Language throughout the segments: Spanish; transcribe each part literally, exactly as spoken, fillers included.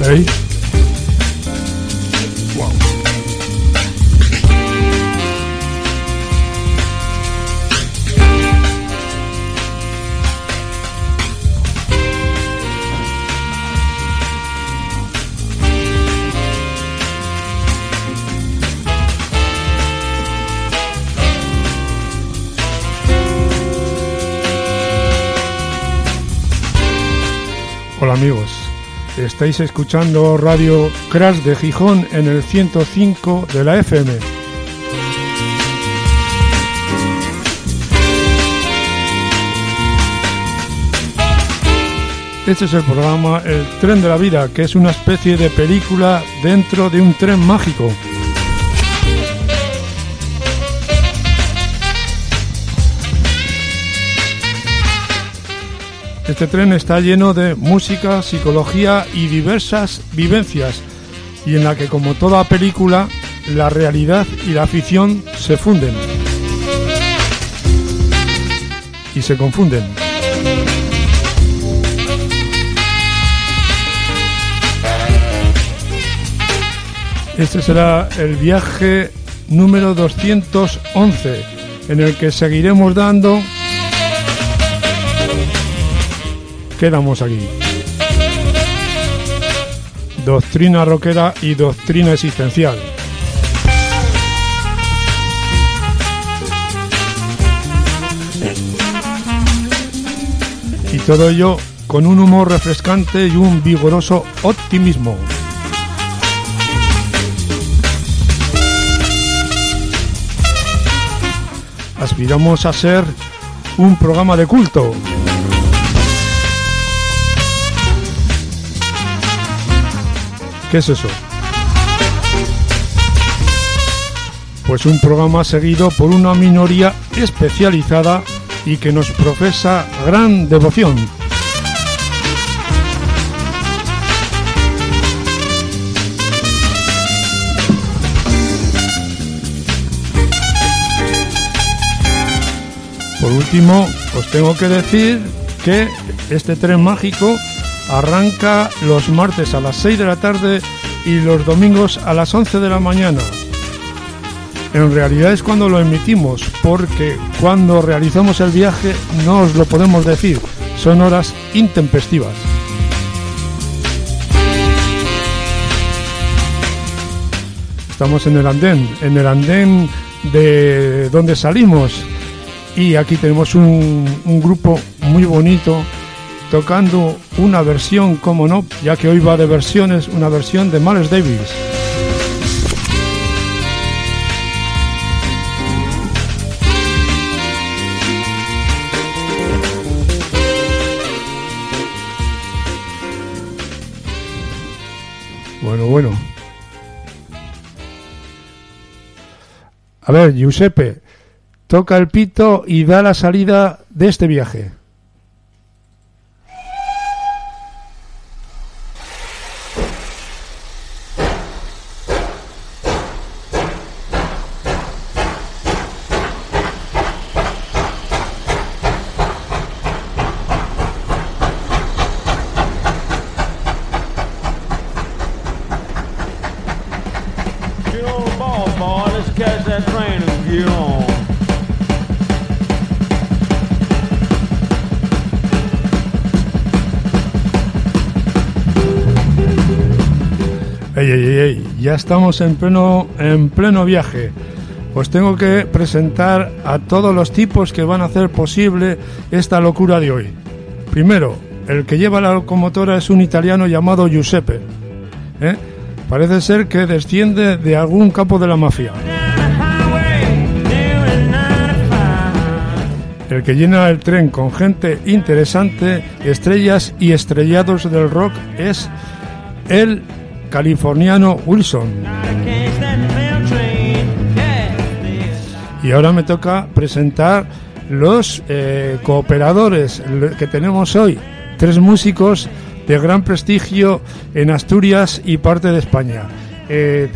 ¿Eh? Wow. Hola amigos, estáis escuchando Radio Crash de Gijón en el ciento cinco de la F M. Este es el programa El Tren de la Vida, que es una especie de película dentro de un tren mágico. Este tren está lleno de música, psicología y diversas vivencias, y en la que, como toda película, la realidad y la ficción se funden y se confunden. Este será el viaje número doscientos once, en el que seguiremos dando... Quedamos aquí. Doctrina rockera y doctrina existencial. Y todo ello con un humor refrescante y un vigoroso optimismo. Aspiramos a ser un programa de culto. ¿Qué es eso? Pues un programa seguido por una minoría especializada y que nos profesa gran devoción. Por último, os tengo que decir que este tren mágico arranca los martes a las seis de la tarde y los domingos a las once de la mañana. En realidad es cuando lo emitimos, porque cuando realizamos el viaje no os lo podemos decir, son horas intempestivas. Estamos en el andén, en el andén de donde salimos, y aquí tenemos un, un grupo muy bonito tocando una versión, como no, ya que hoy va de versiones, una versión de Miles Davis. Bueno, bueno. A ver, Giuseppe, toca el pito y da la salida de este viaje. Ey, ey, ey, ey, ya estamos en pleno, en pleno viaje. Os tengo que presentar a todos los tipos que van a hacer posible esta locura de hoy. Primero, el que lleva la locomotora es un italiano llamado Giuseppe. ¿Eh? Parece ser que desciende de algún capo de la mafia. El que llena el tren con gente interesante, estrellas y estrellados del rock es el californiano Wilson. Y ahora me toca presentar los eh, cooperadores que tenemos hoy. Tres músicos de gran prestigio en Asturias y parte de España. Eh,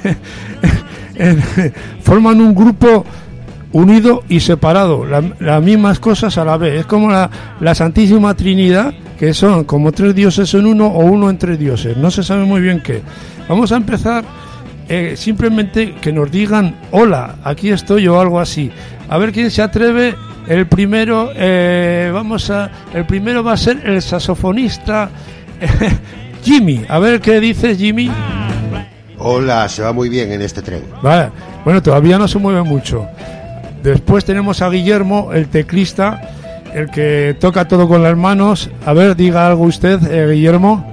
forman un grupo unido y separado, las la mismas cosas a la vez. Es como la, la Santísima Trinidad, que son como tres dioses en uno o uno en tres dioses, no se sabe muy bien qué. Vamos a empezar eh, simplemente que nos digan hola, aquí estoy o algo así. A ver quién se atreve. El primero, eh, vamos a, el primero va a ser el saxofonista eh, Jimmy. A ver qué dice Jimmy. Hola, se va muy bien en este tren. Vale, bueno, todavía no se mueve mucho. Después tenemos a Guillermo, el teclista, el que toca todo con las manos. A ver, diga algo usted, eh, Guillermo.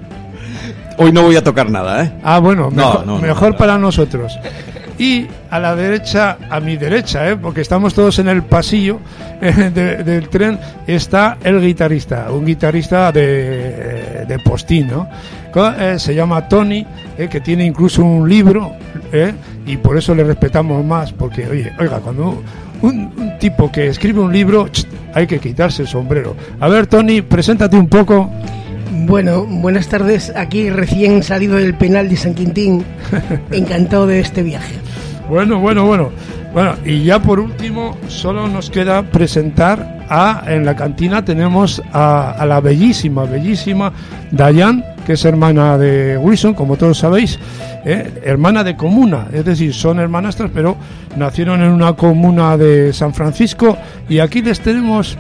Hoy no voy a tocar nada, ¿eh? Ah, bueno, mejor, no, no, mejor no, para nosotros. Y a la derecha, a mi derecha, ¿eh? Porque estamos todos en el pasillo eh, de, del tren, está el guitarrista, un guitarrista de, de postín, ¿no? Eh, se llama Tony, eh, que tiene incluso un libro, eh, y por eso le respetamos más, porque, oye, oiga, cuando un, un tipo que escribe un libro, ch, hay que quitarse el sombrero. A ver, Tony, preséntate un poco. Bueno, buenas tardes, aquí recién salido del penal de San Quintín, encantado de este viaje. Bueno, bueno, bueno. Bueno, y ya por último, solo nos queda presentar a, en la cantina tenemos a, a la bellísima, bellísima Dayan, que es hermana de Wilson, como todos sabéis, ¿eh? Hermana de comuna, es decir, son hermanastras, pero nacieron en una comuna de San Francisco, y aquí les tenemos.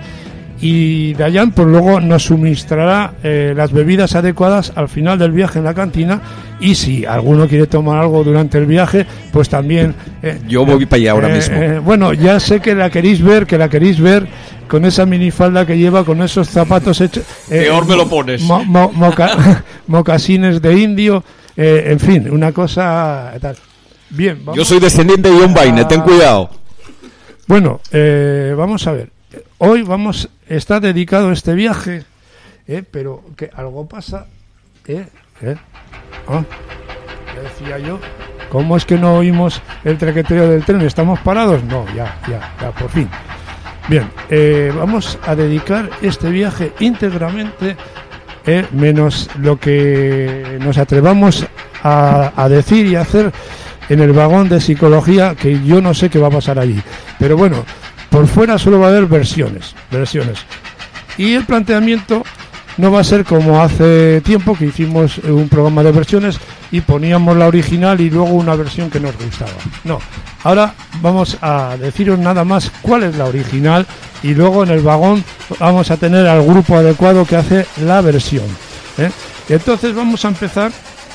Y Dayan pues luego nos suministrará eh, las bebidas adecuadas al final del viaje en la cantina, y si alguno quiere tomar algo durante el viaje, pues también eh, yo voy para allá ahora eh, mismo. Eh, bueno, ya sé que la queréis ver, que la queréis ver con esa minifalda que lleva, con esos zapatos hechos. Eh, Peor me lo pones. Mo, mo, moca, mocasines de indio, eh, en fin, una cosa tal. Bien. Vamos. Yo soy descendiente de John Baine, ten cuidado. Bueno, eh, vamos a ver. Hoy vamos, está dedicado este viaje, eh, pero que algo pasa, eh, eh, ah, ya decía yo, ¿cómo es que no oímos el traqueteo del tren? ¿Estamos parados? No, ya, ya, ya, por fin. Bien, eh, vamos a dedicar este viaje íntegramente, eh, menos lo que nos atrevamos a, a decir y a hacer en el vagón de psicología, que yo no sé qué va a pasar allí, pero bueno. Por fuera solo va a haber versiones, versiones. Y el planteamiento no va a ser como hace tiempo que hicimos un programa de versiones y poníamos la original y luego una versión que nos gustaba. No, ahora vamos a deciros nada más cuál es la original, y luego en el vagón vamos a tener al grupo adecuado que hace la versión, ¿eh? Entonces vamos a empezar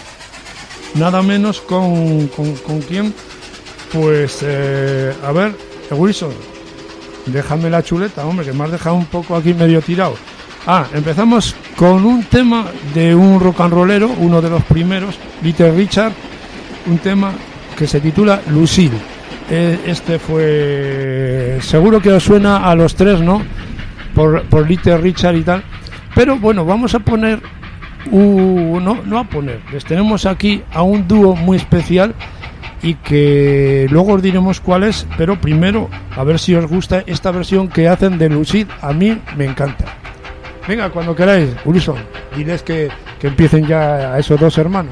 nada menos con, con, con quién, pues eh, a ver, Wilson. Déjame la chuleta, hombre, que me has dejado un poco aquí medio tirado. Ah, empezamos con un tema de un rock and rollero, uno de los primeros, Little Richard, un tema que se titula Lucille. Eh, este fue... Seguro que os suena a los tres, ¿no? Por, por Little Richard y tal. Pero bueno, vamos a poner... Uh, no, no a poner. Les tenemos aquí a un dúo muy especial, y que luego os diremos cuál es, pero primero a ver si os gusta esta versión que hacen de Lucid. A mí me encanta. Venga, cuando queráis, Wilson, diles que, que empiecen ya a esos dos hermanos.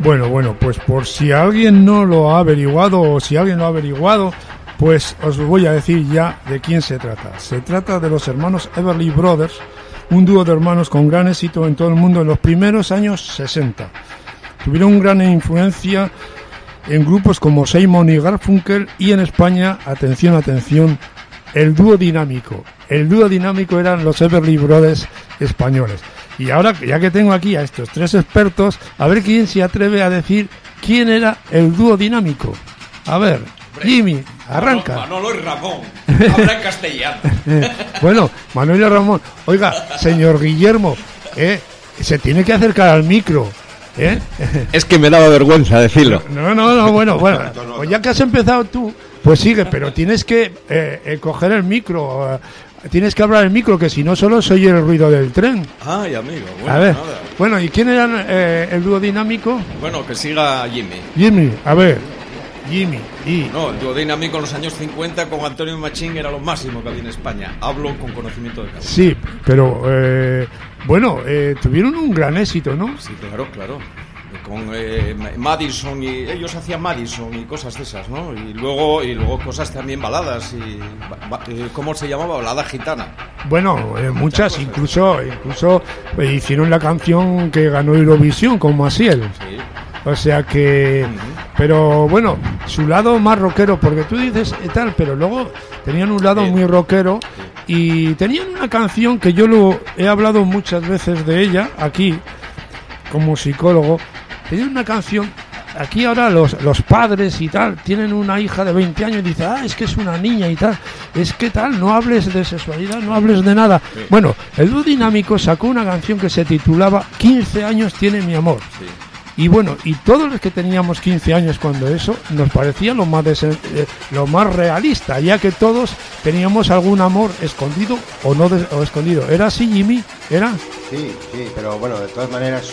Bueno, bueno, pues por si alguien no lo ha averiguado o si alguien lo ha averiguado, pues os voy a decir ya de quién se trata. Se trata de los hermanos Everly Brothers, un dúo de hermanos con gran éxito en todo el mundo en los primeros años sesenta. Tuvieron gran influencia en grupos como Simon y Garfunkel y en España, atención, atención, el dúo dinámico. El dúo dinámico eran los Everly Brothers españoles. Y ahora, ya que tengo aquí a estos tres expertos, a ver quién se atreve a decir quién era el dúo dinámico. A ver, Jimmy, arranca. Manolo y Ramón, habla en castellano. Bueno, Manolo y Ramón. Oiga, señor Guillermo, eh, se tiene que acercar al micro. ¿Eh? Es que me daba vergüenza decirlo. No, no, no, bueno, bueno, pues ya que has empezado tú, pues sigue, pero tienes que eh, eh, coger el micro, eh, tienes que hablar el micro, que si no solo se oye el ruido del tren. Ay, amigo, bueno, a ver, nada. Bueno, ¿y quién era eh, el dúo dinámico? Bueno, que siga Jimmy. Jimmy, a ver, Jimmy, y... No, el dúo dinámico en los años cincuenta con Antonio Machín era lo máximo que había en España. Hablo con conocimiento de causa. Sí, pero... Eh, Bueno, eh, tuvieron un gran éxito, ¿no? Sí, claro, claro. Con eh, Madison y ellos hacían Madison y cosas de esas, ¿no? Y luego y luego cosas también baladas y eh, ¿cómo se llamaba? Balada gitana. Bueno, eh, muchas, incluso incluso eh, hicieron la canción que ganó Eurovisión con Maciel. Sí. O sea que, uh-huh. Pero bueno, su lado más rockero, porque tú dices eh, tal, pero luego tenían un lado sí. muy rockero sí. y tenían una canción que yo lo he hablado muchas veces de ella aquí como psicólogo. Tenían una canción, aquí ahora los, los padres y tal tienen una hija de veinte años y dicen, ah, es que es una niña y tal, es que tal, no hables de sexualidad, no hables de nada. Sí. Bueno, el dúo dinámico sacó una canción que se titulaba quince años tiene mi amor. Sí. Y bueno, y todos los que teníamos quince años cuando eso, nos parecía lo más des- eh, lo más realista, ya que todos teníamos algún amor escondido o no des- o escondido. ¿Era así, Jimmy? ¿Era? Sí, sí, pero bueno, de todas maneras,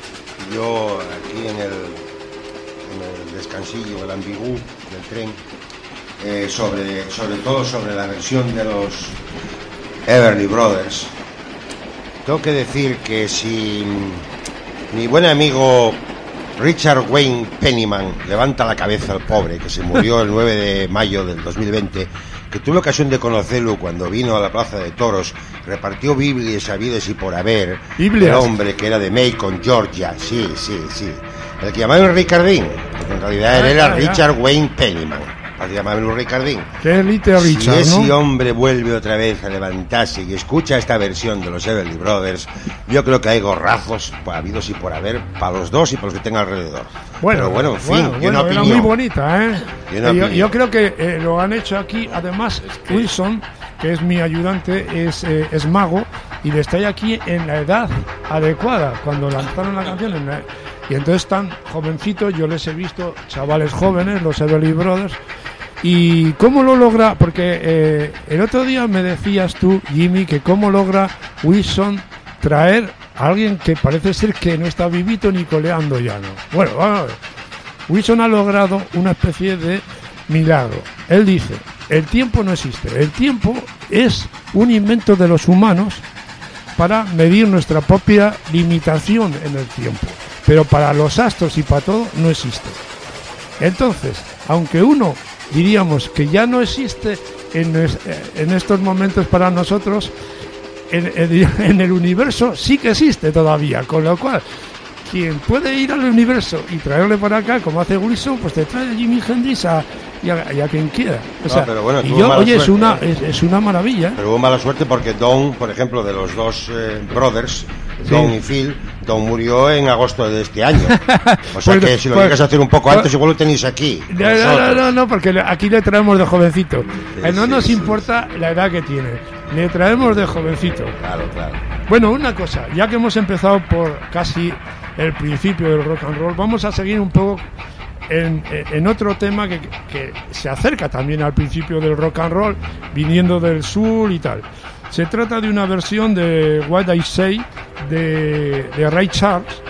yo aquí en el, en el descansillo, el ambigú del tren, eh, sobre, sobre todo sobre la versión de los Everly Brothers, tengo que decir que si mi buen amigo Richard Wayne Penniman levanta la cabeza al pobre, que se murió el nueve de mayo del dos mil veinte, que tuve ocasión de conocerlo cuando vino a la Plaza de Toros, repartió Biblias habidas y por haber, ¿Biblias? El hombre que era de Macon, Georgia, sí, sí, sí, el que llamaban Ricardín, porque en realidad él ah, era ah, Richard Wayne Penniman, para llamarlo Ricardín. Qué lite Richard, Si ese ¿no? hombre vuelve otra vez a levantarse y escucha esta versión de los Everly Brothers, yo creo que hay gorrazos habidos y por haber para los dos y para los que tengan alrededor. Bueno, Pero bueno, en fin, bueno, yo bueno, no era opinión. muy bonita, ¿eh? Yo no yo, opinión. yo creo que eh, lo han hecho aquí, además, Es que... Wilson, que es mi ayudante, es, eh, es mago y le está aquí en la edad adecuada, cuando lanzaron la canción. En la... Y entonces tan jovencitos, yo les he visto, chavales jóvenes, los Everly Brothers. ¿Y cómo lo logra? Porque eh, el otro día me decías tú, Jimmy, que cómo logra Wilson traer a alguien que parece ser que no está vivito ni coleando ya, ¿no? Bueno, vamos a ver. Wilson ha logrado una especie de milagro. Él dice, el tiempo no existe. El tiempo es un invento de los humanos para medir nuestra propia limitación en el tiempo. Pero para los astros y para todo no existe. Entonces, aunque uno diríamos que ya no existe en, en estos momentos para nosotros, en, en, en el universo sí que existe todavía, con lo cual quien puede ir al universo y traerle para acá, como hace Wilson, pues te trae a Jimi Hendrix a, y, a, y a quien quiera. O sea, no, pero bueno, y yo, mala oye, suerte, es una, ¿eh? es, es una maravilla. Pero hubo mala suerte porque Don, por ejemplo, de los dos eh, brothers, Sí. Don y Phil, Don murió en agosto de este año. O sea Pues- que si lo pues- quieres hacer un poco pues- antes, igual lo tenéis aquí. con No, no, no, nosotros. no, no, porque le- aquí le traemos de jovencito. Sí, Eh, no sí, nos sí, importa la edad que tiene, le traemos de jovencito. Claro, claro. Bueno, una cosa, ya que hemos empezado por casi el principio del rock and roll, vamos a seguir un poco en, en otro tema que, que se acerca también al principio del rock and roll, viniendo del sur y tal. Se trata de una versión de What I Say de, de Ray Charles.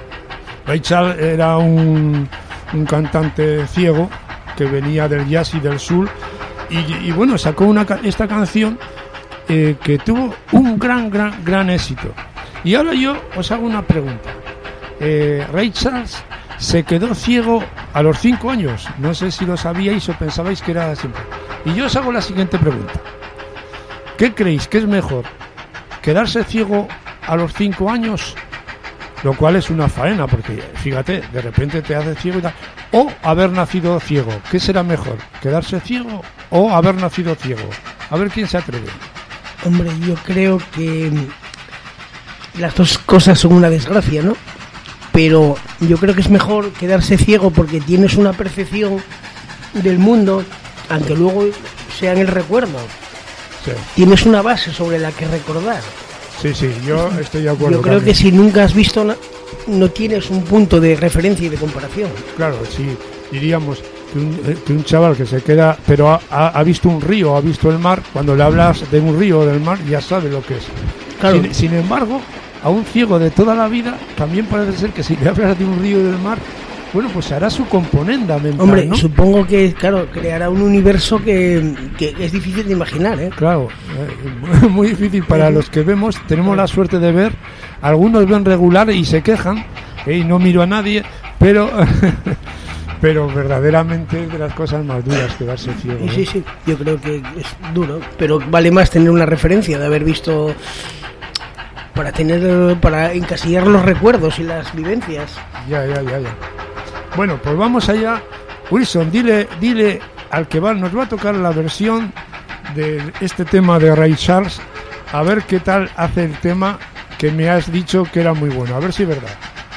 Ray Charles era un, un cantante ciego que venía del jazz y del soul y, y bueno, sacó una, ca- esta canción eh, que tuvo un gran, gran, gran éxito. Y ahora yo os hago una pregunta. Eh, Ray Charles se quedó ciego a los cinco años. No sé si lo sabíais o pensabais que era siempre. Y yo os hago la siguiente pregunta. ¿Qué creéis que es mejor? ¿Quedarse ciego a los cinco años? Lo cual es una faena, porque fíjate, de repente te hace ciego y tal. O haber nacido ciego. ¿Qué será mejor? ¿Quedarse ciego o haber nacido ciego? A ver quién se atreve. Hombre, yo creo que las dos cosas son una desgracia, ¿no? Pero yo creo que es mejor quedarse ciego porque tienes una percepción del mundo, aunque luego sea en el recuerdo. Sí. Tienes una base sobre la que recordar. Sí, sí, yo estoy de acuerdo. Yo creo también. que si nunca has visto, na- no tienes un punto de referencia y de comparación. Claro, sí, diríamos que un, eh, que un chaval que se queda, pero ha, ha, ha visto un río, ha visto el mar, cuando le hablas de un río o del mar, ya sabe lo que es. Claro. Sin, sin embargo, a un ciego de toda la vida, también parece ser que si le hablas de un río y del mar, bueno, pues hará su componenda mental, Hombre, ¿no? supongo que, claro, creará un universo que, que es difícil de imaginar, ¿eh? Claro, eh, muy difícil para los que vemos, tenemos la suerte de ver, algunos ven regular y se quejan, eh, y no miro a nadie, pero pero verdaderamente es de las cosas más duras quedarse ciego. Sí, ¿eh? sí, sí, yo creo que es duro, pero vale más tener una referencia de haber visto, para tener, para encasillar los recuerdos y las vivencias. Ya, ya, ya, ya. Bueno, pues vamos allá. Wilson, dile, dile al que va, nos va a tocar la versión de este tema de Ray Charles, a ver qué tal hace el tema que me has dicho que era muy bueno, a ver si es verdad.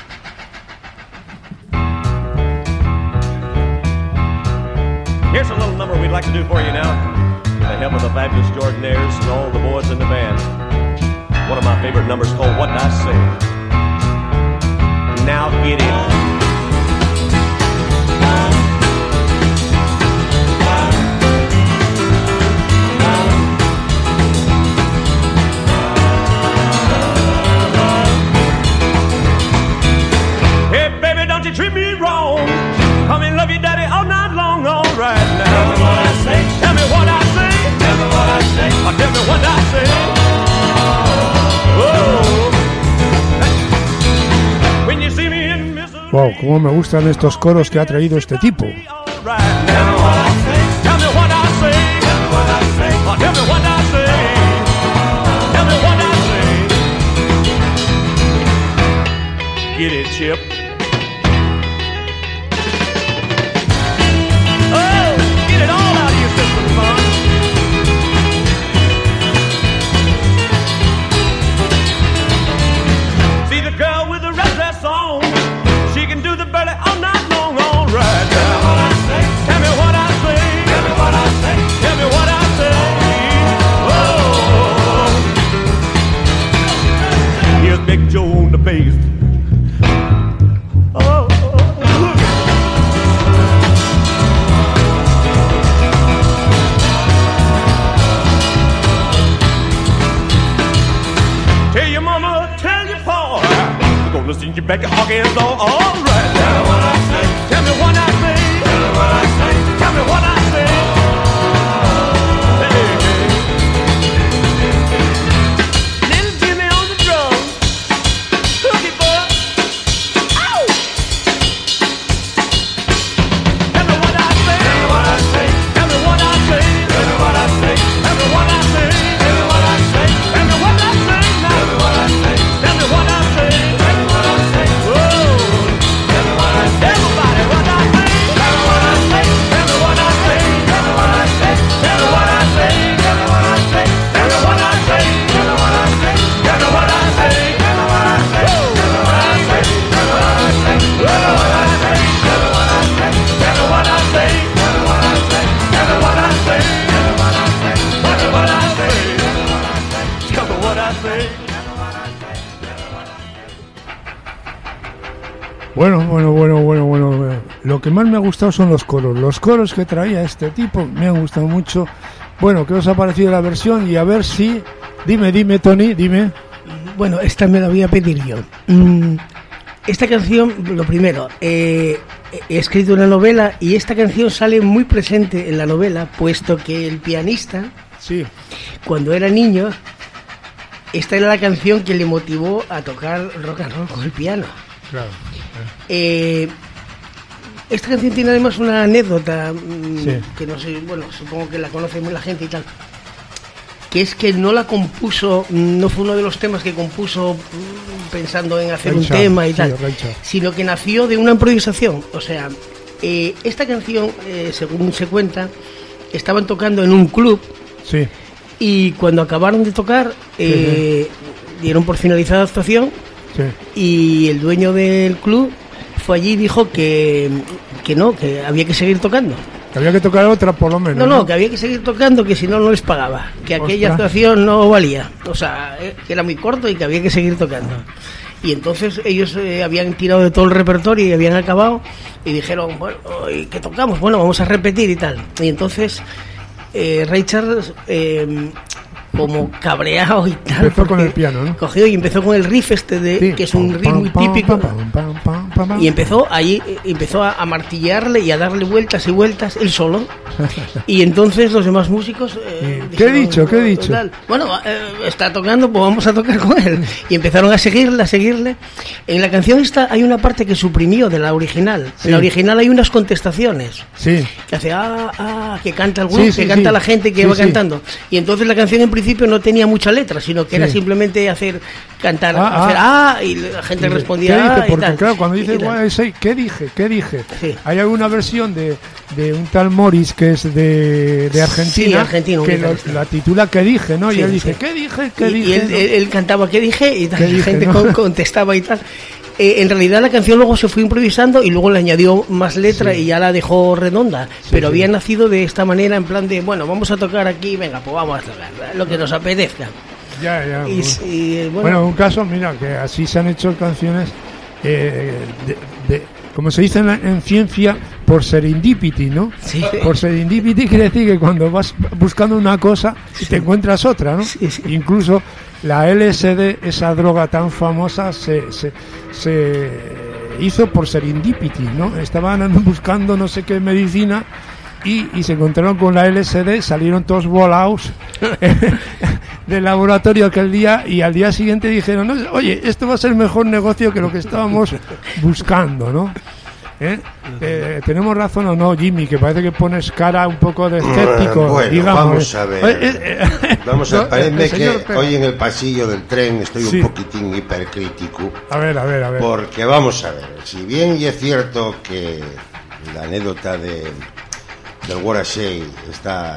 Here's a little number we'd like to do for you now, with the help of the fabulous Jordanaires and all the boys in the band. One of my favorite numbers called What I Say. Now get it. Treat me wrong. Come and love you, daddy, all night long. All right now. Tell me what I say. Tell me what I say. Tell me what I say. Or tell me what I say. Oh. When you see me in Missouri. Wow, cómo me gustan estos coros que ha traído este tipo. Tell me what I say. Tell me what I say. Tell me what I say. Or tell me what I say. Tell me what I say. Get it, Chip. Big Joe on the bass. Oh, oh, oh. Tell your mama, tell your pa, we're gonna send you back to Arkansas. All right. Tell me what I say. Tell me what I say. Tell me what I say. Tell me what I say. Hey, hey. Little Jimmy on the drum. Cookie boy. Ow! Tell me what I say. Tell me what I say. Tell me what I say. Tell me what I say. Tell me what I say. Tell me what I say. Tell me what I say. Tell me what I say. Tell me what I say. Tell me what I say. Oh. Tell me what I say. Everybody, what I say. Tell me what I say. Tell me what I say. Tell me what I say. Tell me what I say. Tell me what I say. Tell me what I say. Tell me what I say. Tell me what I say. Tell me what I say. Tell me what I say. Tell me what I say. Tell me what I say. Tell me what I say. Tell me what I say. Tell me what I say. Tell me what I say. Tell me what I say. Tell me what I say. Tell me what I say. Bueno, bueno, bueno, bueno, bueno, bueno. Lo que más me ha gustado son los coros. Los coros que traía este tipo me han gustado mucho. Bueno, ¿qué os ha parecido la versión? Y a ver si... Dime, dime, Tony, dime. Bueno, esta me la voy a pedir yo. Mm, esta canción, lo primero, eh, he escrito una novela y esta canción sale muy presente en la novela, puesto que el pianista, Sí. cuando era niño, esta era la canción que le motivó a tocar rock and roll con el piano. Claro. Eh, esta canción tiene además una anécdota mmm, Sí. que no sé, bueno, supongo que la conoce la gente y tal, que es que no la compuso, no fue uno de los temas que compuso mmm, pensando en hacer Ray un Charles, tema y sí, tal, Ray Charles. sino que nació de una improvisación. O sea, eh, esta canción, eh, según se cuenta, estaban tocando en un club Sí. y cuando acabaron de tocar eh, dieron por finalizada la actuación Sí. y el dueño del club fue allí y dijo que, que no, que había que seguir tocando. Que había que tocar otra por lo menos. No, no, que había que seguir tocando, que si no, no les pagaba. Que aquella Ostras. actuación no valía. O sea, eh, que era muy corto y que había que seguir tocando. Y entonces ellos eh, habían tirado de todo el repertorio y habían acabado. Y dijeron, bueno, ¿y qué tocamos? Bueno, vamos a repetir y tal. Y entonces eh, Ray Charles, eh, como cabreado y tal, Empezó con porque el piano, ¿no? cogió y empezó con el riff este, de, Sí. que es un Pam, riff muy pam, típico. pam, pam, pam, pam, pam. Y empezó ahí, eh, empezó a, a martillarle y a darle vueltas y vueltas él solo. Y entonces los demás músicos eh, Sí. ¿Qué he dicho? ¿Qué he dicho? tal. Bueno, eh, está tocando, pues vamos a tocar con él. Y empezaron a seguirle, a seguirle. En la canción esta hay una parte que suprimió de la original. Sí. En la original hay unas contestaciones Sí. que hace ah, ah, que canta el grupo, Sí, sí, que canta sí. la gente que Sí, va sí. cantando. Y entonces la canción en principio no tenía mucha letra, sino que era Sí. simplemente hacer cantar, Ah, hacer ah. ah, y la gente ¿Qué respondía dice? ah, y Porque tal. claro, cuando dice Y tal. What I Say, ¿qué dije? ¿Qué dije? Sí. Hay alguna versión de, de un tal Morris que es de, de Argentina, Sí, argentino, que un lo- guitarrista. la titula ¿qué dije? ¿no? Sí, y él sí. dice ¿qué dije? ¿Qué y, dije? y él, ¿no? él- él cantaba ¿qué dije? Y tal, ¿Qué y la dije, gente no? con- contestaba y tal. Eh, en realidad la canción luego se fue improvisando y luego le añadió más letra Sí. y ya la dejó redonda. Sí, pero sí. había nacido de esta manera, en plan de, bueno, vamos a tocar aquí, venga, pues vamos a tocar lo que nos apetezca. Ya, ya. Y, bueno. y, eh, bueno, Bueno, un caso, mira, que así se han hecho canciones, eh, de, de- como se dice en, la- en ciencia, por serendipity, ¿no? sí, Por serendipity quiere decir que cuando vas buscando una cosa te encuentras otra, ¿no? Sí, sí. Incluso la L S D, esa droga tan famosa, se, se, se hizo por serendipity, ¿no? Estaban buscando no sé qué medicina y, y se encontraron con la L S D, salieron todos volados del laboratorio aquel día y al día siguiente dijeron, no, oye, esto va a ser mejor negocio que lo que estábamos buscando, ¿no? ¿Eh? Eh, ¿Tenemos razón o no, Jimmy? Que parece que pones cara un poco de escéptico. Bueno, digamos. vamos a ver. Eh, eh, eh, Vamos a ver, no, parece el señor que Pera. hoy en el pasillo del tren estoy Sí. un poquitín hipercrítico. A ver, a ver, a ver. Porque vamos a ver, si bien y es cierto que la anécdota de, del What I Say está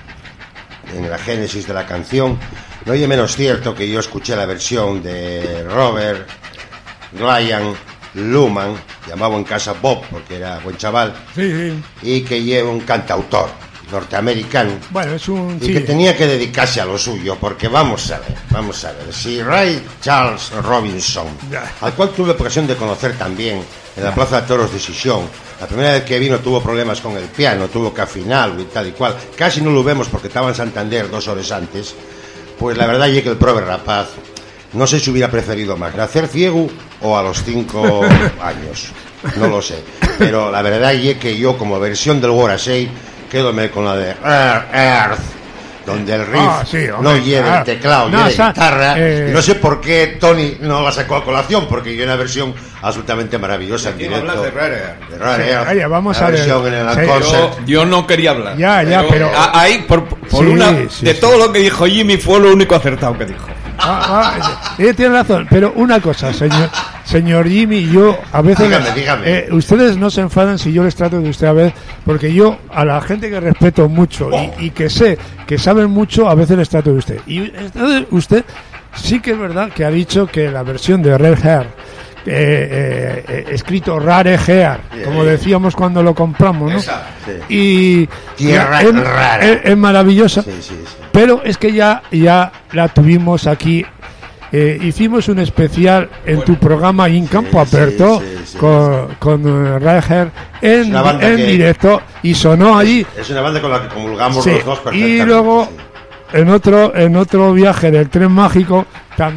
en la génesis de la canción, no es menos cierto que yo escuché la versión de Robert Ryan Luman, llamado en casa Bob porque era buen chaval, Sí, sí. y que lleva un cantautor norteamericano Bueno, es un... y sí. que tenía que dedicarse a lo suyo, porque vamos a ver, vamos a ver, si Ray Charles Robinson, Ya. al cual tuve ocasión de conocer también en la Plaza de Toros de Sisión, la primera vez que vino tuvo problemas con el piano, tuvo que afinarlo y tal y cual, casi no lo vemos porque estaba en Santander dos horas antes, pues la verdad es que el prove rapaz, no sé si hubiera preferido más, nacer ciego o a los cinco años, no lo sé, pero la verdad es que yo como versión del What I Say quédome con la de Earth, Earth, donde el riff Ah, sí, hombre, no lleva claro. el teclado, No, lleva esa- guitarra. eh, Y no sé por qué Tony no la sacó a colación, porque yo una versión absolutamente maravillosa en ¿De quién directo. hablas? De Rare Earth. De Rare Sí, Earth, oye, vamos la a ver. versión en el Sí. concert. Yo, yo no quería hablar. Ya, ya, pero- a- Ahí, por, por Sí, una. sí, de sí. todo lo que dijo Jimmy, fue lo único acertado que dijo. Ah, ah, eh, tiene razón, pero una cosa, señor, señor Jimmy, yo a veces... Dígame, dígame. eh, ustedes no se enfadan si yo les trato de usted a veces, porque yo a la gente que respeto mucho y, y que sé que saben mucho, a veces les trato de usted. Y entonces usted sí que es verdad que ha dicho que la versión de Red Hair, eh, eh, eh, escrito Rare Hair, como decíamos cuando lo compramos, ¿no? Esa, sí. Y Tierra es, rara. es- es maravillosa. Sí, sí, sí. Pero es que ya, ya la tuvimos aquí. Eh, hicimos un especial en tu programa In Campo sí, Aperto sí, sí, con, con uh, Reicher en, una banda en que- directo y sonó allí. Es una banda con la que comulgamos Sí, los dos perfectamente. y luego sí. en otro en otro viaje del tren mágico también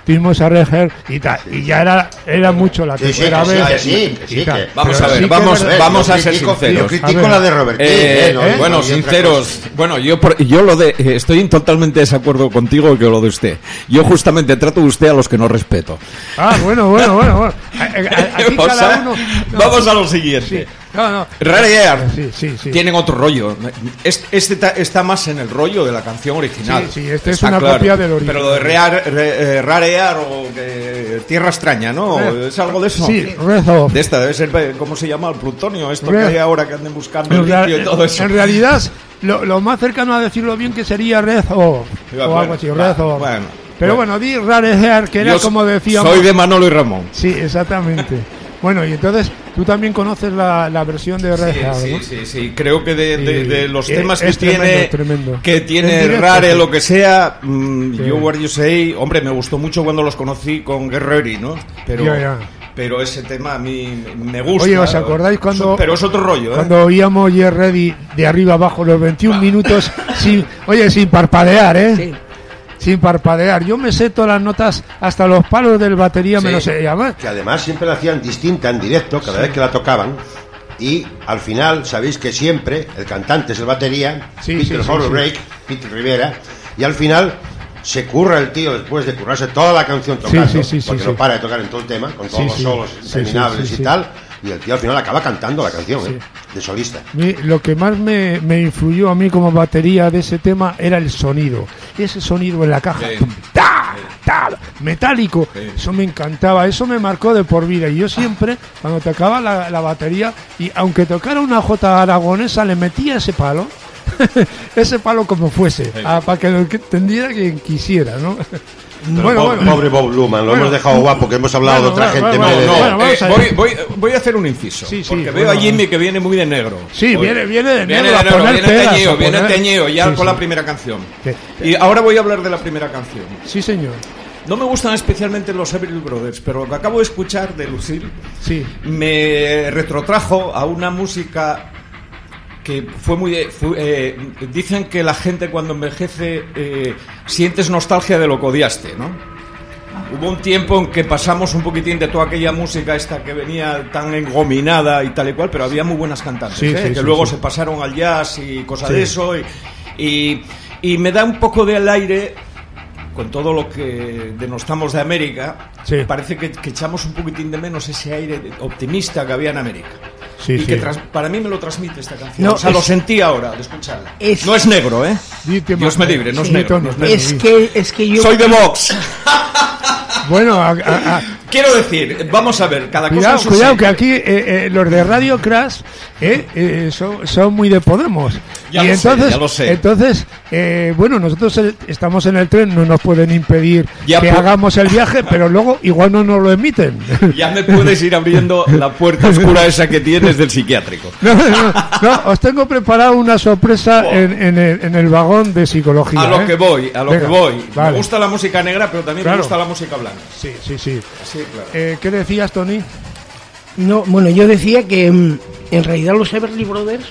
tuvimos a Red Hair y tal, y ya era, era mucho la Sí, sí, tercera que sí, vez. que sí, que sí, y tal. que- Vamos Pero a ver, sí que vamos, es verdad- vamos Yo a ser critico- sinceros. Yo critico A ver. la de Robert King, Eh, ¿eh? No, eh, no, bueno, y otra sinceros. cosa. Bueno, yo por- yo lo de eh, estoy totalmente de desacuerdo contigo que lo de usted. Yo justamente trato de usted a los que no respeto. Ah, bueno, bueno, bueno. bueno. A- a- a- Aquí Vamos cada a- uno. no, vamos a lo siguiente. sí, no, no. Rare Air Sí, sí, sí. tienen otro rollo. Este, este ta- está más en el rollo de la canción original. Sí, sí, este es Está una claro. copia del original. Pero lo de Rare, Re- eh, Rare Air o que- Tierra Extraña, ¿no? Re- ¿Es algo de eso? Sí, Red Off. De esta debe ser, eh, ¿cómo se llama? El plutonio, esto Re- que hay ahora que anden buscando el En, rea- litio y todo eso. en realidad, lo, lo más cercano a decirlo bien que sería Red Off, Bueno, o algo así, va, Red Off. bueno, Pero bueno. bueno, di Rare Hair, que era Yo como decíamos. soy de Manolo y Ramón. Sí, exactamente. Bueno, y entonces tú también conoces la, la versión de Red Sí, Hair, sí, ¿no? sí, sí, creo que de, de- Sí. de los Eh, temas que es tremendo, tiene, tremendo. que En tiene directo, Rare, sí. lo que sea, mm, Sí. You Where You Say, hombre, me gustó mucho cuando los conocí con Guerreri, ¿no? Pero, Ya, ya. pero ese tema a mí me gusta. Oye, ¿os acordáis cuando- Pero es otro rollo, ¿eh? Cuando oíamos Yes Ready de arriba abajo los veintiún minutos, sin, oye, sin parpadear, ¿eh? Sí. Sin parpadear. Yo me sé todas las notas, hasta los palos del batería me Sí. los sé. Y además, Que además siempre la hacían distinta en directo cada vez que la tocaban. Y al final, sabéis que siempre el cantante es el batería, Sí, Peter sí, sí, Holbrook, Peter Rivera, y al final se curra el tío después de currarse toda la canción tocando, sí, sí, sí, porque sí. no para de tocar en todo el tema, con todos Sí, los sí. solos Sí, sí, interminables sí, y sí. tal, y el tío al final acaba cantando la canción, Sí. ¿eh? De solista. mi- lo que más me, me influyó a mí como batería de ese tema era el sonido. Ese sonido en la caja. Sí. tum, ta, ta, metálico. Sí. Eso me encantaba. Eso me marcó de por vida. Y yo siempre, cuando tocaba la, la batería, y aunque tocara una jota aragonesa, le metía ese palo. ese palo como fuese. ah, para que lo que entendiera quien quisiera, ¿no? Pero bueno, pobre, bueno. pobre Bob Luman, lo Bueno. hemos dejado guapo, que hemos hablado Bueno, de otra bueno, gente. bueno, en vez de- No, Bueno, vamos eh, a voy, ver. voy, voy a hacer un inciso. Sí, sí, porque bueno, veo a Jimmy que viene muy de negro. Sí, Hoy. viene, viene de Viene negro a de negro, poner viene pegas, teñido, a viene poner- teñido ya Sí, con sí. la primera canción. Sí. Y ahora voy a hablar de la primera canción. Sí, señor. No me gustan especialmente los Everly Brothers, pero lo que acabo de escuchar de Lucille Sí. me retrotrajo a una música que fue muy... de- fue, eh, dicen que la gente cuando envejece eh, sientes nostalgia de lo que odiaste, ¿no? Hubo un tiempo en que pasamos un poquitín de toda aquella música esta que venía tan engominada y tal y cual, pero había muy buenas cantantes, Sí, ¿eh? sí, que sí, luego sí. se pasaron al jazz y cosas Sí. de eso. Y, y, y me da un poco del aire, con todo lo que denostamos de América, Sí. parece que, que echamos un poquitín de menos ese aire de- optimista que había en América. Sí, y sí. que tras- para mí me lo transmite esta canción. No, o sea, es- lo sentí ahora de escucharla. es- no es negro, ¿eh? Dite Dios más- me libre, no es sí, negro. Tony, no es negro. Es que, es que yo... Soy de Vox. Bueno, a- a- a- Quiero decir, vamos a ver, cada cosa cuidado, en su cuidado, sitio. que aquí eh, eh, los de Radio Crash eh, eh, son, son muy de Podemos. Ya y lo sé, entonces, ya lo sé. entonces eh, bueno, nosotros eh, estamos en el tren, no nos pueden impedir Ya que pu- hagamos el viaje, pero luego igual no nos lo emiten. Ya me puedes ir abriendo la puerta oscura esa que tienes del psiquiátrico. No, no, no, os tengo preparado una sorpresa Oh. en, en el, en el vagón de psicología. A lo ¿eh? que voy, a lo Venga, que voy. vale. Me gusta la música negra, pero también Claro. me gusta la música blanca. Sí, sí, sí. Sí, claro. Eh, ¿Qué decías, Tony? No, bueno, yo decía que mm, en realidad los Everly Brothers,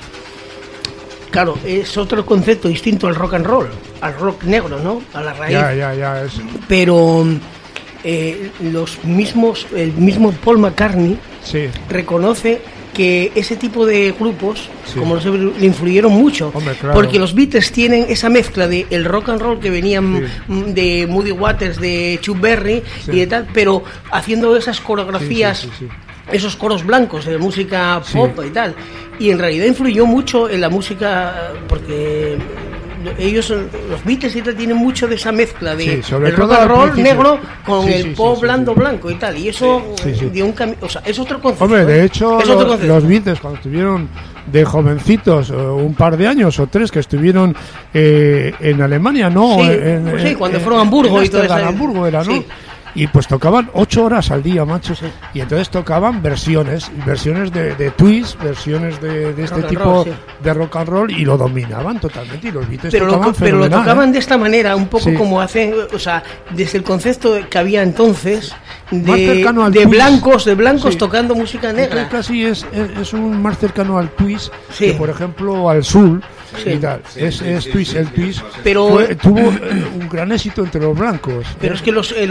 claro, es otro concepto distinto al rock and roll, al rock negro, ¿no? A la raíz. Ya, ya, ya. Es, Pero mm, eh, los mismos, el mismo Paul McCartney sí. reconoce que ese tipo de grupos, Sí. como los Everly, le influyeron mucho, Hombre, claro. porque los Beatles tienen esa mezcla de el rock and roll que venían Sí. mm, de Moody Waters, de Chuck Berry Sí. y de tal, pero haciendo esas coreografías, Sí, sí, sí, esos coros blancos de música Sí. pop y tal, y en realidad influyó mucho en la música porque ellos, los Beatles y tal, tienen mucho de esa mezcla de Sí, sobre el rock todo and al roll principio. negro con Sí, el sí, pop sí, sí, blando sí. blanco y tal, y eso Sí, sí. dio un cambio, o sea, es otro concepto. Hombre, ¿eh? de hecho, es otro los, concepto. los Beatles, cuando estuvieron de jovencitos, eh, un par de años o tres, que estuvieron eh, en Alemania, ¿no? Sí, En- pues sí, en- cuando en- fueron a Hamburgo en y todo Ámsterdam, eso. Hamburgo era, ¿no? Sí. Y pues tocaban ocho horas al día, macho. Y entonces tocaban versiones, versiones de, de twist, versiones de, de este Rock and tipo roll, sí. de rock and roll, y lo dominaban totalmente. Y los Beatles Pero lo, tocaban pero lo fenomenal, tocaban ¿eh? de esta manera, un poco Sí. como hacen, o sea, desde el concepto que había entonces Más de, cercano al de twist. blancos, de blancos Sí. tocando música Yo creo negra. que casi es, es, es un más cercano al twist Sí. que, por ejemplo, al soul Sí. y tal. es es twist, el twist Pero- fue- tuvo eh, un gran éxito entre los blancos. Pero ¿eh? es que los, eh, los negros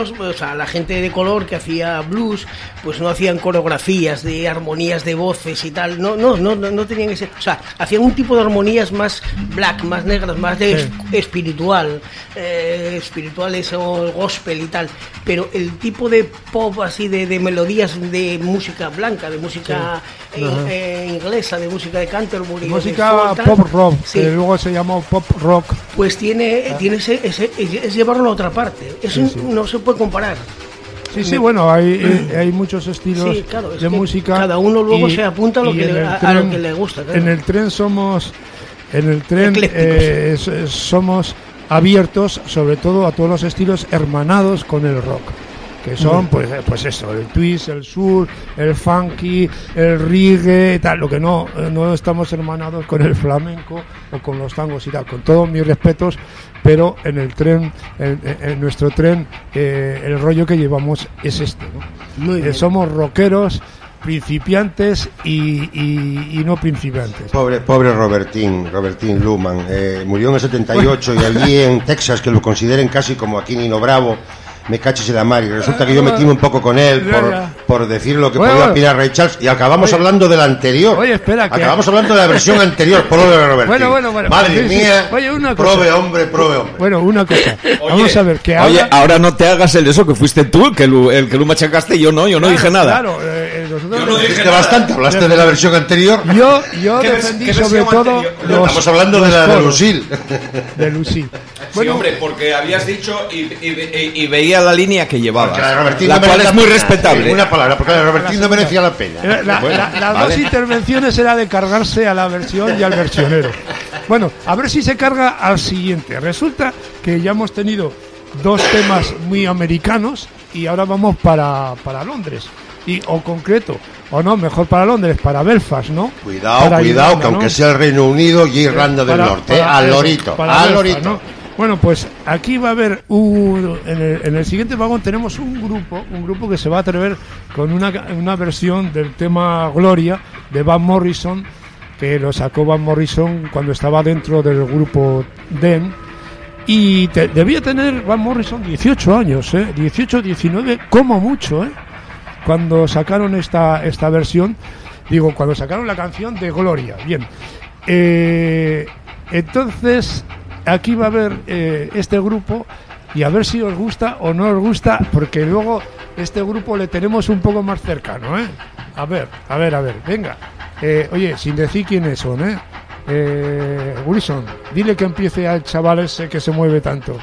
músicos, o sea, la gente de color que hacía blues, pues no hacían coreografías de armonías de voces y tal, no, no, no, no tenían ese, o sea, hacían un tipo de armonías más black, más negras, más de Sí. espiritual, eh, espirituales o gospel y tal, pero el tipo de pop así de, de melodías de música blanca, de música Sí. eh, Ajá. eh, inglesa, de música de Canterbury, de Música folk, tal, pop rock, sí, que luego se llamó pop rock. pues tiene, tiene ese, ese, es llevarlo a otra parte, eso Sí, sí. no se puede comparar. Sí, sí, bueno, hay, eh, hay muchos estilos Sí, claro, es de que música. cada uno luego se apunta a lo y que en le- el a- a lo que le gusta, claro. En el tren somos, en el tren Eclécticos. eh, es- es- somos abiertos, sobre todo a todos los estilos hermanados con el rock, que son, pues, eh, pues eso, el twist, el soul, el funky, el reggae, tal. Lo que no, eh, no estamos hermanados con el flamenco o con los tangos y tal. Con todos mis respetos, pero en el tren, en, en- en nuestro tren, eh, el rollo que llevamos es este, ¿no? Muy Eh, bien. somos rockeros, principiantes y, y- y no principiantes. Pobre, pobre Robertín, Robertín Luman, eh, murió en el setenta y ocho y allí en Texas, que lo consideren casi como aquí Nino Bravo, me cachis de mar, y resulta que yo metí un poco con él Ya, por, ya. por decir lo que Bueno, podía bueno. opinar Ray Charles, y acabamos Oye. hablando de la anterior. Oye, espera, que- Acabamos hablando de la versión anterior, pobre Robertín. Bueno, bueno, bueno. Madre Sí, sí. mía, Oye, una cosa. prove hombre, prove hombre. Bueno, una cosa. Vamos a ver, que Oye, ahora... ahora no te hagas el de eso, que fuiste tú el que lo, el que lo machacaste y yo no, yo no dije nada. Claro, eh, eh, nosotros... Yo no dije Dijiste bastante, hablaste de la versión anterior. Yo, yo ¿Qué vers- defendí qué sobre versión todo anterior? los, Estamos hablando de los la de coros Lucille. de Lucy. Sí, hombre, porque habías dicho y, y- y- y veía la línea que llevabas, Porque la de Robertín la no cual merece es muy la- respetable. Una palabra, porque la de Robertín no merecía la pena. Eh, la- Bueno, la- las vale. dos intervenciones era de cargarse a la versión y al versionero. Bueno, a ver si se carga al siguiente. Resulta que ya hemos tenido dos temas muy americanos y ahora vamos para, para Londres. Y, o concreto, o no, mejor para Londres, para Belfast, ¿no? Cuidado, Para cuidado, Irlanda, que aunque ¿no? sea el Reino Unido y Irlanda del Para- Norte, para al eso, lorito, para al Belfast, lorito. ¿no? Bueno, pues aquí va a haber un, en, el, en el siguiente vagón tenemos un grupo, un grupo que se va a atrever con una, una versión del tema Gloria de Van Morrison, que lo sacó Van Morrison cuando estaba dentro del grupo Them. Y te- debía tener Van Morrison dieciocho años, ¿eh? dieciocho, diecinueve, como mucho, ¿eh? Cuando sacaron esta, esta versión, digo, cuando sacaron la canción de Gloria. Bien. Eh, entonces, aquí va a haber eh, este grupo y a ver si os gusta o no os gusta, porque luego este grupo le tenemos un poco más cercano, ¿eh? A ver, a ver, a ver, venga. Eh, oye, sin decir quiénes son, ¿eh? Eh, Wilson, dile que empiece al chaval ese que se mueve tanto.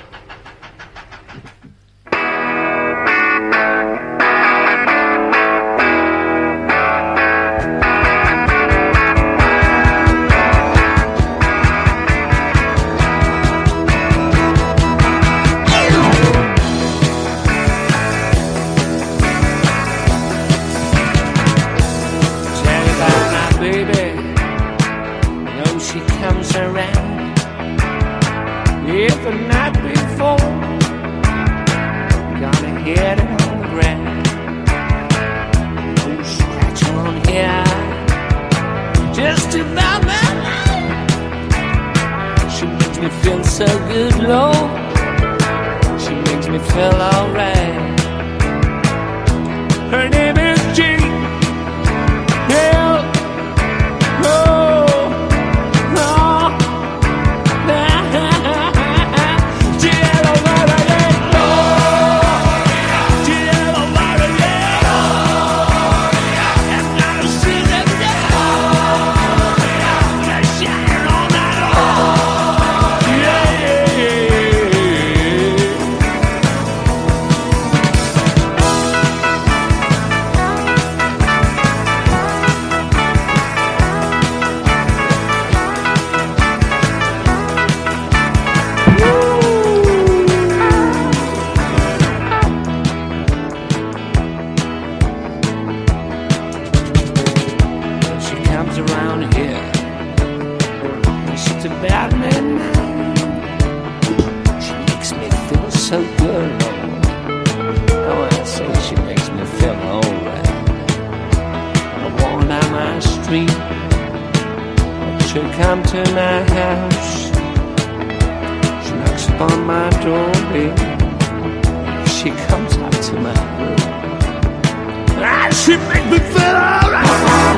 Tell about my baby. You know she comes around. If the night before, gonna hit it on the ground. No scratch on here. Just about my life. She makes me feel so good, Lord. She makes me feel alright. Her name is Jean. Hell, no, no. Cielo, mare, no. Cielo, mare, no. And now see them now. They're shining all night long. Yeah, yeah, yeah. When she comes around here, she's about midnight. She makes me feel so good, Lord. Oh, I say she makes me feel alright. I walk down my street, she come to my house. She knocks upon my door, baby. She she comes out to my room. And she makes me feel alright.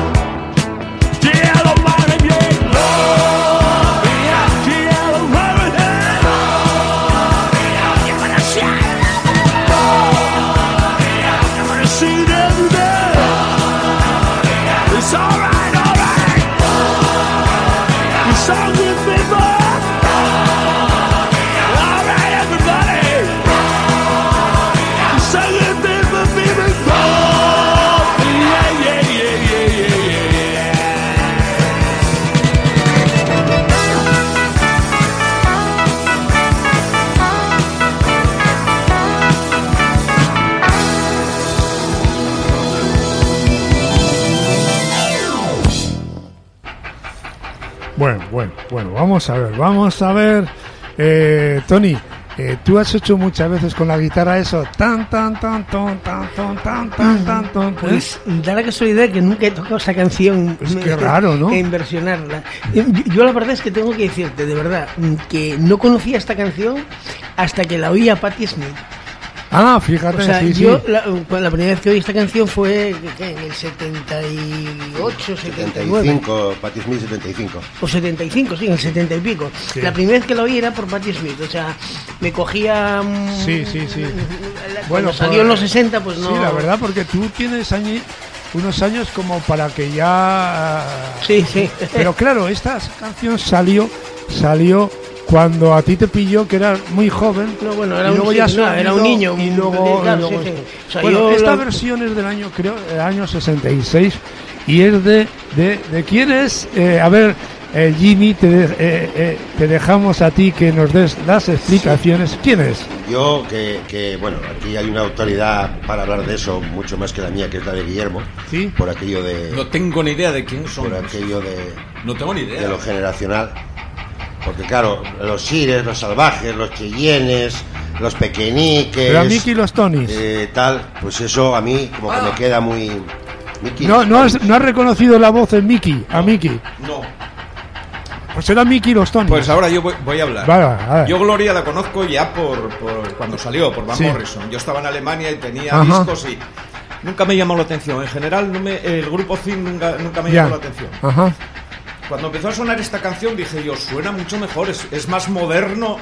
Yeah, the money, yeah, love, yeah, yeah, the money, yeah, love, yeah, you're gonna see it every day, love, yeah, you're gonna see it every day, love, yeah, it's alright, alright, love, yeah, it's all with me, boy, love, yeah, alright, everybody, love, yeah, it's all with me, baby, love, yeah, yeah, yeah, yeah, yeah, yeah, yeah. Bueno, bueno, bueno, vamos a ver, vamos a ver. Eh, Tony, eh, tú has hecho muchas veces con la guitarra eso, tan, tan, tan, tan, tan, tan, tan, tan, tan, tan. Pues da la casualidad que nunca he tocado esa canción. Es que raro, ¿no? En versionarla. Yo, yo la verdad es que tengo que decirte, de verdad, que no conocía esta canción hasta que la oí a Patti Smith. Ah, fíjate, O sea, sí, yo sí. la, la primera vez que oí esta canción fue ¿qué? En el setenta y ocho, setenta y nueve. setenta y cinco, Patti Smith setenta y cinco. O setenta y cinco, sí, en el setenta y pico. Sí. La primera vez que la oí era por Patti Smith. O sea, me cogía... mm, Sí, sí, sí. Cuando Bueno, salió pues, en los sesenta, pues no... Sí, la verdad, porque tú tienes añi- unos años como para que ya... Sí, sí. Pero claro, esta canción salió, salió cuando a ti te pilló que eras muy joven. No, bueno, era y un, luego sí, ya se no, olvidó, era un niño. y un- luego, claro, y luego sí, sí. O sea, bueno, yo esta la- versión es del año, creo, el año sesenta y seis y es de, de, de quién es. Eh, a ver, eh, Jimmy, te, de- eh, eh, te dejamos a ti que nos des las explicaciones. ¿Quién es? Yo, que, que, bueno, aquí hay una autoridad para hablar de eso, mucho más que la mía, que es la de Guillermo, Sí. por aquello de, No tengo ni idea de quién son. por aquello de, No tengo ni de idea. lo generacional. Porque claro, los sires, los salvajes, los chillenes, los pequeñiques, Pero a Mickey y los Tonys. eh, tal, pues eso a mí como que me queda muy... Mickey y No, los no has, Tonys. no has reconocido la voz en Mickey, a Mickey. No. Pues era Mickey y los Tonys. Pues ahora yo voy, voy a hablar. Vale, a ver. Yo Gloria la conozco ya por, por cuando salió, por Van Sí. Morrison. Yo estaba en Alemania y tenía Ajá. discos y nunca me llamó la atención. En general, no me, el grupo Zin nunca, nunca me Ya. llamó la atención. Ajá. Cuando empezó a sonar esta canción dije yo, suena mucho mejor, es, es más moderno.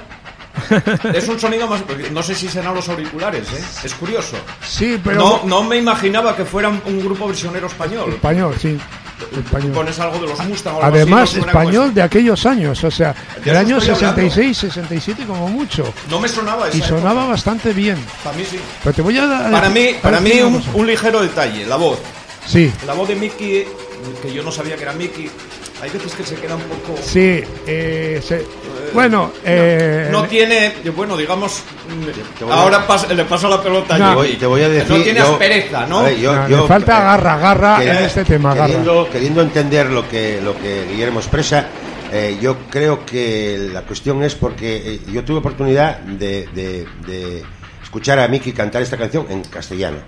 Es un sonido más... No sé si serán los auriculares, ¿eh? Es curioso. Sí, pero... No, no me imaginaba que fuera un, un grupo versionero español. Español, sí. Español. Pones algo de los Mustang o algo Además, así, no suena como español eso. de aquellos años, o sea, De del eso año estoy sesenta y hablando. seis, sesenta y siete como mucho. No me sonaba esa Y sonaba época. bastante bien. Para mí sí. Pero te voy a dar... Para mí, para mí decir un, una cosa. un ligero detalle, la voz. Sí, La voz de Mickey, que yo no sabía que era Mickey, hay veces que se queda un poco... sí. Eh, se- bueno, eh, No tiene, bueno, digamos, Te voy a- ahora pas- le paso la pelota No. a Te voy- Mickey. te voy a decir... No tiene yo- aspereza, ¿no? a ver, yo- no, yo- le falta eh, garra, garra que- en este tema, garra. queriendo, queriendo entender lo que lo que Guillermo expresa, eh, yo creo que la cuestión es porque eh, yo tuve oportunidad de, de- de escuchar a Mickey cantar esta canción en castellano,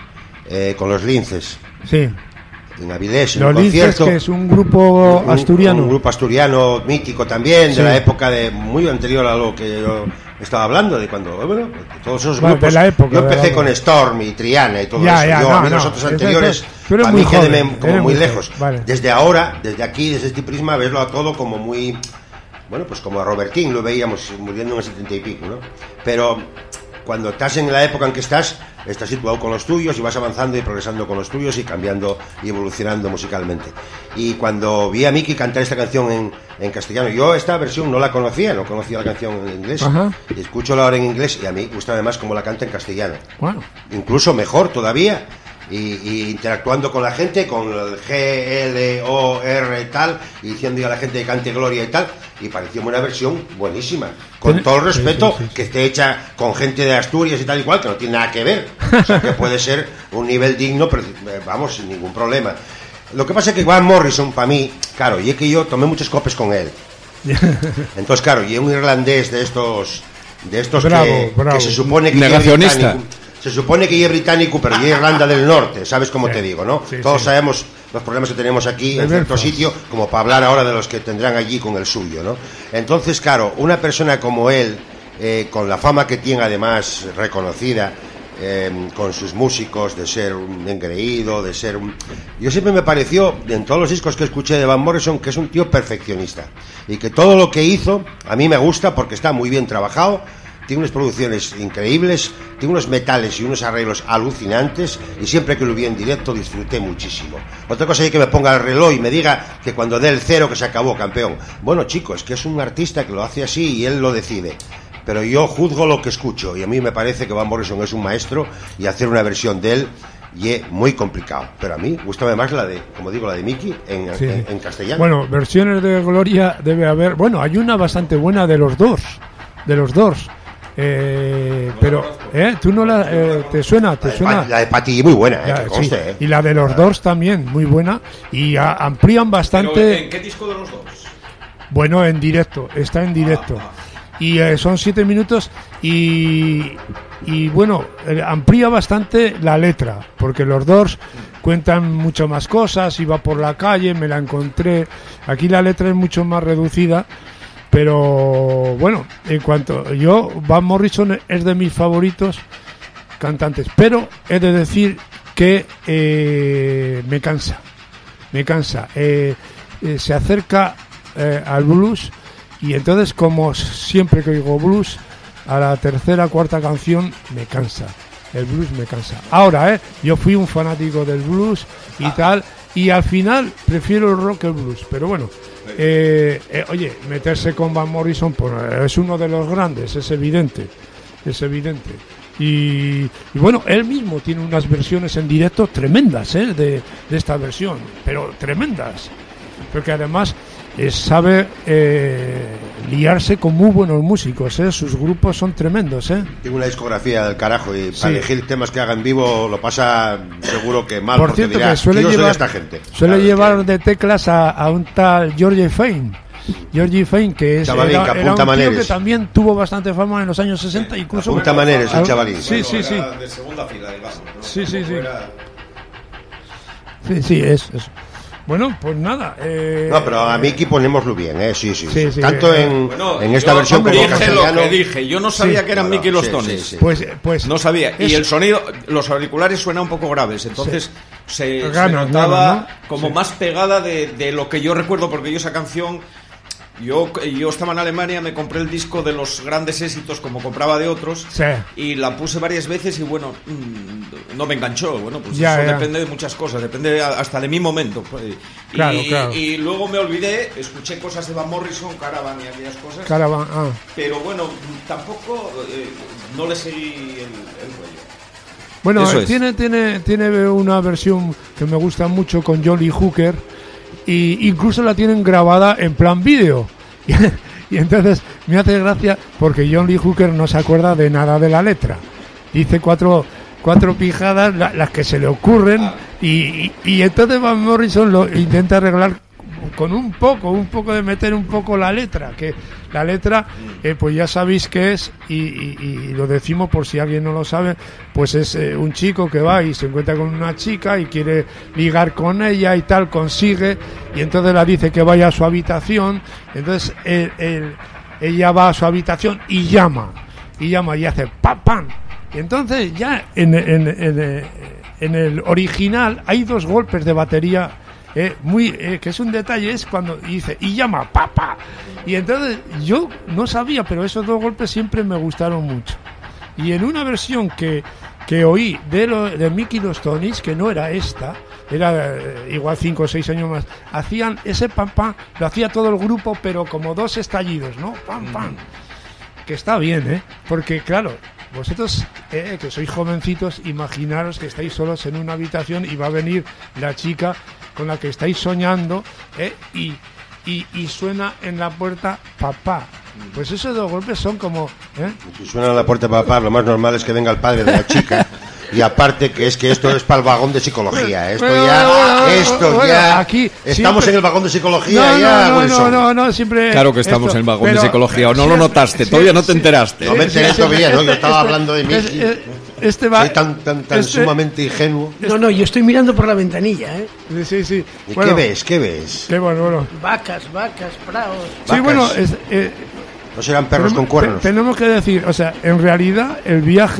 eh, con los Linces, Sí. en Avilés, en Los un Linces, concierto. que es un grupo un- asturiano. Un grupo asturiano mítico también, de Sí. la época de muy anterior a lo que yo estaba hablando, de cuando, bueno, de todos esos Vale, grupos. de la época, yo de la empecé época. con Storm y Triana y todo Ya, eso. ya, yo, no, a mí no, los otros eso- anteriores, tú eres a muy mí quédeme joven, como eres muy muy lejos. joven, vale. Desde ahora, desde aquí, desde este prisma, verlo a todo como muy... Bueno, pues como a Robertín lo veíamos muriendo en el setenta y pico, ¿no? Pero cuando estás en la época en que estás, estás situado con los tuyos y vas avanzando y progresando con los tuyos y cambiando y evolucionando musicalmente. Y cuando vi a Mickey cantar esta canción en, en castellano, yo esta versión no la conocía, no conocía la canción en inglés. Ajá. Y escucho la ahora en inglés y a mí gusta además cómo la canta en castellano. Bueno, Incluso mejor todavía. Y, y interactuando con la gente, con el G, L, O, R y tal, y diciendo a la gente que cante Gloria y tal, y pareció una versión buenísima, con Tiene- todo el sí, respeto, sí, sí, sí. que esté hecha con gente de Asturias y tal igual, que no tiene nada que ver, o sea, que puede ser un nivel digno, pero eh, vamos, sin ningún problema. Lo que pasa es que Van Morrison, para mí, claro, y es que yo tomé muchos copes con él, entonces claro, y es un irlandés de estos, de estos Bravo, que, bravo. que se supone que Negacionista. es británico. Se supone que es británico, pero es Irlanda del Norte, ¿sabes cómo te digo, no? Sí, Todos sí. sabemos los problemas que tenemos aquí De en cierto Belfast. sitio, como para hablar ahora de los que tendrán allí con el suyo, ¿no? Entonces, claro, una persona como él, eh, con la fama que tiene además reconocida, eh, con sus músicos, de ser un engreído, de ser un... Yo siempre me pareció, en todos los discos que escuché de Van Morrison, que es un tío perfeccionista y que todo lo que hizo a mí me gusta porque está muy bien trabajado, tiene unas producciones increíbles, tiene unos metales y unos arreglos alucinantes, y siempre que lo vi en directo disfruté muchísimo. Otra cosa es que me ponga el reloj y me diga que cuando dé el cero que se acabó, campeón. Bueno, chicos, que es un artista que lo hace así y él lo decide. Pero yo juzgo lo que escucho, y a mí me parece que Van Morrison es un maestro, y hacer una versión de él y es muy complicado. Pero a mí gusta más la de, como digo, la de Mickey en, Sí. en, en castellano. Bueno, versiones de Gloria debe haber. Bueno, hay una bastante buena de los Doors, de los Doors. Eh, pero, ¿eh? ¿Tú no la eh, te suena? ¿Te la, de, suena? Pa- la de Patti muy buena, eh, Ya, que sí. conste, eh. Y la de los Doors también, muy buena. Y a- amplían bastante. Pero, ¿en qué disco de los dos? Bueno, en directo, está en directo. Y eh, son siete minutos y, y bueno, eh, amplía bastante la letra, porque los Doors cuentan mucho más cosas, iba por la calle, me la encontré. Aquí la letra es mucho más reducida, pero bueno, en cuanto yo, Van Morrison es de mis favoritos cantantes, pero he de decir que eh, me cansa, me cansa. Eh, eh, se acerca eh, al blues, y entonces, como siempre que oigo blues, a la tercera, cuarta canción me cansa. El blues me cansa. Ahora, eh, yo fui un fanático del blues y tal, y al final prefiero el rock que el blues. Pero bueno, eh, eh, oye, meterse con Van Morrison pues, es uno de los grandes, es evidente, es evidente. Y, y bueno, él mismo tiene unas versiones en directo tremendas, eh, de, de esta versión, pero tremendas, porque además eh, sabe eh, liarse con muy buenos músicos, eh. Sus grupos son tremendos, eh. Tiene una discografía del carajo, y Sí. para elegir temas que haga en vivo lo pasa seguro que mal. Por porque cierto, dirá, que suele "¿Quién soy llevar, esta gente?". suele Claro, llevar que- de teclas a, a un tal George Fame. George Fame, que es, Chavalín, era, que era apunta un tío maneres. que también tuvo bastante fama en los años sesenta, incluso... Apunta maneres, el Al- chavalín. Sí, sí, sí. Era de segunda fila, digamos, ¿no? Sí, sí, sí. Era- Sí, sí, es, es. Bueno, pues nada. Eh, No, pero a Mickey ponémoslo bien, ¿eh? Sí, sí. Sí, sí, Tanto eh, en, Bueno, en esta yo, versión hombre, como en dije castellano. lo que dije. Yo no sabía Sí. que eran No, no, Mickey los sí, Tonys. sí, sí. Pues, pues No sabía. es- Y el sonido, los auriculares suenan un poco graves, entonces se, se Ganan, notaba ganan, ¿no? como Sí. más pegada de, de lo que yo recuerdo, porque yo esa canción, yo, yo estaba en Alemania, me compré el disco de los grandes éxitos como compraba de otros, Sí. y la puse varias veces y bueno, mm, no me enganchó. Bueno, pues Ya, eso ya. depende de muchas cosas, depende a- hasta de mi momento. pues. Y, Claro, claro. y luego me olvidé, escuché cosas de Van Morrison, Caravan y aquellas cosas. Caravan, ah. Pero bueno, tampoco eh, no le seguí el, el rollo. Bueno, Eso eh, es. tiene, tiene, tiene una versión que me gusta mucho con Jolly Hooker, y incluso la tienen grabada en plan vídeo. Y entonces me hace gracia porque John Lee Hooker no se acuerda de nada de la letra. Dice cuatro, cuatro pijadas, la- las que se le ocurren, y, y, y entonces Van Morrison lo intenta arreglar con un poco, un poco de meter un poco la letra, que la letra, eh, pues ya sabéis qué es, y, y- y lo decimos por si alguien no lo sabe, pues es eh, un chico que va y se encuentra con una chica y quiere ligar con ella y tal, consigue, y entonces la dice que vaya a su habitación, entonces él- él- ella va a su habitación y llama, y llama y hace pam, pam, y entonces ya en, en- en, eh, en el original hay dos golpes de batería, eh, muy eh, que es un detalle, es cuando dice y llama papá, y entonces yo no sabía, pero esos dos golpes siempre me gustaron mucho, y en una versión que, que oí de, lo, de Mickey y los Tonys, que no era esta, era eh, igual cinco o seis años más, hacían ese pam pam, lo hacía todo el grupo, pero como dos estallidos, ¿no? Pam pam, que está bien, ¿eh? Porque claro, vosotros eh, que sois jovencitos, imaginaros que estáis solos en una habitación y va a venir la chica con la que estáis soñando, ¿eh? y, y, y suena en la puerta papá. Pues esos dos golpes son como... ¿eh? Si suena a la puerta de papá, lo más normal es que venga el padre de la chica. Y aparte que es que esto es para el vagón de psicología. Esto Bueno, ya, bueno, bueno, esto bueno, ya. aquí Estamos siempre- en el vagón de psicología No, ya, no, no, Wilson. no, no, no, siempre... Claro que estamos esto, en el vagón de pero- psicología, o no lo siempre- notaste, sí, todavía no te sí, enteraste. No me enteré todavía, ¿no? Yo estaba hablando de es- Mickey. es- Este va... Soy tan, tan, tan este- sumamente ingenuo. No, no, yo estoy mirando por la ventanilla, ¿eh? Sí, sí, sí. ¿Y Bueno, qué ves? ¿Qué ves? qué bueno, bueno. Vacas, vacas, praos. Sí, Vacas. bueno, es, eh, ¿No serán perros con tenemos- cuernos? te- tenemos que decir, o sea, en realidad el viaje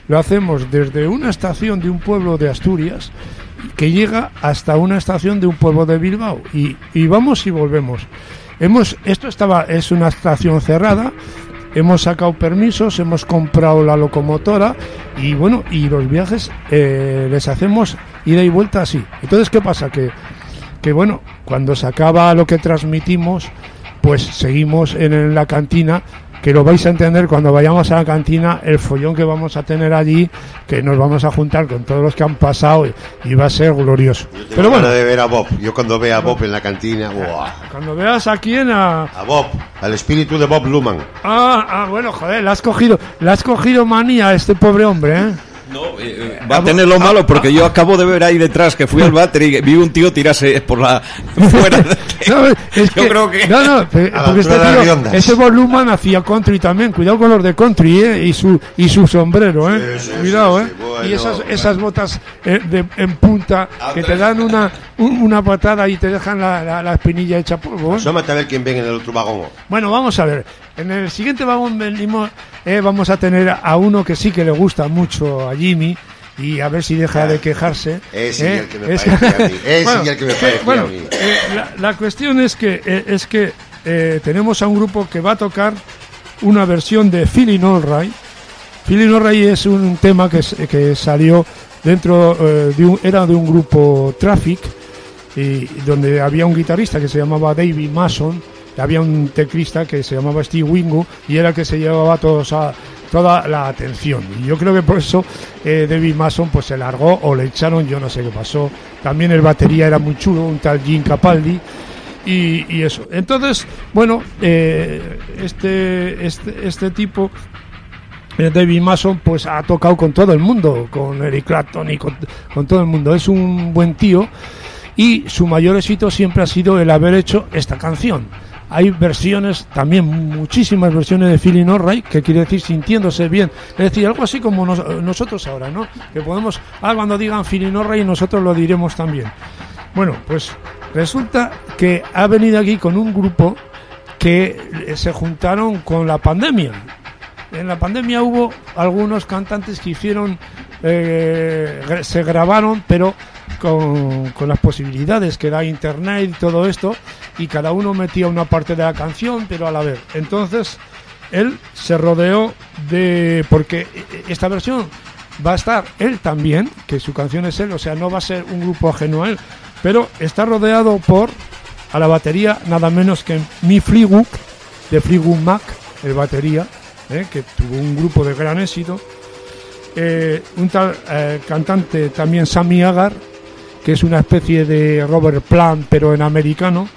lo hacemos desde una estación de un pueblo de Asturias que llega hasta una estación de un pueblo de Bilbao y, y vamos y volvemos. Hemos, esto estaba, es una estación cerrada, hemos sacado permisos, hemos comprado la locomotora y bueno, y los viajes eh, les hacemos ida y vuelta así. Entonces, ¿qué pasa? Que, que bueno, cuando se acaba lo que transmitimos, pues seguimos en, en la cantina, que lo vais a entender cuando vayamos a la cantina, el follón que vamos a tener allí, que nos vamos a juntar con todos los que han pasado y, y va a ser glorioso. Yo tengo Pero bueno, ganas de ver a Bob. Yo cuando vea a Bob en la cantina, ¡buah! cuando veas a quién, a... A Bob, al espíritu de Bob Luman. Ah, ah, bueno, joder, le has cogido, le has cogido manía a este pobre hombre, ¿eh? No, eh, va a tener lo malo porque yo acabo de ver ahí detrás que fui al váter y vi un tío tirarse por la fuera. No, es Yo que, creo que no, no, pe- a la porque este altura de las tío, riondas. ese volumen hacía country también. Cuidado con los de country, ¿eh? Y su y su sombrero, ¿eh? Sí, sí, Cuidado, sí, ¿eh? sí, bueno, y esas bueno. esas botas eh, de, en punta que te dan una un- una patada y te dejan la, la, la espinilla hecha polvo, ¿eh? Asómate a ver quién ven en el otro vagón. Bueno, vamos a ver. En el siguiente vagón venimos, eh, vamos a tener a uno que sí que le gusta mucho a Jimmy. Y a ver si deja de quejarse. Ese y ¿eh? el que me Es- parece a mí. Ese Bueno, y el que me eh, parece bueno, a mí. eh, la, la cuestión es que eh, es que eh, tenemos a un grupo que va a tocar una versión de Feeling Alright. Feeling Alright es un tema que, s- que salió dentro eh, de un, era de un grupo Traffic, y donde había un guitarrista que se llamaba David Mason, y había un teclista que se llamaba Steve Wingo, y era el que se llevaba todos a toda la atención. Y yo creo que por eso eh, David Mason pues se largó o le echaron, yo no sé qué pasó. También el batería era muy chulo, un tal Jim Capaldi. Y, y eso. Entonces, bueno, eh, este, este, este tipo, eh, David Mason, pues ha tocado con todo el mundo, con Eric Clapton y con, con todo el mundo. Es un buen tío y su mayor éxito siempre ha sido el haber hecho esta canción. Hay versiones, también muchísimas versiones de Feeling Alright, que quiere decir sintiéndose bien. Es decir, algo así como nos- nosotros ahora, ¿no? Que podemos, ah, cuando digan Feeling Alright, nosotros lo diremos también. Bueno, pues resulta que ha venido aquí con un grupo que eh, se juntaron con la pandemia. En la pandemia hubo algunos cantantes que hicieron, eh, gra- se grabaron, pero con, con las posibilidades que da internet y todo esto, y cada uno metía una parte de la canción, pero a la vez. Entonces, él se rodeó de... porque esta versión va a estar él también, que su canción es él, o sea, no va a ser un grupo ajeno a él, pero está rodeado por, a la batería, nada menos que Mick Fleetwood, de Fleetwood Mac, el batería, eh, que tuvo un grupo de gran éxito, eh, un tal eh, cantante también, Sammy Hagar, que es una especie de Robert Plant pero en americano,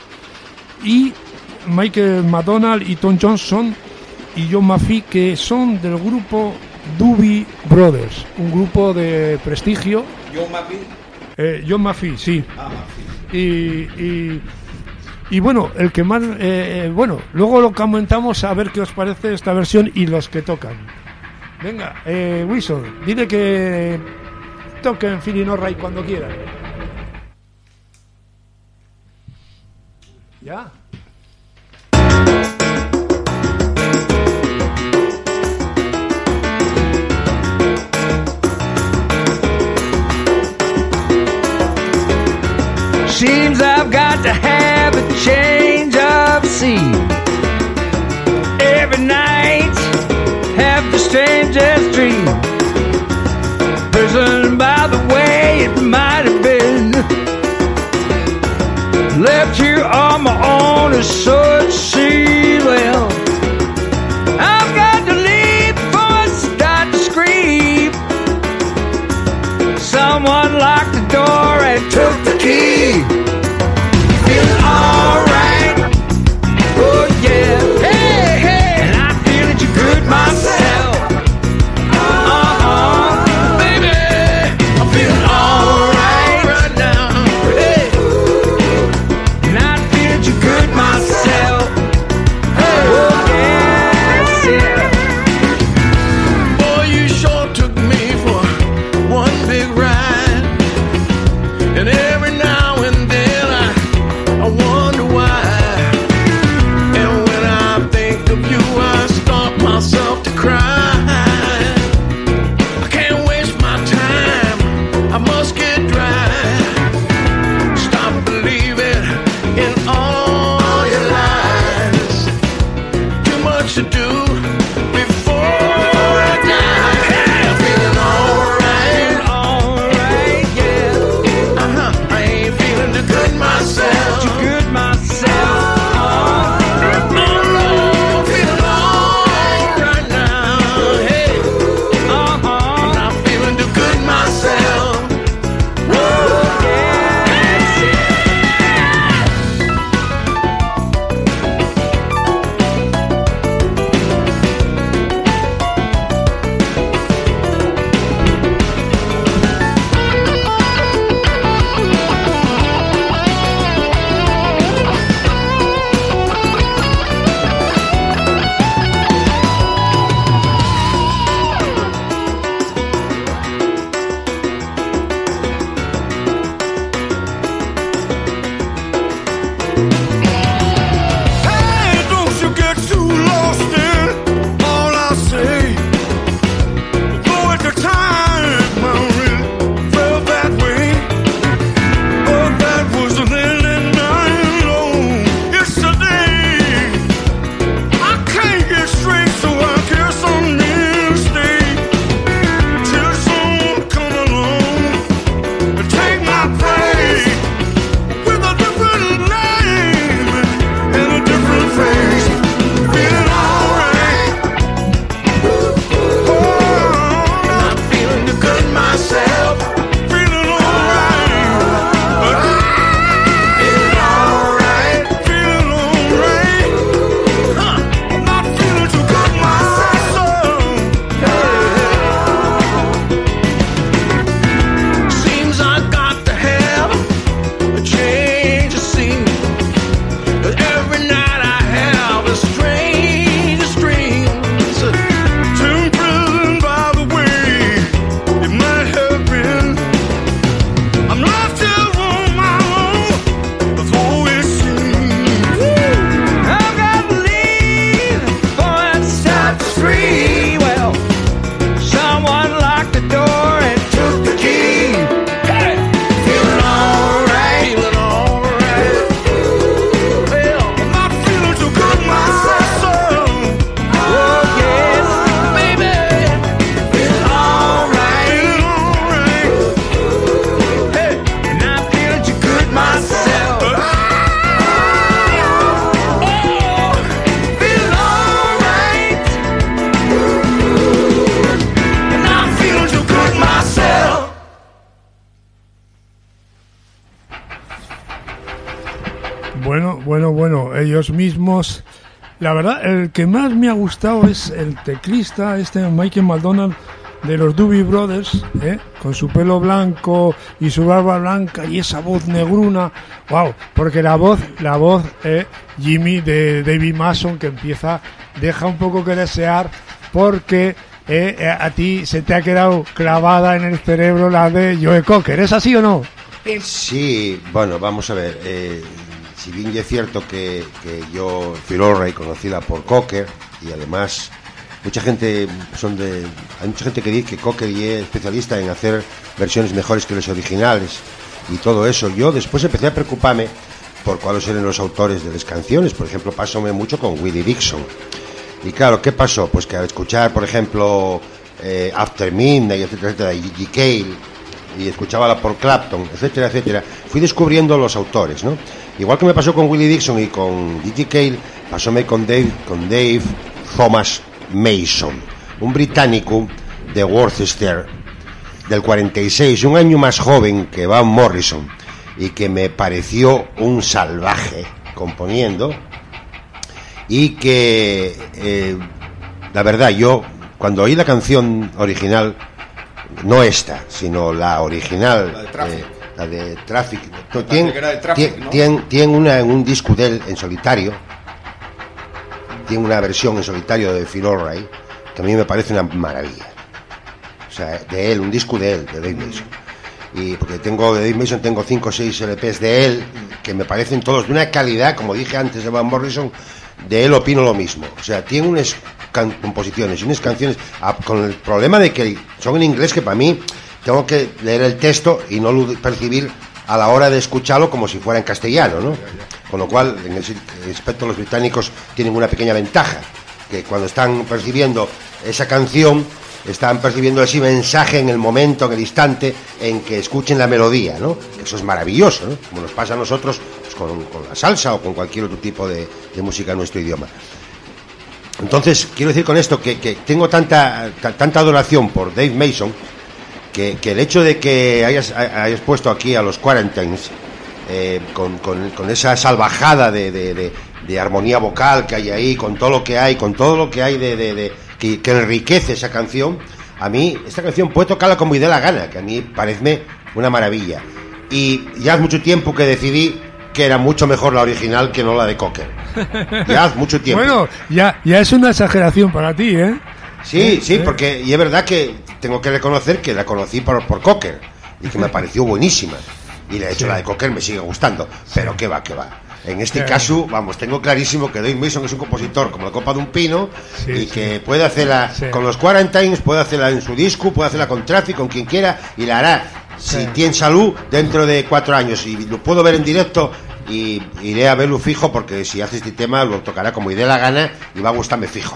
y Michael McDonald y Tom Johnson y John Maffei, que son del grupo Doobie Brothers, un grupo de prestigio. John Maffei. Eh, John Maffei, sí. Ah, Maffei. Y, y, y bueno, el que más, eh, bueno, luego lo comentamos a ver qué os parece esta versión y los que tocan. Venga, eh, Wilson, dile que toquen Feeling Alright cuando quieran. ¿Ya? Seems I've got to have a change of scene. Every night, have the strangest dream. Prison by the way it might have been. Left here on my own, and so it seems. Well, I've got to leave before I start to scream. Someone locked the door and took the key. Feeling alright, oh yeah, hey, hey, and I feel that you're good myself. Uh-uh, baby, I'm feeling alright right now, hey, and I feel that you're good myself. Bueno, bueno, ellos mismos. La verdad, el que más me ha gustado es el teclista, este Michael McDonald, de los Doobie Brothers, ¿eh? Con su pelo blanco y su barba blanca y esa voz negruna. Wow, porque la voz, la voz, eh, Jimmy, de David Mason, que empieza, deja un poco que desear, porque eh, a ti se te ha quedado clavada en el cerebro la de Joe Cocker. ¿Es así o no? Sí, bueno, vamos a ver. Eh, si bien ya es cierto que, que yo, Phil O'Reilly, conocida por Cocker, y además mucha gente son de hay mucha gente que dice que Cocker y es especialista en hacer versiones mejores que los originales y todo eso. Yo después empecé a preocuparme por cuáles eran los autores de las canciones. Por ejemplo, pasóme mucho con Willie Dixon. Y claro, ¿qué pasó? Pues que al escuchar, por ejemplo, eh, After Midnight, etcétera, etcétera, y G G. Cale, y escuchaba la por Clapton, etcétera, etcétera, fui descubriendo los autores, ¿no? Igual que me pasó con Willie Dixon y con G G. Cale, pasóme con Dave, con Dave Thomas Mason, un británico de Worcester del cuarenta y seis, un año más joven que Van Morrison, y que me pareció un salvaje componiendo, y que eh, la verdad, yo cuando oí la canción original, no esta, sino la original, la de Traffic, eh, la de Traffic, no, tiene, era de Traffic, tiene, ¿no? tiene, tiene una, un disco de él en solitario, tiene una versión en solitario de Phil O'Reilly que a mí me parece una maravilla. O sea, de él, un disco de él, de Dave Mason. Y porque tengo de Dave Mason, tengo cinco o seis L Pes de él que me parecen todos de una calidad, como dije antes de Van Morrison, de él opino lo mismo. O sea, tiene unas can- composiciones y unas canciones a, con el problema de que son en inglés, que para mí tengo que leer el texto y no lo percibir a la hora de escucharlo como si fuera en castellano, ¿no? Con lo cual, en ese aspecto, los británicos tienen una pequeña ventaja, que cuando están percibiendo esa canción, están percibiendo ese mensaje en el momento, en el instante en que escuchen la melodía, ¿no? Eso es maravilloso, ¿no? Como nos pasa a nosotros pues, con, con la salsa o con cualquier otro tipo de, de música en nuestro idioma. Entonces, quiero decir con esto que, que tengo tanta, ta, tanta adoración por Dave Mason, que, que el hecho de que hayas, hayas puesto aquí a los Quarantines, eh, con, con, con esa salvajada de, de, de, de armonía vocal que hay ahí, con todo lo que hay, con todo lo que hay de, de, de que, que enriquece esa canción, a mí esta canción puede tocarla como me dé la gana, que a mí parece una maravilla. Y ya hace mucho tiempo que decidí que era mucho mejor la original que no la de Cocker. Ya hace mucho tiempo. Bueno, ya, ya es una exageración para ti, ¿eh? Sí, sí, porque y es verdad que tengo que reconocer que la conocí por, por Cocker y que me pareció buenísima. Y de hecho sí, la de Cocker me sigue gustando, pero que va, que va. En este sí, caso, vamos, tengo clarísimo que Dave Mason es un compositor como la copa de un pino, sí, y que sí, puede hacerla sí, con los Quarantines, puede hacerla en su disco, puede hacerla con Traffic, con quien quiera, y la hará, sí, si tiene salud, dentro de cuatro años. Y lo puedo ver en directo y iré a verlo fijo, porque si hace este tema lo tocará como idea la gana y va a gustarme fijo.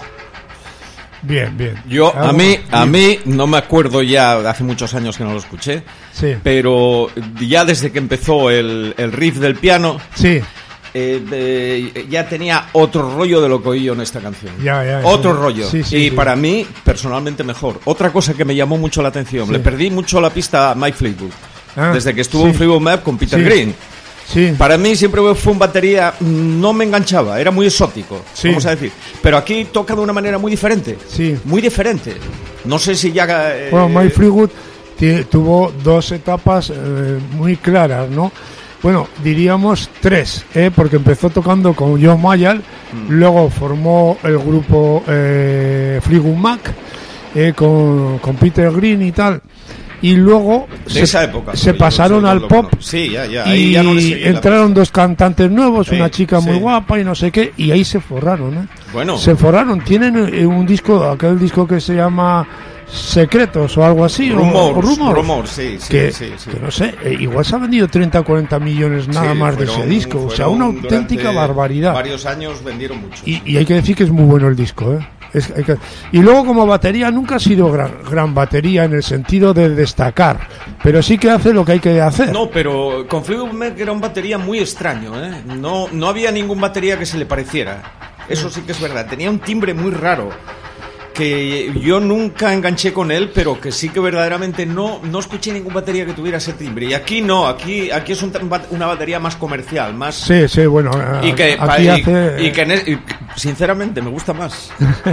Bien, bien. Yo, a mí, a mí, no me acuerdo ya, hace muchos años que no lo escuché, sí, pero ya desde que empezó el, el riff del piano, sí, eh, eh, ya tenía otro rollo de lo que oí yo en esta canción. Ya, ya, otro sí, rollo. Sí, sí, y sí, para mí, personalmente, mejor. Otra cosa que me llamó mucho la atención, sí, le perdí mucho la pista a Mike Fleetwood, ah, desde que estuvo sí, en Fleetwood Mac con Peter sí, Green. Sí. Para mí siempre fue un batería, no me enganchaba, era muy exótico, sí, vamos a decir. Pero aquí toca de una manera muy diferente, sí, muy diferente. No sé si ya... Eh, bueno, Mike Fleetwood t- tuvo dos etapas eh, muy claras, ¿no? Bueno, diríamos tres, ¿eh? Porque empezó tocando con John Mayall, mm, luego formó el grupo eh, Fleetwood Mac eh, con, con Peter Green y tal. Y luego de se, esa época, se pasaron al pop, sí, ya, ya, y ya no entraron dos cantantes nuevos, sí, una chica sí, muy guapa y no sé qué, y ahí se forraron, ¿eh? Bueno. Se forraron, tienen un disco, aquel disco que se llama Secretos o algo así, Rumors, o, o Rumors, Rumors, sí, sí, que, sí, sí. que no sé, eh, igual se ha vendido treinta o cuarenta millones nada sí, más fueron, de ese disco, o sea, una auténtica barbaridad. Varios años vendieron mucho. Y, y hay que decir que es muy bueno el disco, ¿eh? Es, hay que, y luego como batería nunca ha sido gran, gran batería en el sentido de destacar, pero sí que hace lo que hay que hacer. No, pero con Fleetwood Mac era un batería muy extraño, ¿eh? No, no había ningún batería que se le pareciera. Eso sí que es verdad. Tenía un timbre muy raro. que yo nunca enganché con él, pero que sí que verdaderamente no, no escuché ninguna batería que tuviera ese timbre. Y aquí no, aquí, aquí es un, una batería más comercial, más... Sí, sí, bueno. Y que, aquí y, hace... y que y, sinceramente me gusta más.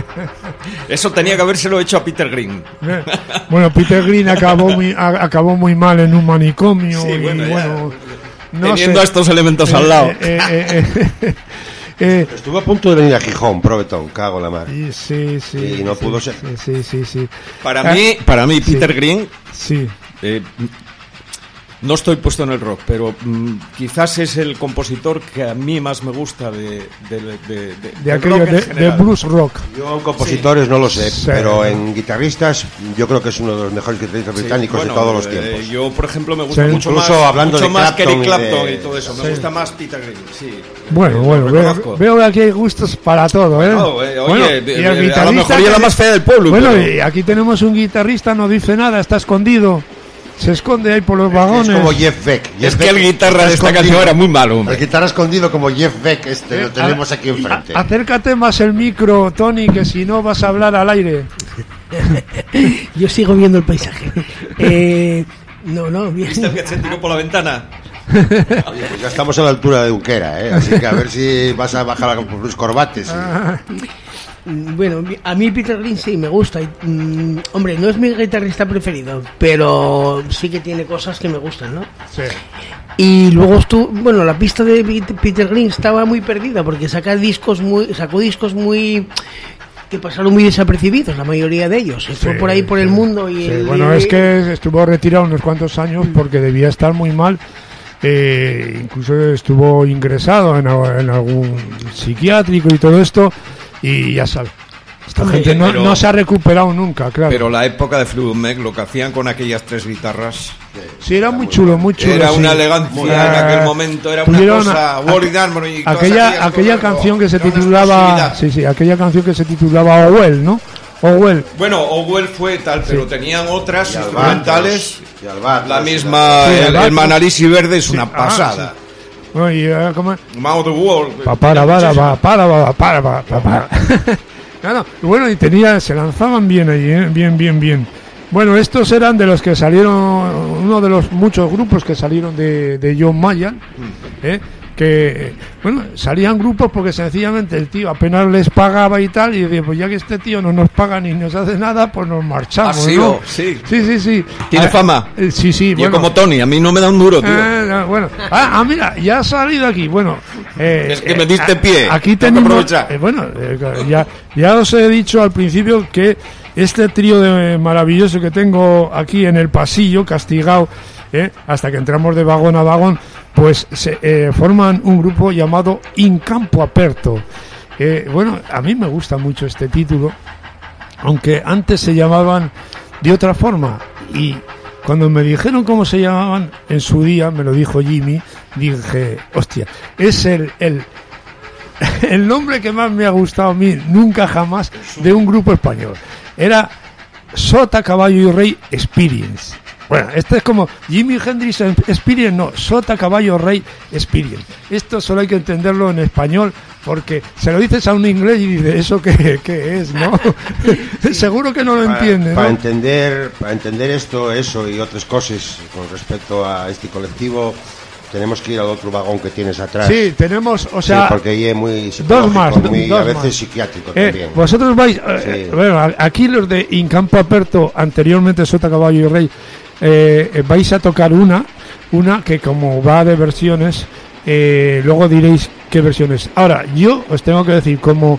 Eso tenía que habérselo hecho a Peter Green. Bueno, Peter Green acabó muy, a, acabó muy mal en un manicomio. Sí, y bueno, bueno, no teniendo sé. estos elementos Eh, al lado. eh, eh, eh, eh, Estuvo a punto de venir a Gijón, Probeton, cago en la mar. y sí, sí. Y no sí, pudo ser. Sí, sí, sí. sí. Para Ah, mí, para mí Peter sí. Green, Sí. eh, no estoy puesto en el rock, pero mm, quizás es el compositor que a mí más me gusta de, de, de, de, De del aquello, rock en de, de general. blues rock. Yo en compositores no lo sé, Sí. pero en guitarristas yo creo que es uno de los mejores guitarristas Sí, británicos bueno, de todos los eh, tiempos. yo, por ejemplo, me gusta Sí. mucho Incluso más, hablando mucho de más que Eric Clapton y Clapton de- y todo eso. Me Sí. gusta más Peter Green, sí. Bueno, Eh, bueno, lo veo, reconozco. veo que aquí hay gustos para todo, ¿eh? No, eh, oye, Bueno, de- y de- el a lo guitarrista mejor ya que- la más fea del pueblo. Bueno, pero- y aquí tenemos un guitarrista, no dice nada, está escondido. Se esconde ahí por los vagones. Es como Jeff Beck. Es Jeff que el Beck guitarra está de esta escondido. canción era muy malo, El hombre. guitarra escondido como Jeff Beck, este Eh, lo tenemos a- aquí enfrente. a- acércate más el micro, Tony, que si no vas a hablar al aire. Yo sigo viendo el paisaje. Eh, no, no, bien. ¿Viste el que se tiró por la ventana? Oye, pues ya estamos a la altura de Unquera, ¿eh? Así que a ver si vas a bajar a- los corbates. Bueno, a mí Peter Green sí me gusta. Y, mm, hombre, no es mi guitarrista preferido, pero sí que tiene cosas que me gustan, ¿no? Sí. Y luego estuvo, bueno, la pista de Pete- Peter Green estaba muy perdida porque saca discos muy, sacó discos muy que pasaron muy desapercibidos, la mayoría de ellos. Se fue Sí, por ahí por el sí, mundo y sí. el- Bueno, es que estuvo retirado unos cuantos años porque debía estar muy mal. Eh, incluso estuvo ingresado en, a- en algún psiquiátrico y todo esto. Y ya sabes, esta Hombre, gente no, pero- no se ha recuperado nunca, claro. Pero la época de Fleetwood Mac, lo que hacían con aquellas tres guitarras, sí, era muy chulo, muy chulo. era sí. una elegancia en Eh, aquel momento, era tuvieron una cosa. a- Wally Darmore y todas aquella aquellas aquella cosas, canción que se era una titulaba exclusividad. sí sí aquella canción que se titulaba Owell, ¿no? Owell. Bueno, Owell fue tal, pero tenían otras Y Albatros, instrumentales. y Albatros, La y misma, Sí, el, el Albatros. Manalisi Verde es Sí, una ah, pasada. Bueno, y, eh, ¿cómo es? Man of the World. Pa, para, para, para, para, para, para, para, para, para. Claro, y bueno, y tenía, se lanzaban bien ahí, ¿eh? bien, bien, bien. Bueno, estos eran de los que salieron, uno de los muchos grupos que salieron de, de John Mayer, ¿eh? Que, bueno, salían grupos porque sencillamente el tío apenas les pagaba y tal, y decía, pues ya que este tío no nos paga ni nos hace nada, pues nos marchamos, Ah, sí, ¿no? oh, sí. Sí, sí, sí. Tiene Ah, fama. eh, Sí, sí, Yo bueno. como Tony, a mí no me da un duro, tío. Eh, no, bueno, ah, ah, mira, ya ha salido aquí. Bueno, eh, Es que eh, me diste a- pie. Aquí Tengo que tenemos. aprovechar. eh, bueno, eh, ya, ya os he dicho al principio que este trío de maravilloso que tengo aquí en el pasillo, castigado, eh, hasta que entramos de vagón a vagón, pues se eh, forman un grupo llamado In Campo Aperto. Eh, bueno, a mí me gusta mucho este título, aunque antes se llamaban de otra forma. Y cuando me dijeron cómo se llamaban en su día, me lo dijo Jimmy, dije, hostia, es el, el, el nombre que más me ha gustado a mí, nunca jamás, de un grupo español. Era Sota, Caballo y Rey Experience. Bueno, esto es como Jimi Hendrix Experience, no, Sota, Caballo, Rey Experience. Esto solo hay que entenderlo en español, porque se lo dices a un inglés y dice, ¿eso qué, qué es, no? Seguro que no lo entiende, Para ¿no? entender, para entender esto, eso y otras cosas con respecto a este colectivo, tenemos que ir al otro vagón que tienes atrás. Sí, tenemos, o Sí, sea, porque ahí es muy dos psicológico, más, muy, dos a veces más. psiquiátrico Eh, también. vosotros vais, eh, Sí. bueno, a- aquí los de Incampo Aperto, anteriormente Sota, Caballo y Rey, eh, eh, vais a tocar una, una que como va de versiones, eh, luego diréis qué versiones. Ahora, yo os tengo que decir, como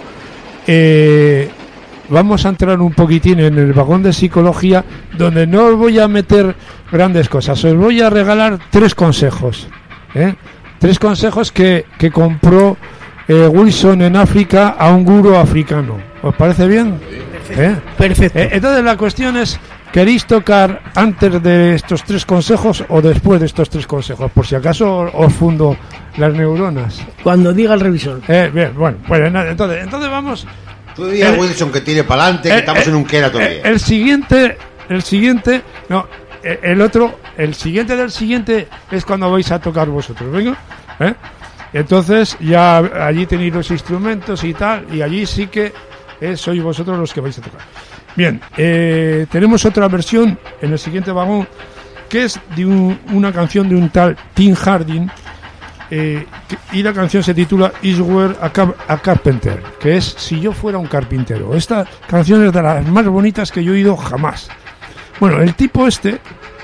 eh, vamos a entrar un poquitín en el vagón de psicología, donde no os voy a meter grandes cosas, os voy a regalar tres consejos, ¿eh? Tres consejos que, que compró eh, Wilson en África a un gurú africano. ¿Os parece bien? ¿Eh? Perfecto. Eh, entonces la cuestión es, ¿queréis tocar antes de estos tres consejos o después de estos tres consejos? Por si acaso os fundo las neuronas. Cuando diga el revisor. Eh, bien, bueno, pues nada, entonces, entonces vamos. Tú dirías el- Wilson que tire para adelante, que Eh, estamos eh, en un Quera eh, todavía. El siguiente, el siguiente, no, eh, el otro, el siguiente del siguiente es cuando vais a tocar vosotros, venga, ¿eh? Entonces ya allí tenéis los instrumentos y tal, y allí sí que eh, sois vosotros los que vais a tocar. Bien, eh, tenemos otra versión en el siguiente vagón, que es de un, una canción de un tal Tim Harding, eh, que, y la canción se titula Is Where a, Car- a Carpenter, que es Si yo fuera un carpintero. Esta canción es de las más bonitas que yo he oído jamás. Bueno, el tipo este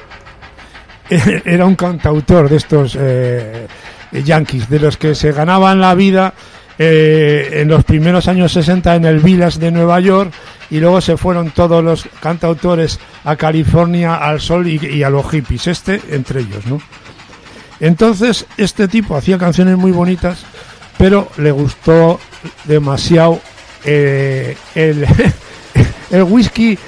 era un cantautor de estos eh, yankees, de los que se ganaban la vida eh, en los primeros años sesenta en el Village de Nueva York, y luego se fueron todos los cantautores a California, al sol y, y a los hippies, este entre ellos, ¿no? Entonces este tipo hacía canciones muy bonitas, pero le gustó demasiado eh, el, el whisky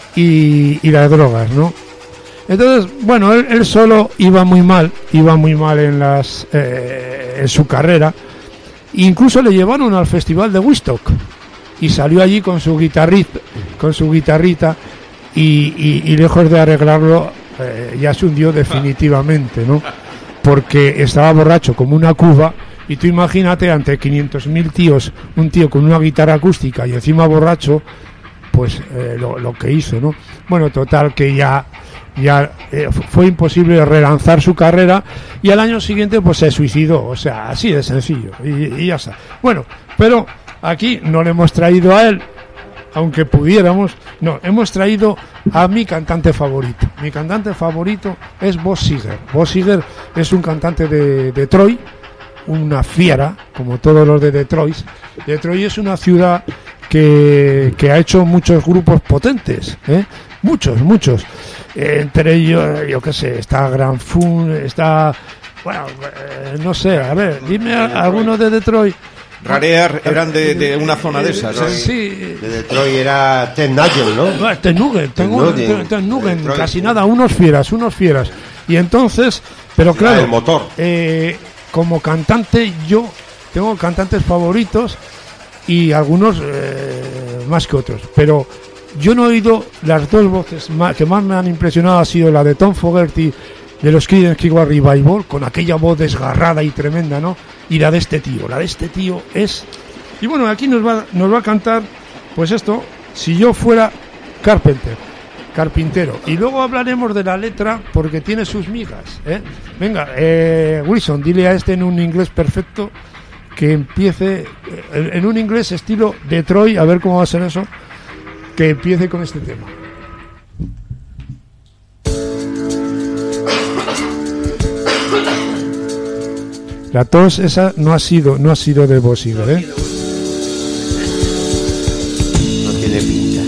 y, y las drogas, ¿no? Entonces, bueno, él, él solo iba muy mal, iba muy mal en las eh, en su carrera. Incluso le llevaron al festival de Woodstock y salió allí con su guitarrita, con su guitarrita y, y, y lejos de arreglarlo eh, ya se hundió definitivamente, ¿no? Porque estaba borracho como una cuba, y tú imagínate ante quinientos mil tíos, un tío con una guitarra acústica y encima borracho, pues eh, lo, lo que hizo, ¿no? Bueno, total que ya ya eh, fue imposible relanzar su carrera, y al año siguiente pues se suicidó, o sea, así de sencillo, y, y ya está. Bueno, pero aquí no le hemos traído a él, aunque pudiéramos, no, hemos traído a mi cantante favorito. Mi cantante favorito es Boz Seger. Boz Seger es un cantante de Detroit, una fiera, como todos los de Detroit. Detroit es una ciudad que, que ha hecho muchos grupos potentes, ¿eh? Muchos, muchos. Eh, entre ellos, yo qué sé, está Grand Fun, está, bueno, eh, no sé, a ver, dime a, algunos de Detroit. Rarea eran de, de una zona de esas, ¿eh? Sí. De Detroit era Ted Nugent, ¿no? No, Ted Nugent, Ted Nugent, Ted Nugent, Detroit, casi sí. nada, unos fieras, unos fieras. Y entonces, pero claro, el motor. Eh, como cantante, yo tengo cantantes favoritos y algunos eh, más que otros, pero yo no he oído las dos voces más, que más me han impresionado. Ha sido la de Tom Fogerty de los Creedence Clearwater Revival, con aquella voz desgarrada y tremenda, ¿no? Y la de este tío, la de este tío es... Y bueno, aquí nos va, nos va a cantar, pues esto, Si yo fuera Carpenter, carpintero. Y luego hablaremos de la letra, porque tiene sus migas, ¿eh? Venga, eh, Wilson, dile a este en un inglés perfecto que empiece, eh, en un inglés estilo Detroit, a ver cómo va a ser eso, que empiece con este tema. La tos esa no ha sido, no ha sido de Boz Seger, ¿eh? No tiene pinta.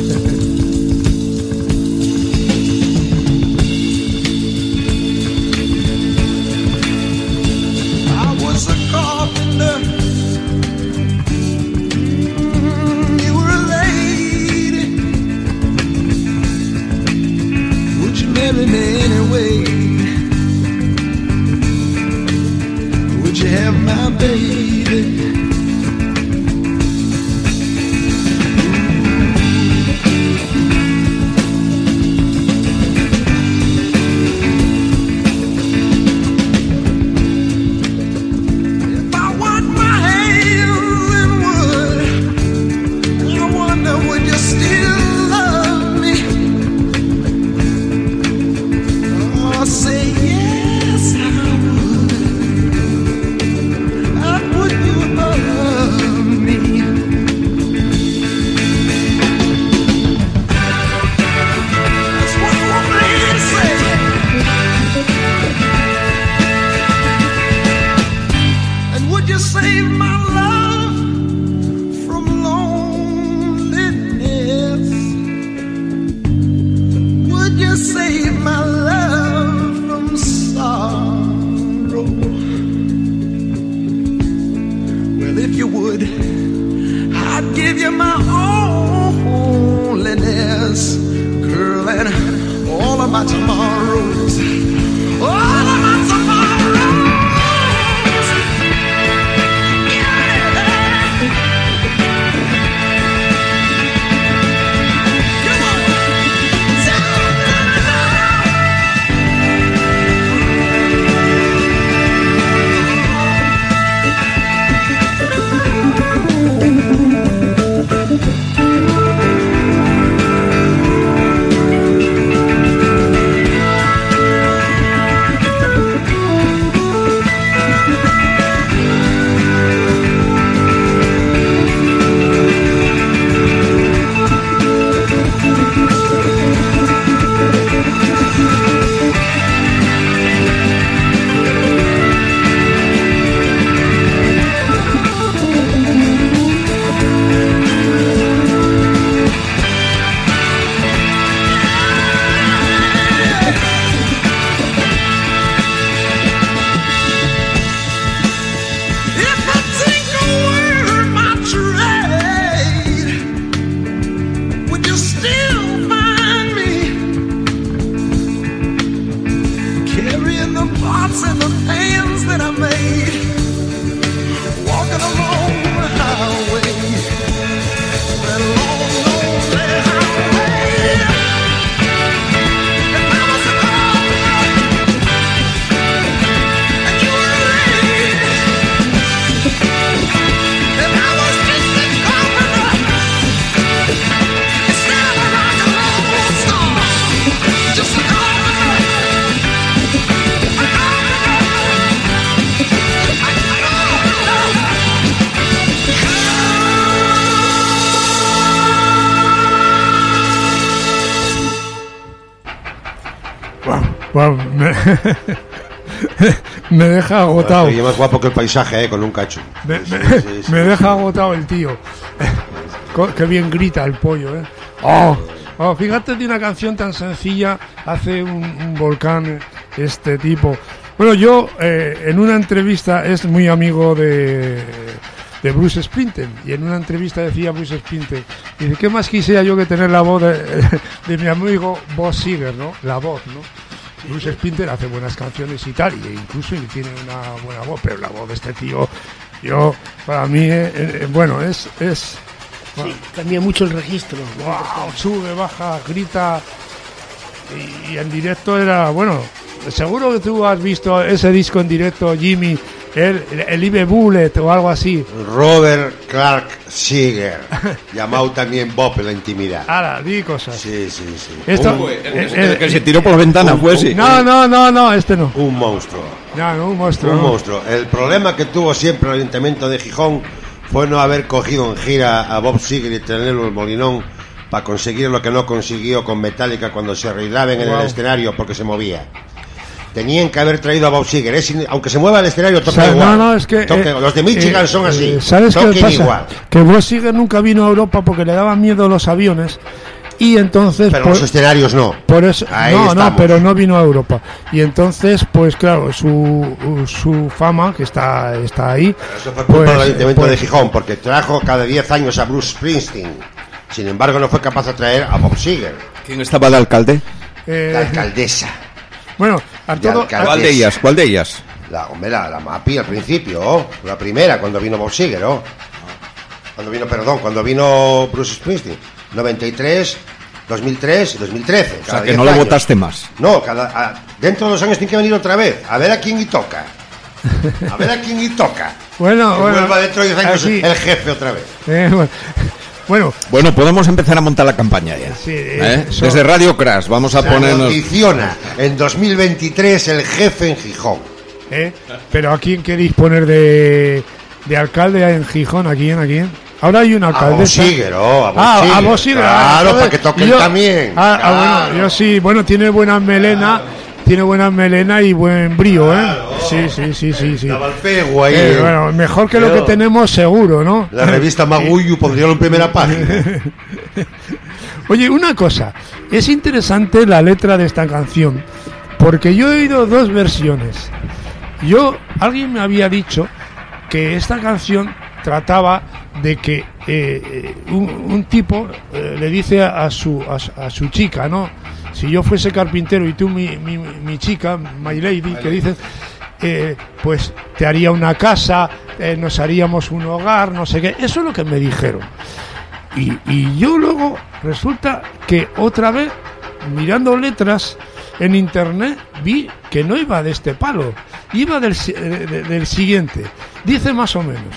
I was a carpenter. Mm, you were a lady. Would you marry me anyway? Would you have my baby? Bueno, me, me deja agotado. Y más guapo que el paisaje, eh, con un cacho. Me, Sí, me- sí, sí. me deja agotado el tío. Co- Qué bien grita el pollo, ¿eh? Oh, oh, fíjate de una canción tan sencilla, hace un, un volcán este tipo. Bueno, yo eh, en una entrevista, es muy amigo de, de Bruce Springsteen, y en una entrevista decía Bruce Springsteen, dice, ¿qué más quisiera yo que tener la voz de, de mi amigo Bob Seger, ¿no? La voz, ¿no? Bruce Springsteen hace buenas canciones y tal, y incluso tiene una buena voz, pero la voz de este tío, yo, para mí, eh, eh, bueno, es, es, Sí, cambia mucho el registro. wow, sube, baja, grita, y, y en directo era, bueno, seguro que tú has visto ese disco en directo, Jimmy, el, el Live Bullet o algo así. Robert Clark Seeger, llamado también Bob en la intimidad. Ahora, di cosas. Sí, sí, sí. Esto, Un, eh, El que eh, se tiró por la ventana fue ese. no, no, no, no, este no. un monstruo. No, no, un monstruo. Un no. monstruo. El problema que tuvo siempre el Ayuntamiento de Gijón fue no haber cogido en gira a Bob Seger y tenerlo el Molinón para conseguir lo que no consiguió con Metallica cuando se arreglaban en Wow. el escenario porque se movía. Tenían que haber traído a Bob Seger. Es in- aunque se mueva el escenario, O toca sea, igual. no, no, es que Toca- eh, los de Michigan eh, son así. eh, ¿Sabes qué Toquen pasa? igual. Que Bob Seger nunca vino a Europa porque le daban miedo los aviones y entonces Pero por, los escenarios no. por eso Ahí no, estamos. no, pero no vino a Europa y entonces pues claro su su fama que está está ahí. Eso fue culpa pues, del Ayuntamiento pues, de Gijón, porque trajo cada diez años a Bruce Springsteen. Sin embargo, no fue capaz de traer a Bob Seger, ¿Quién estaba de alcalde? eh, la alcaldesa. bueno, Arturo, alcalde. ¿Cuál de ellas? ¿Cuál de ellas? La, hombre, la, la Mapi al principio, oh, la primera, cuando vino Bob Seger, oh. Cuando vino, perdón, cuando vino Bruce Springsteen. noventa y tres, dos mil tres y dos mil trece. O cada sea, que diez no le años. votaste más. No, cada, a- dentro de dos años tiene que venir otra vez. A ver a quién y toca. A ver a quién y toca. bueno, Que bueno, vuelva dentro de diez años así, el jefe otra vez. eh, bueno, bueno, Bueno, podemos empezar a montar la campaña ya. Sí, ¿Eh? eso- Desde Radio Crash vamos a Se ponernos... anunciona en dos mil veintitrés el jefe en Gijón. ¿eh? Pero ¿a quién queréis poner de, de alcalde en Gijón? ¿A quién? ¿A quién? Ahora hay una A Bob alcaldesa. Seger, oh, a Bob Ah, Seger. a Bob Seger, Claro, ah, para entonces, que toque él yo- también. Ah, ah, Claro. bueno, yo sí, bueno, tiene buena melena, tiene buena melena y buen brío, ¿eh? Sí, sí, sí, sí, sí. Estaba el pego ahí. Eh, eh. bueno, mejor que lo Pero- que tenemos seguro, ¿no? La revista Maguyu pondría en primera página. Oye, una cosa, es interesante la letra de esta canción, porque yo he oído dos versiones. Yo, alguien me había dicho que esta canción trataba de que eh, eh, un, un tipo eh, le dice a su, a, su- a su chica, ¿no? Si yo fuese carpintero y tú mi, mi, mi chica, my lady, que dices, eh, pues te haría una casa, eh, nos haríamos un hogar, no sé qué. Eso es lo que me dijeron. Y, y yo luego resulta que otra vez, mirando letras en internet, vi que no iba de este palo, iba del, si- de- de- del siguiente. Dice más o menos,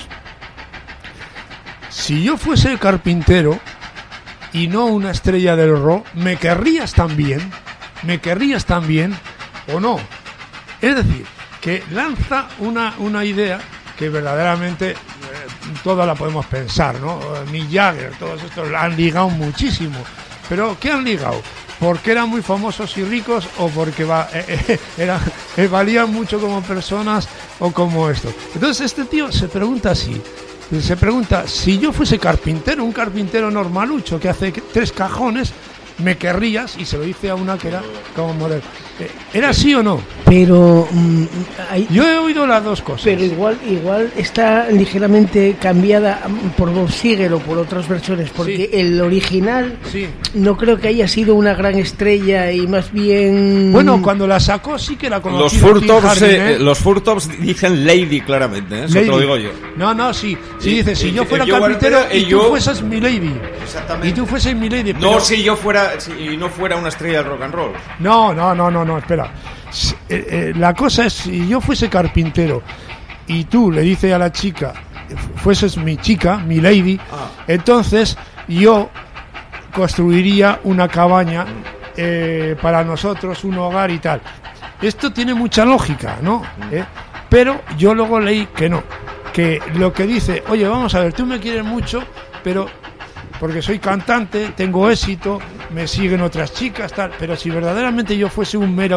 si yo fuese carpintero y no una estrella del rock, ¿me querrías también? ¿Me querrías también o no? Es decir, que lanza una, una idea que verdaderamente eh, toda la podemos pensar, ¿no? Eh, Mick Jagger, todos estos la han ligado muchísimo. Pero ¿qué han ligado? ¿Porque eran muy famosos y ricos o porque va, eh, eh, era- eh, valían mucho como personas o como esto? Entonces este tío se pregunta así, se pregunta, si yo fuese carpintero, un carpintero normalucho que hace tres cajones, ¿me querrías? Y se lo dice a una que era como modelo. Eh, ¿Era así o no? Pero mm, hay, Yo he oído las dos cosas. pero igual igual está ligeramente cambiada mm, por Bob Seger o por otras versiones, porque Sí. el original Sí. no creo que haya sido una gran estrella y más bien... Bueno, cuando la sacó sí que la conocí. Los Tim Furtops, Hardin, eh, ¿eh? los Furtops dicen Lady claramente, ¿eh? Eso te lo Lady. digo yo. No, no, sí. Sí, Y- dice, si y- yo fuera y yo carpintero fuera- y y tú yo- fueses mi lady. Exactamente. Y tú fueses mi lady. No pero- si yo fuera, si no fuera una estrella del rock and roll. No, no, no, no, no, espera. S- eh, eh, la cosa es, si yo fuese carpintero y tú le dices a la chica, fueses mi chica, mi lady, Ah. entonces yo construiría una cabaña eh, para nosotros, un hogar y tal. Esto tiene mucha lógica, ¿no? ¿Eh? Pero yo luego leí que no, que lo que dice, oye, vamos a ver, tú me quieres mucho, pero porque soy cantante, tengo éxito, me siguen otras chicas, tal, pero si verdaderamente yo fuese un mero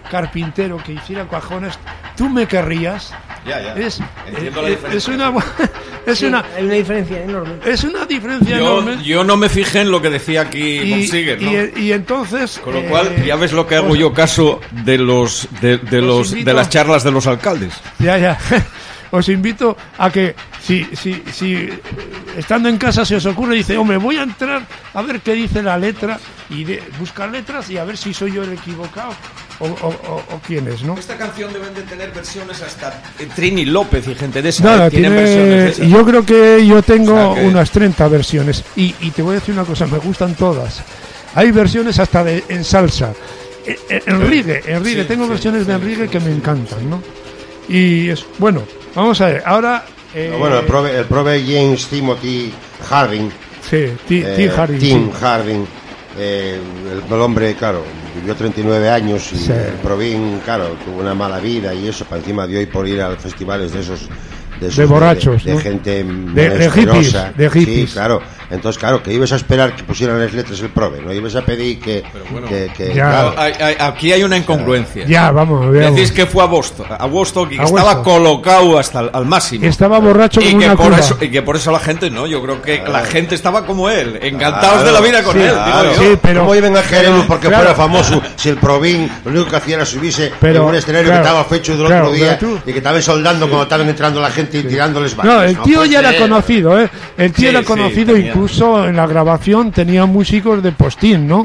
carpintero que hiciera cajones, ¿tú me querrías? Ya, ya. Es, Entiendo eh, la eh, diferencia. es una es Sí, una hay una diferencia enorme. es una diferencia Yo, enorme. yo no me fijé en lo que decía aquí y, Bonsiger, ¿no? y, y entonces Con lo eh, cual, ya ves lo que hago pues, yo caso de los de, de Os los invito- de las charlas de los alcaldes. Ya, ya. Os invito a que, si, si, si eh, estando en casa se os ocurre, dice, hombre, voy a entrar a ver qué dice la letra y de, buscar letras y a ver si soy yo el equivocado o, o, o, o quién es, ¿no? Esta canción deben de tener versiones hasta Trini López y gente de esa. Nada, ¿eh? Tienen versiones de tiene, esas. yo creo que yo tengo O sea que- unas treinta versiones y, y te voy a decir una cosa, me gustan todas. Hay versiones hasta de, en salsa. En, en reggae, en reggae, Sí, tengo sí, versiones de sí, reggae sí, que sí, me sí. encantan, ¿no? Y es, bueno, vamos a ver, ahora... eh, Bueno, el prove, el prove James Timothy Harding, Sí, T, eh, T. Harding, Tim sí. Harding, eh, el, el hombre, claro, vivió treinta y nueve años y Sí. el Provin, claro, tuvo una mala vida y eso, para encima de hoy por ir a los festivales de esos... De, esos De borrachos, de, de ¿no? gente De- de menesterosa. hippies, de hippies. Sí, claro. Entonces, claro, que ibas a esperar que pusieran las letras el prove, no ibas a pedir que... bueno, que, que- ya. claro, Hay- hay- aquí hay una incongruencia. Ya, vamos, veamos. Decís que fue a Boston, a Woodstock y que A estaba Woodstock. colocado hasta el, al máximo. Estaba borracho y como que, una por cuba. eso, y que por eso la gente, no, yo creo que la gente estaba como él, encantados Claro, de la vida con sí, él. claro. Digo yo. Sí, pero- ¿Cómo iban a quererlo porque claro. fuera famoso si el Provin lo único que hacía era subirse Pero, en un escenario claro, que estaba fecho del claro, otro día pero tú- tú- y que estaban soldando cuando estaban entrando la gente y tirándoles balas? No, el tío puede ya era ser. conocido, ¿eh? El tío Sí, era sí, conocido, tenía. incluso en la grabación tenía músicos de postín, ¿no?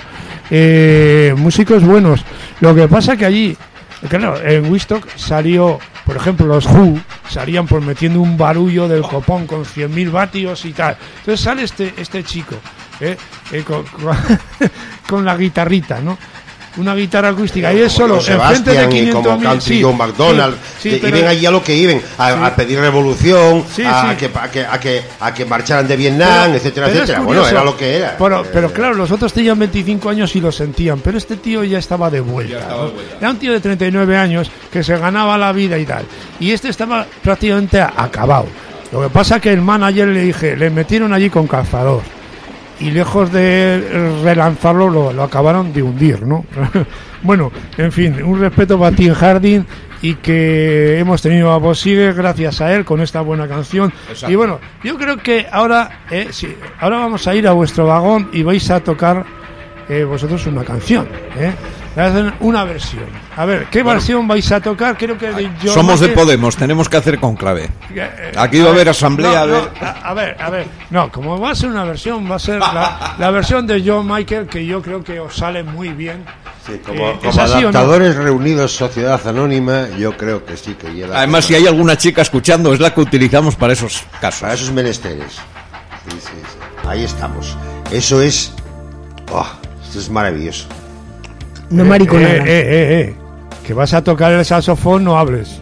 Eh, músicos buenos. Lo que pasa que allí, claro, en Woodstock salió, por ejemplo, los Who salían por metiendo un barullo del copón con cien mil vatios y tal. Entonces sale este este chico, ¿eh? Eh, con, con, con la guitarrita, ¿no? Una guitarra acústica y es Como solo John en frente de Sebastian y quinientos como mil. Country John McDonald, sí, que pero- iban allí a lo que iban, a, Sí. a pedir revolución, Sí, a, sí. Que, a, que, a, que, a que marcharan de Vietnam, Pero- etcétera, pero es etcétera. curioso. Bueno, era lo que era. Pero, Eh, pero claro, los otros tenían veinticinco años y lo sentían, pero este tío ya estaba de vuelta. Ya estaba ¿no? de vuelta. Era un tío de treinta y nueve años que se ganaba la vida y tal. Y este estaba prácticamente a- acabado. Lo que pasa que el manager le dije, le metieron allí con calzador. Y lejos de relanzarlo, lo, lo acabaron de hundir, ¿no? Bueno, en fin, un respeto para Tim Harding y que hemos tenido a Bonsiger gracias a él con esta buena canción. Exacto. Y bueno, yo creo que ahora, eh, sí, ahora vamos a ir a vuestro vagón y vais a tocar eh, vosotros una canción, ¿eh? Vais a hacer una versión. A ver, ¿qué Bueno. versión vais a tocar? Creo que de John Somos de Michael. Podemos, tenemos que hacer conclave. Eh, Aquí va a haber ver, asamblea, a no, ver. no, a, a ver, a ver. No, como va a ser una versión, va a ser la, la versión de John Michael, que yo creo que os sale muy bien. Sí, como, Eh, como ¿es así o no? adaptadores reunidos Sociedad Anónima, yo creo que sí que llega. Además, si hay alguna chica escuchando, es la que utilizamos para esos casos. Para esos menesteres. Sí, sí, sí. Ahí estamos. Eso es. Oh, esto es maravilloso. No Eh, mariconada. eh, eh, eh, que vas a tocar el saxofón, no hables.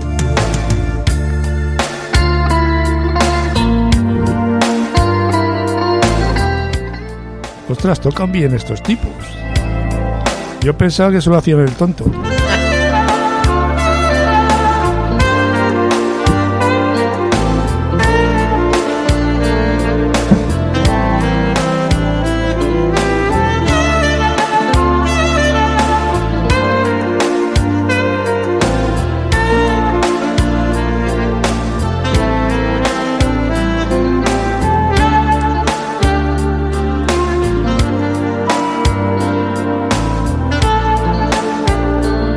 Ostras, tocan bien estos tipos. Yo pensaba que solo hacían el tonto. Thank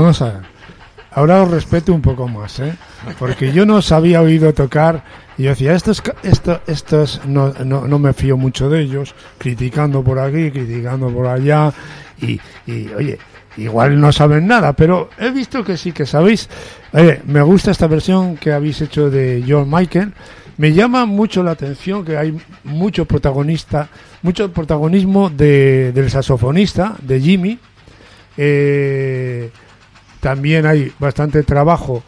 vamos a ver. Ahora os respeto un poco más, ¿eh? Porque yo no os había oído tocar y yo decía, estos, estos, estos no, no, no me fío mucho de ellos, criticando por aquí, criticando por allá y, y oye, igual no saben nada, pero he visto que sí que sabéis. Oye, me gusta esta versión que habéis hecho de George Michael. Me llama mucho la atención que hay mucho protagonista, mucho protagonismo de, del saxofonista, de Jimmy. Eh, también hay bastante trabajo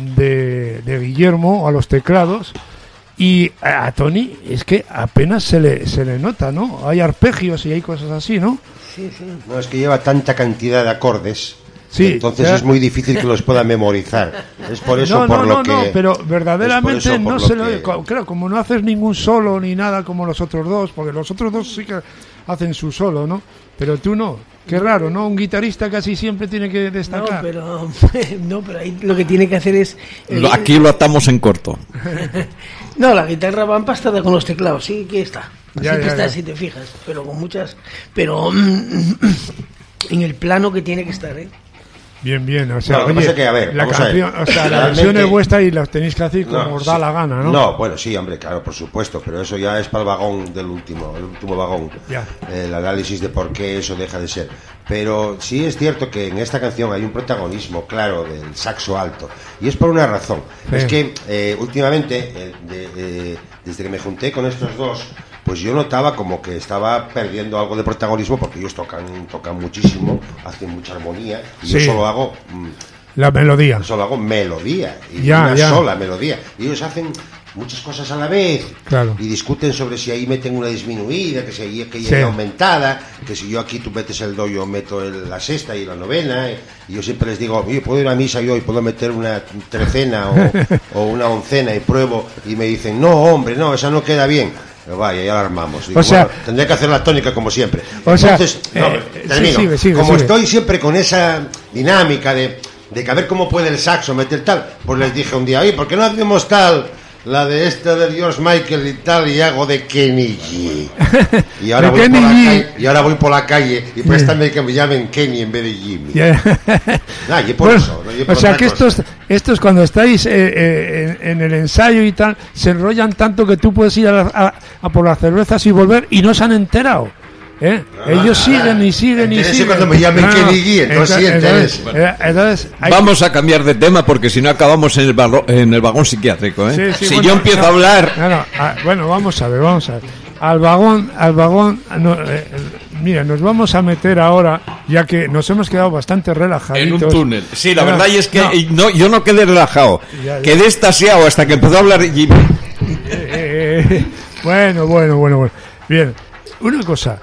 de, de Guillermo a los teclados. Y a Tony es que apenas se le, se le nota, ¿no? Hay arpegios y hay cosas así, ¿no? Sí, sí. No, es que lleva tanta cantidad de acordes. Sí, entonces ya... es muy difícil que los pueda memorizar. Es por eso no, por no, lo no, que. No, pero verdaderamente eso por no lo se lo. que- Claro, como no haces ningún solo ni nada como los otros dos, porque los otros dos sí que hacen su solo, ¿no? Pero tú no. Qué raro, ¿no? Un guitarrista casi siempre tiene que No, destacar. pero, no, pero ahí lo que tiene que hacer es... el- Lo- Aquí lo atamos en corto. No, la guitarra va empastada con los teclados, sí que está. Ya, sí que ya, está, ya. si te fijas, pero con muchas... Pero mm, en el plano que tiene que estar, ¿eh? Bien, bien. O sea, No, lo que oye, pasa es que, a ver, la vamos a ver. canción, o sea, la Realmente- versión es vuestra y la tenéis que hacer como No, os da sí. la gana, ¿no? No, bueno, sí, hombre, claro, por supuesto, pero eso ya es para el vagón del último, el último vagón. Ya. El análisis de por qué eso deja de ser. Pero sí es cierto que en esta canción hay un protagonismo claro del saxo alto. Y es por una razón. Sí. Es que eh, últimamente, eh, de- eh, desde que me junté con estos dos, pues yo notaba como que estaba perdiendo algo de protagonismo porque ellos tocan tocan muchísimo, hacen mucha armonía y Sí. yo solo hago mm, La melodía. solo hago melodía y Ya, una ya. sola melodía y ellos hacen muchas cosas a la vez Claro. y discuten sobre si ahí meten una disminuida, que si ahí que Sí. hay aumentada, que si yo aquí tú metes el do, yo meto el- la sexta y la novena, y yo siempre les digo, oye, puedo ir a misa yo y puedo meter una trecena o, o una oncena y pruebo, y me dicen, no hombre, no, esa no queda bien. Pero vaya, ya la armamos. Digo, O sea- bueno, tendré que hacer la tónica como siempre. O sea, Entonces, no, eh, termino. sí, sigue, sigue, como sigue. estoy siempre con esa dinámica de, de que a ver cómo puede el saxo meter tal, pues les dije un día, oye, ¿por qué no hacemos tal? La de esta de George Michael y tal, y hago de Kenny G. Y ahora, De voy, Kenny por la G. calle, y ahora voy por la calle y préstame que me llamen Kenny en vez de Jimmy. Ya. Ah, y por Bueno, eso, no, y por o sea otra que cosa. estos, estos cuando estáis eh, eh, en, en el ensayo y tal, se enrollan tanto que tú puedes ir a, la- a- a por las cervezas y volver y no se han enterado. ¿eh? Ellos siguen y siguen y Entérese siguen. cuando me llamen Kenny G, entonces sí, entonces, entérese. eh, entonces, hay- Vamos a cambiar de tema porque si no acabamos en el, barro- en el vagón psiquiátrico. ¿eh? Sí, sí, si bueno, yo empiezo no, a hablar... no, no, ah, bueno, vamos a ver, vamos a ver. Al vagón, al vagón, no, eh, mira, nos vamos a meter ahora, ya que nos hemos quedado bastante relajaditos. En un túnel. Sí, la No, verdad y es que no, y no, yo no quedé relajado. Ya, ya. Quedé estasiado hasta que empezó a hablar Jimmy. eh, eh, bueno, bueno, bueno, bueno. Bien, una cosa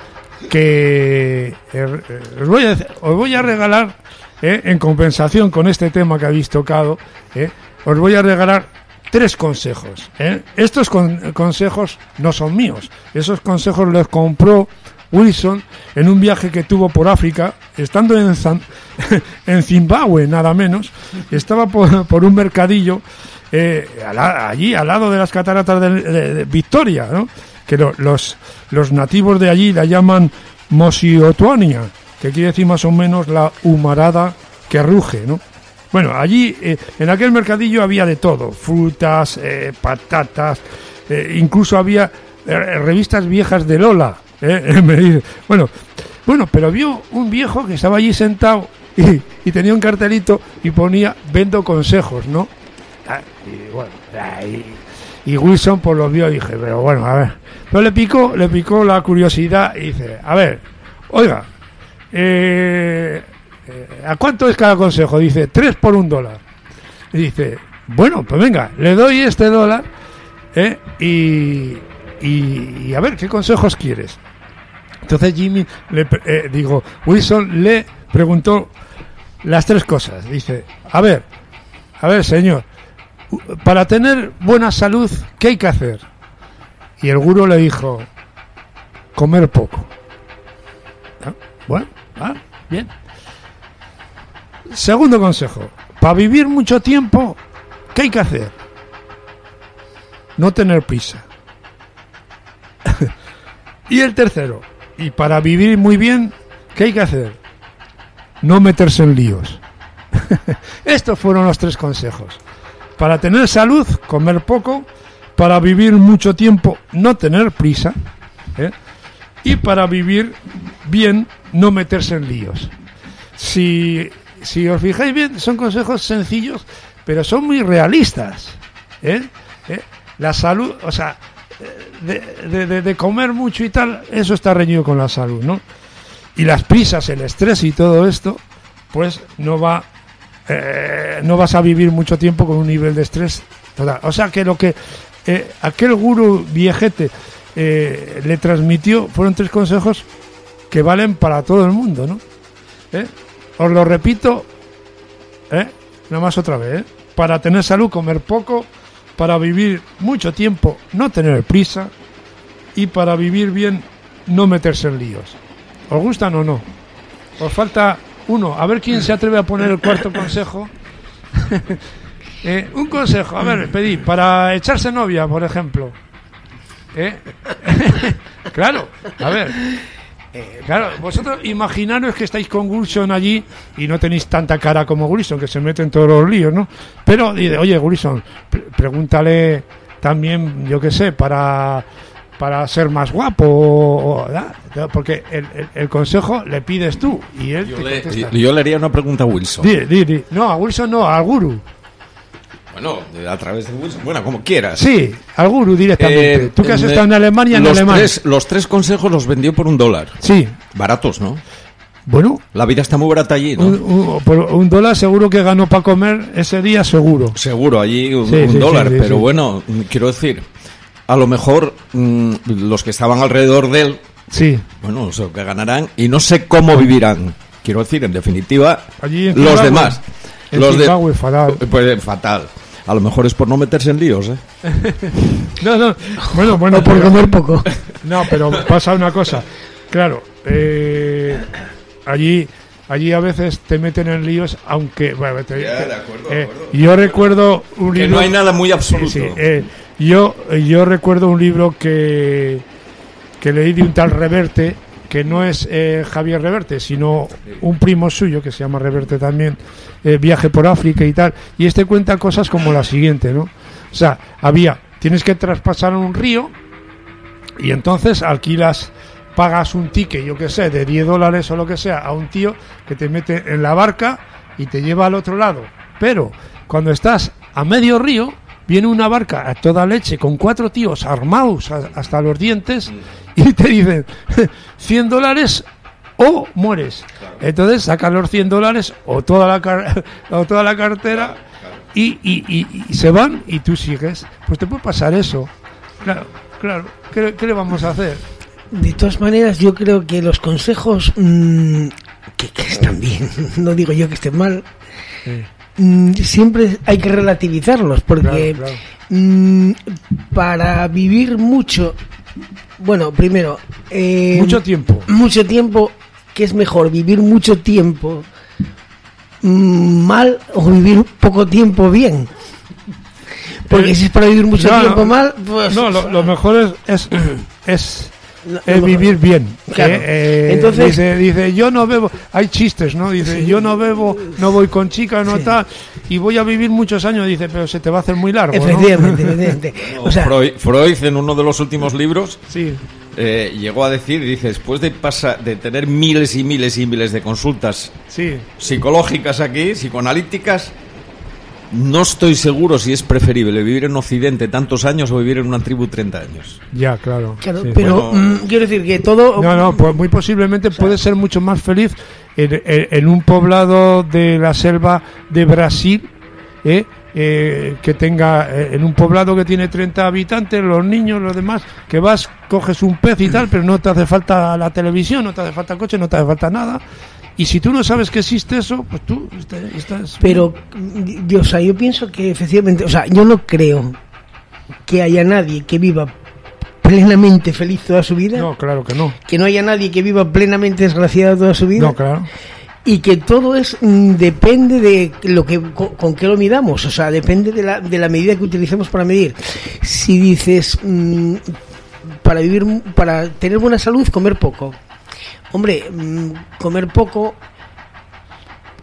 que eh, eh, os, voy a, os voy a regalar, eh, en compensación con este tema que habéis tocado, eh, os voy a regalar tres consejos. ¿eh? Estos con- consejos no son míos. Esos consejos los compró Wilson en un viaje que tuvo por África, estando en, Zam- en Zimbabue, nada menos. Estaba por, por un mercadillo eh, al- allí, al lado de las cataratas de, de- de Victoria, ¿no? Que lo- los, los nativos de allí la llaman Mosiotuania, que quiere decir más o menos la humarada que ruge, ¿no? Bueno, allí, eh, en aquel mercadillo había de todo, frutas, eh, patatas, eh, incluso había eh, revistas viejas de Lola. ¿eh? Me dice, bueno, bueno, pero vio un viejo que estaba allí sentado y, y tenía un cartelito y ponía vendo consejos, ¿no? Ah, y bueno, ah, y, y Wilson pues lo vio y dije, pero bueno, a ver. Pero le picó, le picó la curiosidad y dice, a ver, oiga, eh... ¿a cuánto es cada consejo? Dice, tres por un dólar. Y dice, bueno, pues venga, le doy este dólar ¿eh? y, y, y a ver, ¿qué consejos quieres? Entonces Jimmy, le, pre- eh, digo, Wilson le preguntó las tres cosas. Dice, a ver, a ver, señor, u- para tener buena salud, ¿qué hay que hacer? Y el gurú le dijo, comer poco. Ah, bueno, ah, bien. Segundo consejo, para vivir mucho tiempo, ¿qué hay que hacer? No tener prisa. Y el tercero, y para vivir muy bien, ¿qué hay que hacer? No meterse en líos. Estos fueron los tres consejos. Para tener salud, comer poco. Para vivir mucho tiempo, no tener prisa. ¿eh? Y para vivir bien, no meterse en líos. Si, si os fijáis bien, son consejos sencillos, pero son muy realistas. ¿eh? ¿Eh? La salud, o sea, de, de, de, de comer mucho y tal, eso está reñido con la salud, ¿no? Y las prisas, el estrés y todo esto, pues no va, eh, no vas a vivir mucho tiempo con un nivel de estrés total. O sea que lo que eh, aquel gurú viejete eh, le transmitió fueron tres consejos que valen para todo el mundo, ¿no? ¿Eh? Os lo repito, ¿eh? Nada más otra vez, ¿eh? Para tener salud, comer poco. Para vivir mucho tiempo, no tener prisa. Y para vivir bien, no meterse en líos. ¿Os gustan o no? Os falta uno. A ver quién se atreve a poner el cuarto consejo. eh, un consejo, a ver, pedí, para echarse novia, por ejemplo. ¿Eh? Claro, a ver. Eh, claro, vosotros imaginaros que estáis con Gulson allí y no tenéis tanta cara como Gulson, que se mete en todos los líos, ¿no? Pero dice, oye, Gulson, pre- pregúntale también, yo qué sé, para para ser más guapo, o, o, ¿verdad? Porque el, el, el consejo le pides tú y él Yo te le, contesta. yo le haría una pregunta a Wilson. Di, di, di. No, a Wilson no, al gurú. Bueno, a través de Wilson. Bueno, como quieras. Sí, al gurú directamente. Eh, Tú que has eh, estado en Alemania, en los alemán. Tres, los tres consejos los vendió por un dólar. Sí, Baratos, ¿no? bueno, La vida está muy barata allí, ¿no? un, un, por un dólar seguro que ganó para comer ese día, seguro. Seguro, allí un, Sí, un sí, dólar. sí, sí, pero sí. bueno, mm, quiero decir, a lo mejor mm, los que estaban alrededor de él, Sí. bueno, eso que ganarán y no sé cómo vivirán. Quiero decir, en definitiva, Allí en los Zimbabue. demás. En los Zimbabue, fatal. Pues fatal. A lo mejor es por no meterse en líos, ¿eh? No, no. Bueno, bueno, O por pero- comer poco. No, pero pasa una cosa. Claro, eh, allí, allí a veces te meten en líos, aunque. Bueno, te- Ya, te- de acuerdo, de eh, acuerdo. yo recuerdo un Que libro. no hay nada muy absoluto. Sí, sí, eh, yo, yo recuerdo un libro que, que leí de un tal Reverte, que no es eh, Javier Reverte, sino un primo suyo que se llama Reverte también, eh, viaje por África y tal, y este cuenta cosas como la siguiente, ¿no? O sea, había, tienes que traspasar un río y entonces alquilas, pagas un ticket, yo qué sé, de diez dólares o lo que sea, a un tío que te mete en la barca y te lleva al otro lado, pero cuando estás a medio río, viene una barca a toda leche con cuatro tíos armados a- hasta los dientes y te dicen cien dólares o mueres. Entonces sacan los cien dólares o toda la car- o toda la cartera y, y, y- y se van y tú sigues. Pues te puede pasar eso. Claro, claro. ¿Qué, qué le vamos a hacer? De todas maneras, yo creo que los consejos mmm, que, que están bien, no digo yo que estén mal, mm, siempre hay que relativizarlos, porque Claro, claro. mm, para vivir mucho, bueno, primero, eh, Mucho tiempo. mucho tiempo, ¿qué es mejor? ¿Vivir mucho tiempo mm, mal o vivir poco tiempo bien? Porque Eh, si es para vivir mucho no, tiempo no, mal, pues... No, lo, lo mejor es, es, es Lo- es lo- vivir bien. Claro. Eh, eh, Entonces- dice, dice, yo no bebo, hay chistes, ¿no? Dice, yo no bebo, no voy con chicas, no Sí. tal, y voy a vivir muchos años. Dice, pero se te va a hacer muy largo, ¿no? Efectivamente, efectivamente. O sea, Freud, Freud, en uno de los últimos libros, Sí, eh, llegó a decir, dice, después de, pasar, de tener miles y miles y miles de consultas sí. psicológicas aquí, psicoanalíticas, no estoy seguro si es preferible vivir en Occidente tantos años o vivir en una tribu treinta años. Ya, claro. claro, sí. pero Bueno. mm, quiero decir que todo... No, no, pues muy posiblemente puede ser mucho más feliz en, en- en un poblado de la selva de Brasil, ¿eh? Eh, que tenga, eh, en un poblado que tiene treinta habitantes, los niños, los demás, que vas, coges un pez y tal, pero no te hace falta la televisión, no te hace falta coche, no te hace falta nada. Y si tú no sabes que existe eso, pues tú estás... estás- Pero, mm, yo, o sea, yo pienso que efectivamente, o sea, yo no creo que haya nadie que viva plenamente feliz toda su vida, No, claro que no. que no haya nadie que viva plenamente desgraciado toda su vida, No, claro. y que todo es mm, depende de lo que con, con qué lo midamos, o sea, depende de la, de la medida que utilicemos para medir. Si dices mm, para vivir, para tener buena salud, comer poco. Hombre, mm, comer poco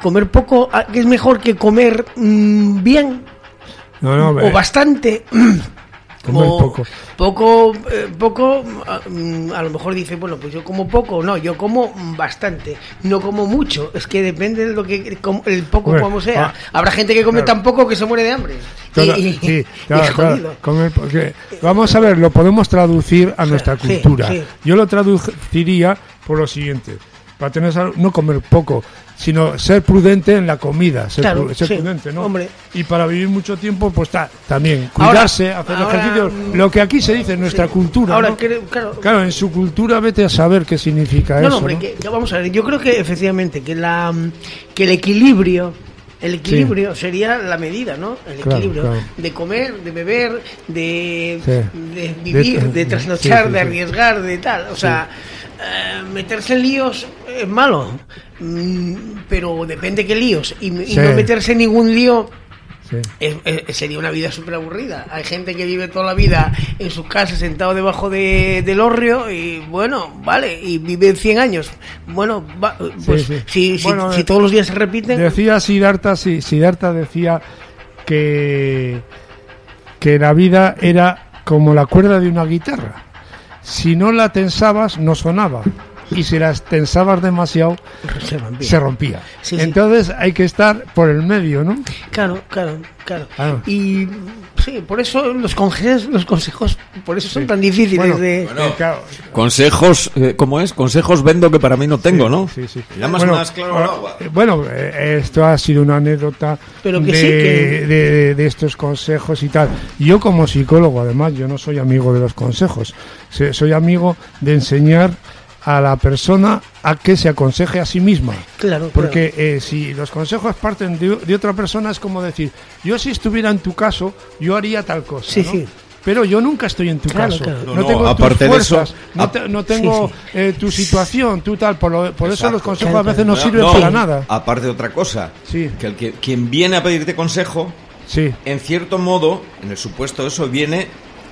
comer poco ah, que es mejor que comer mm, bien No, no, o eh, bastante. comer o poco. poco, eh, poco a, mm, a lo mejor dice, bueno, pues yo como poco, no, yo como bastante, no como mucho, es que depende de lo que como- el poco Bueno, como sea. ah, Habrá gente que come claro. tan poco que se muere de hambre. Claro, y, sí, y claro, es claro, jodido. comer porque- vamos a ver, lo podemos traducir a nuestra sí, cultura. sí. Yo lo traduciría por lo siguiente: para tener salud, no comer poco, sino ser prudente en la comida, ser, Claro, pru- ser sí, prudente, ¿no? hombre. Y para vivir mucho tiempo, pues está también Ahora- cuidarse, hacer ahora, ejercicio, mm, lo que aquí se dice en nuestra sí. cultura. Ahora, ¿no? creo- claro, Claro, en su cultura vete a saber qué significa No, eso. no, hombre, ¿no? que, que vamos a ver, yo creo que efectivamente que la que el equilibrio el equilibrio sería la medida, ¿no? El Claro, equilibrio claro. de comer, de beber, de, Sí. de vivir, De- de, trasnochar, sí, sí, de sí. arriesgar, de tal. O sea, eh, meterse en líos es malo, mm, pero depende qué líos. Y, y Sí. no meterse en ningún lío Sí. es- es- sería una vida súper aburrida. Hay gente que vive toda la vida en su casa sentado debajo de, del hórreo y bueno, vale, y vive cien años. Bueno, va- pues sí. Si, si- Bueno, si eh, todos los días se repiten... Decía Siddhartha, sí, Siddhartha decía que, que la vida era como la cuerda de una guitarra. Si no la tensabas, no sonaba. Y si la tensabas demasiado, se rompía. se rompía. Sí, sí. Entonces hay que estar por el medio, ¿no? Claro, claro, claro. Claro. Y sí, por eso los consejos, los consejos por eso son Sí. tan difíciles Bueno, de... eh, claro, Consejos, eh, ¿cómo es? Consejos vendo que para mí no tengo, ¿no? sí, sí. Llamas Bueno, más claro al agua. eh, Bueno, eh, esto ha sido una anécdota Pero que de, sí, que- de- de estos consejos y tal. Yo como psicólogo, además, yo no soy amigo de los consejos. Se- Soy amigo de enseñar a la persona a que se aconseje a sí misma. Claro, Porque eh, si los consejos parten de, de otra persona es como decir, yo si estuviera en tu caso, yo haría tal cosa. Sí, ¿no? sí. Pero yo nunca estoy en tu Claro, caso. claro. No, No, no, tengo aparte tus de eso, fuerzas, no, ap- te- no tengo Sí, eh, tu situación, tú tal. Por, lo- por eso Exacto. los consejos Claro, a veces no Bueno, sirven no, para nada. Aparte de otra cosa, Sí. que el que quien viene a pedirte consejo, Sí, en cierto modo, en el supuesto de eso, viene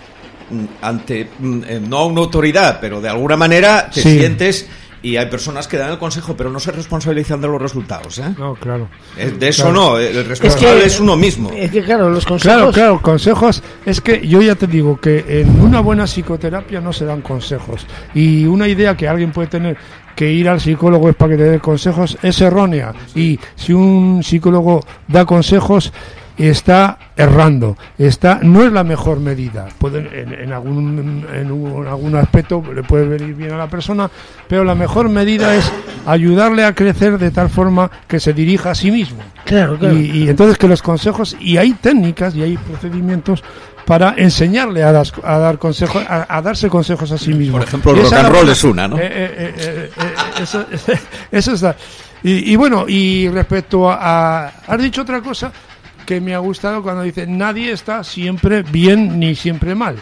mm, ante, mm, eh, no a una autoridad, pero de alguna manera te Sí. sientes y hay personas que dan el consejo, pero no se responsabilizan de los resultados, ¿eh? no, claro. Eh, De eso Claro. no, el responsable es, uno mismo. Es que claro, los consejos... Claro, claro, consejos. Es que yo ya te digo que en una buena psicoterapia no se dan consejos. Y una idea que alguien puede tener que ir al psicólogo es para que te dé consejos es errónea. Y si un psicólogo da consejos, está errando, está no es la mejor medida. Puede, en, en algún en un- algún aspecto le puede venir bien a la persona, pero la mejor medida es ayudarle a crecer de tal forma que se dirija a sí mismo. Claro, claro. Y, y entonces que los consejos, y hay técnicas y hay procedimientos para enseñarle a, das- a dar consejos, a, a darse consejos a sí mismo. Por ejemplo, el Y rock esa and la roll forma- es una, ¿no? eh, eh, eh, eh, eh, eso, eso está. Y, y bueno, y respecto a, a- has dicho otra cosa que me ha gustado cuando dice nadie está siempre bien ni siempre mal.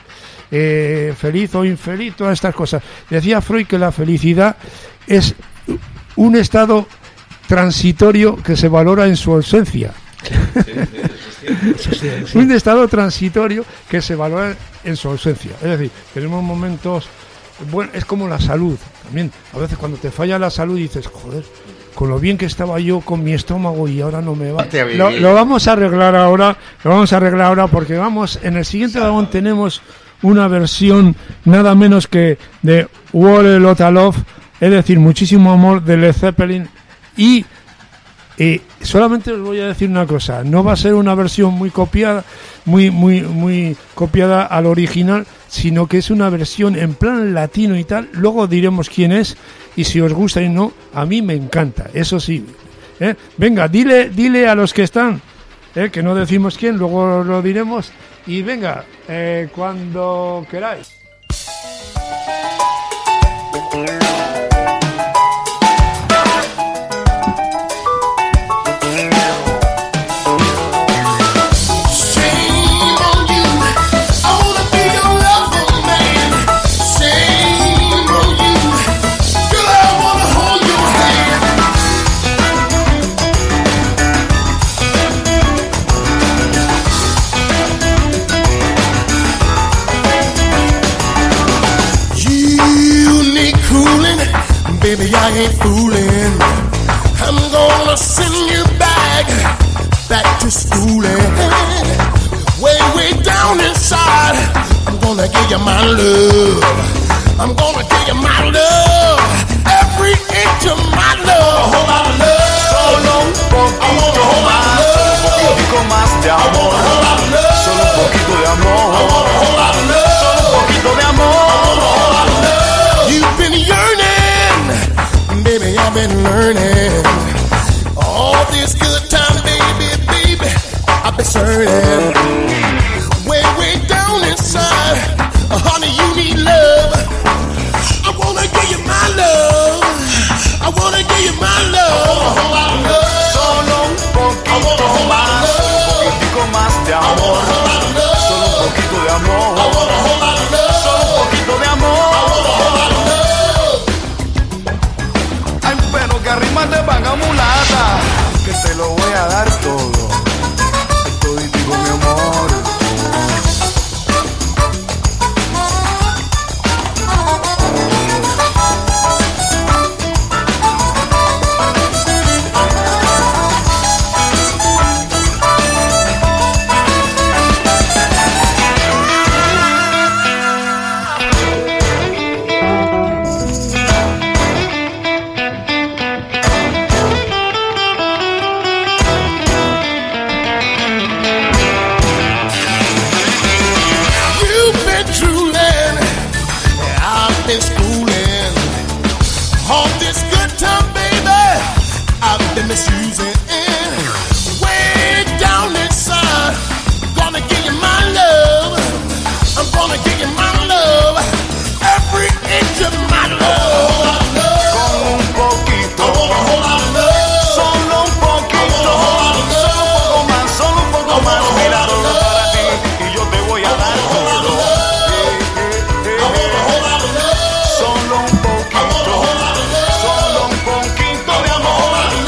Eh, feliz o infeliz, todas estas cosas. Decía Freud que la felicidad es un estado transitorio que se valora en su ausencia. Eso sí, sí. Un estado transitorio que se valora en su ausencia. Es decir, tenemos momentos, bueno, es como la salud también. A veces cuando te falla la salud dices, joder, con lo bien que estaba yo con mi estómago y ahora no me va. Te Lo, bien. lo vamos a arreglar ahora, lo vamos a arreglar ahora porque vamos, en el siguiente vagón tenemos una versión nada menos que de What a Lot of Love, es decir, muchísimo amor de Led Zeppelin. Y eh, solamente os voy a decir una cosa, no va a ser una versión muy copiada, muy muy muy copiada al original, sino que es una versión en plan latino y tal. Luego diremos quién es y si os gusta y no, a mí me encanta, eso sí. ¿eh? Venga, dile dile a los que están, ¿eh? que no decimos quién, luego lo diremos. Y venga, eh, cuando queráis. Shame on you. I wanna be your lover, man. Shame on you. Girl, I wanna hold your hand. You need cooling, baby. I ain't fooling. I'm gonna send you back to school and way, way down inside, I'm gonna give you my love. I'm gonna give you my love. Every inch of my love. A whole lot of love. Solo un poquito más, un poquito más de amor. Solo un poquito de amor. Solo un poquito de amor. You've been yearning, baby, I've been learning. All this good time, baby, baby, I've been searching. Way, way down inside, honey, you need love. I wanna give you my love. I wanna give you my love. Solo un poquito más, un poquito más de amor. Solo un poquito de amor. Solo un poquito de amor. Ay, pero que arrimas te paga mulata, que te lo voy a dar todo. Estoy digo mi amor. Misusing way down inside. Gonna give you my love. I'm gonna give you my love. Every inch of my love. Con un poquito, solo un poquito, solo un poco más, solo un poco más. Mira todo para ti y yo te voy a dar todo. Solo un poquito, solo un poquito de amor.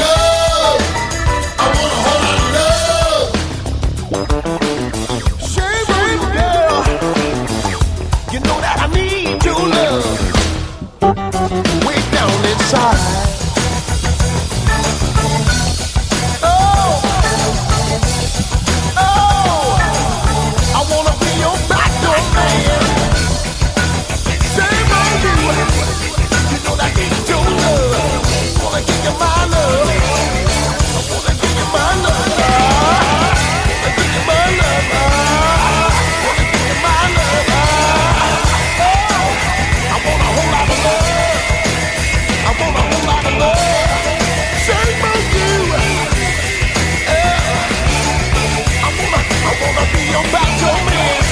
Oh, oh, I wanna be your backdoor man. Shame on you. You know that I need your love. Wanna give you my love. I wanna give you my love. Wanna give you my love. Wanna give you my love. Oh, I want a whole lot of love. I want a whole lot of love. Shame on you. Yeah. I wanna, I wanna be your backdoor man.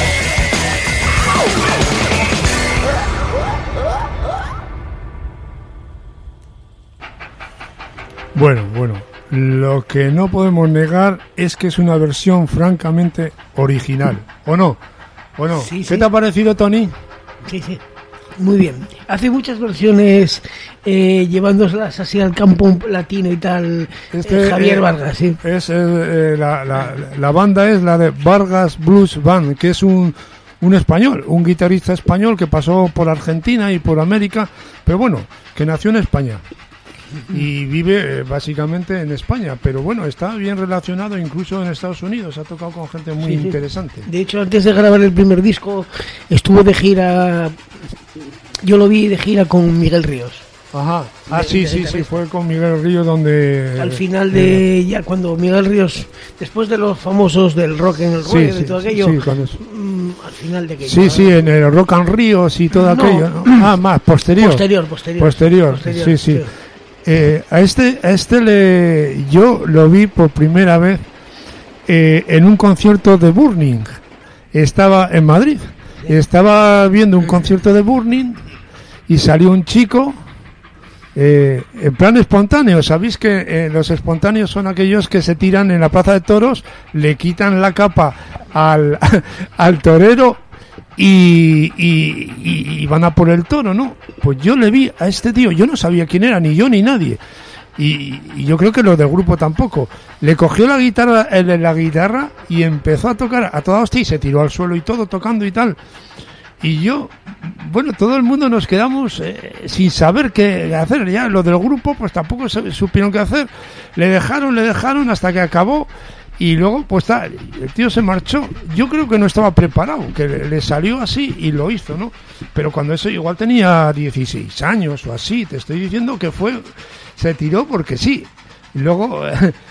Bueno, bueno, lo que no podemos negar es que es una versión francamente original, ¿o no? ¿O no? Sí, ¿Qué sí. te ha parecido, Tony? Sí, sí. Muy bien. Hace muchas versiones eh, llevándoselas así al campo latino y tal. Este, eh, Javier eh, Vargas, sí. Es, eh, eh, la, la, la banda es la de Vargas Blues Band, que es un, un español, un guitarrista español que pasó por Argentina y por América, pero bueno, que nació en España y vive eh, básicamente en España, pero bueno, está bien relacionado incluso en Estados Unidos, ha tocado con gente muy Sí, sí. interesante. De hecho, antes de grabar el primer disco, estuvo de gira. Yo lo vi de gira con Miguel Ríos. Ajá, ah De- sí, de sí, sí, guitarrista. fue con Miguel Río donde... Al final de ya cuando Miguel Ríos, después de los famosos del rock en el Sí, ruedo sí, y todo aquello, sí, con eso. mm, al final de aquello. Sí, sí, en el Rock and Ríos y todo No. aquello, ¿no? Ah, más, posterior. Posterior, posterior. Posterior, Posterior, sí, sí. sí. Eh, a este, a este le, yo lo vi por primera vez eh, en un concierto de Burning. Estaba en Madrid. Estaba viendo un concierto de Burning y salió un chico eh, en plan espontáneo. Sabéis que eh, los espontáneos son aquellos que se tiran en la plaza de toros, le quitan la capa al, al torero y, y, y, y van a por el toro, ¿no? Pues yo le vi a este tío, yo no sabía quién era, ni yo ni nadie. Y, y yo creo que los del grupo tampoco. Le cogió la guitarra, el, la guitarra y empezó a tocar a toda hostia y se tiró al suelo y todo tocando y tal. Y yo, bueno, todo el mundo nos quedamos eh, sin saber qué hacer. Ya los del grupo pues tampoco se- supieron qué hacer. Le dejaron, le dejaron hasta que acabó Y luego, pues está, el tío se marchó. Yo creo que no estaba preparado, que le, le salió así y lo hizo, ¿no? Pero cuando eso igual tenía dieciséis años o así, te estoy diciendo que fue, se tiró porque sí. Y luego,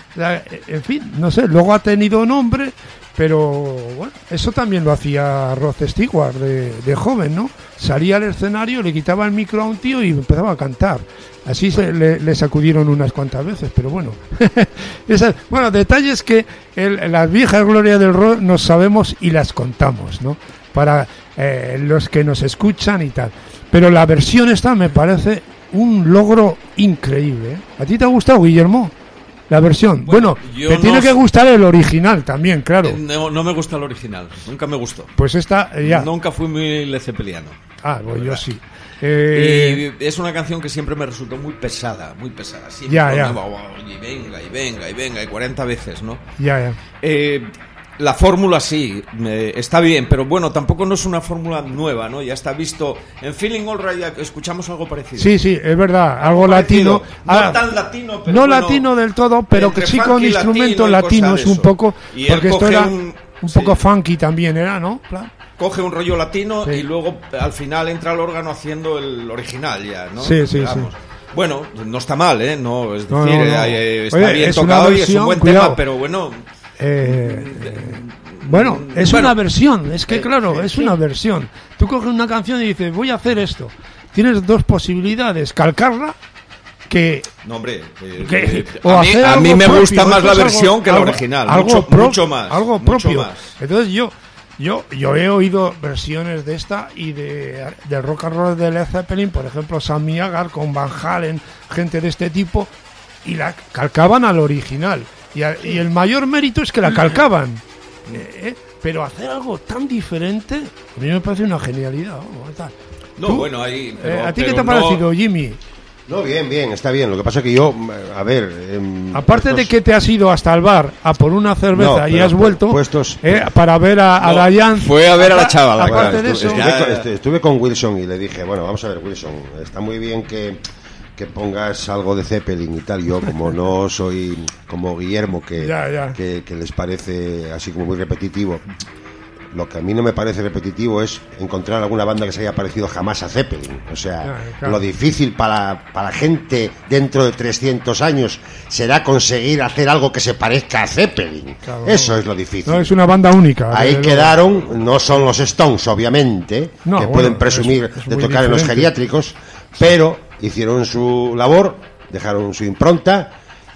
en fin, no sé, luego ha tenido nombre, pero bueno, eso también lo hacía Rod Stewart de, de joven, ¿no? Salía al escenario, le quitaba el micro a un tío y empezaba a cantar. Así se le, le sacudieron unas cuantas veces, pero bueno. Esas, bueno, detalles que el, las viejas glorias del rock nos sabemos y las contamos, ¿no? Para eh, los que nos escuchan y tal. Pero la versión esta me parece un logro increíble, ¿eh? ¿A ti te ha gustado, Guillermo? La versión. Bueno, Bueno, te no tiene s- que gustar el original también, claro. Eh, No, no me gusta el original, nunca me gustó. Pues esta, eh, ya. Nunca fui muy Led Zeppeliano. Ah, pues yo sí. Eh, Y es una canción que siempre me resultó muy pesada, muy pesada. Siempre Ya, con ya. nueva, wow, y venga, y venga, y venga, y cuarenta veces, ¿no? ya, ya. Eh, la fórmula sí, eh, está bien, pero bueno, tampoco no es una fórmula nueva, ¿no? Ya está visto. En Feeling All Right ya escuchamos algo parecido. Sí, sí, es verdad, algo Parecido. latino. No Ah, tan latino, pero no bueno, tos del todo, pero que entre sí con funky, instrumentos latino y latinos cosas de un eso. poco, Y él porque esto coge era un- un sí. poco funky también, era, ¿no? Plan. Coge un rollo latino Sí. y luego al final entra el órgano haciendo el original ya, ¿no? Sí, sí, Digamos. sí. Bueno, no está mal, ¿eh? No, es No, decir, no, no. eh, está Oye, bien es una tocado y es versión, un buen cuidado. tema, pero bueno, Eh, bueno, es Bueno. una versión, es que Eh, claro, sí, es sí. una versión. Tú coges una canción y dices, voy a hacer esto. Tienes dos posibilidades, calcarla, que no, hombre. eh, que- eh, o a mí, hacer a algo mí me propio, gusta más esto la es algo- versión que la algo- original, algo mucho, pro- mucho más. algo mucho propio. más. Entonces yo yo yo he oído versiones de esta y de del rock and roll de Led Zeppelin, por ejemplo, Sammy Hagar con Van Halen, gente de este tipo, y la calcaban al original. Y, a- y el mayor mérito es que la calcaban. Eh, eh, pero hacer algo tan diferente, a mí me parece una genialidad. vamos, tal. No, Tú, bueno, ahí. eh, pero- ¿A ti qué pero te ha no- parecido, Jimmy? No, bien, bien, está bien. Lo que pasa que yo, a ver... em, Aparte de estos- que te has ido hasta el bar a por una cerveza No, y pero has pu- vuelto puestos- eh, para ver a, a No, Dayan. fue a ver a la Apa- chavala, Aparte Bueno, de estu- eso, estuve, Ya, con, ya. estu- estuve con Wilson y le dije, bueno, vamos a ver, Wilson, está muy bien que, que pongas algo de Zeppelin y tal. Yo, como no soy como Guillermo, que, Ya, ya. que, que les parece así como muy repetitivo, lo que a mí no me parece repetitivo es encontrar alguna banda que se haya parecido jamás a Zeppelin. O sea, Ya, claro. lo difícil para, para la gente dentro de trescientos años será conseguir hacer algo que se parezca a Zeppelin. Claro, Eso no. es lo difícil. no es una banda única. Ahí desde luego. quedaron, no son los Stones, obviamente, No, que bueno, pueden presumir es- es de muy tocar en los diferente. geriátricos, pero hicieron su labor, dejaron su impronta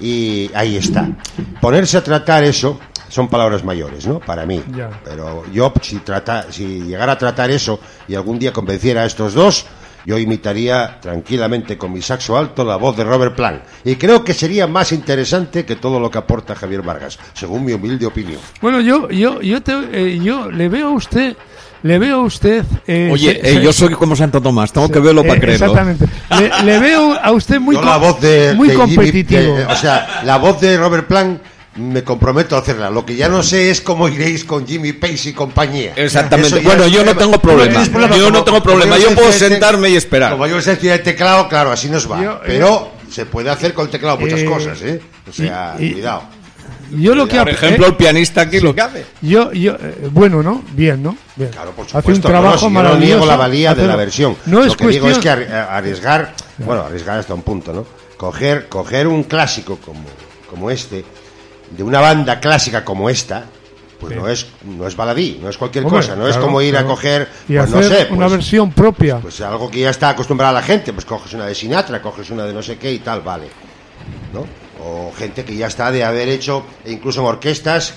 y ahí está. Ponerse a tratar eso son palabras mayores, ¿no? Para mí. Ya. Pero yo, si, trata, si llegara a tratar eso y algún día convenciera a estos dos, yo imitaría tranquilamente con mi saxo alto la voz de Robert Plant. Y creo que sería más interesante que todo lo que aporta Javier Vargas, según mi humilde opinión. Bueno, yo yo yo te, eh, yo le veo a usted, le veo a usted. eh, Oye, se- eh, se- yo soy como Santo Tomás, tengo que verlo eh, para creerlo. Exactamente. Le, le veo a usted muy Yo com- la voz de, muy de Jimmy- competitivo. de- o sea, la voz de Robert Plant me comprometo a hacerla. Lo que ya no sé es cómo iréis con Jimmy Pace y compañía. Exactamente. Eso ya Bueno, es yo no tengo problema. tienes problema. Yo no Como- tengo como problema. yo Yo sé puedo encima de sentarme y esperar. Como yo sé encima del teclado, claro, así nos va. Yo- Pero se puede hacer con el teclado muchas Eh, cosas, ¿eh? O sea, y- y- cuidado. Yo lo que Por ap- ejemplo, eh, el pianista aquí lo que hace. yo yo eh, bueno, ¿no? Bien, ¿no? Bien. Claro, por Hace un supuesto. no, no, trabajo si yo no maravilloso. niego la valía de hace- la versión. No Lo es que digo cuestión es que arri- arriesgar, bueno, arriesgar hasta un punto, ¿no? Coger, coger un clásico como, como este, de una banda clásica como esta, pues Sí. no es no es baladí, no es cualquier Hombre, cosa, no es claro, como ir claro. a coger, y pues no hacer sé, pues, una versión propia. pues algo que ya está acostumbrada la gente, pues coges una de Sinatra, coges una de no sé qué y tal, vale, ¿no? O gente que ya está de haber hecho, e incluso en orquestas,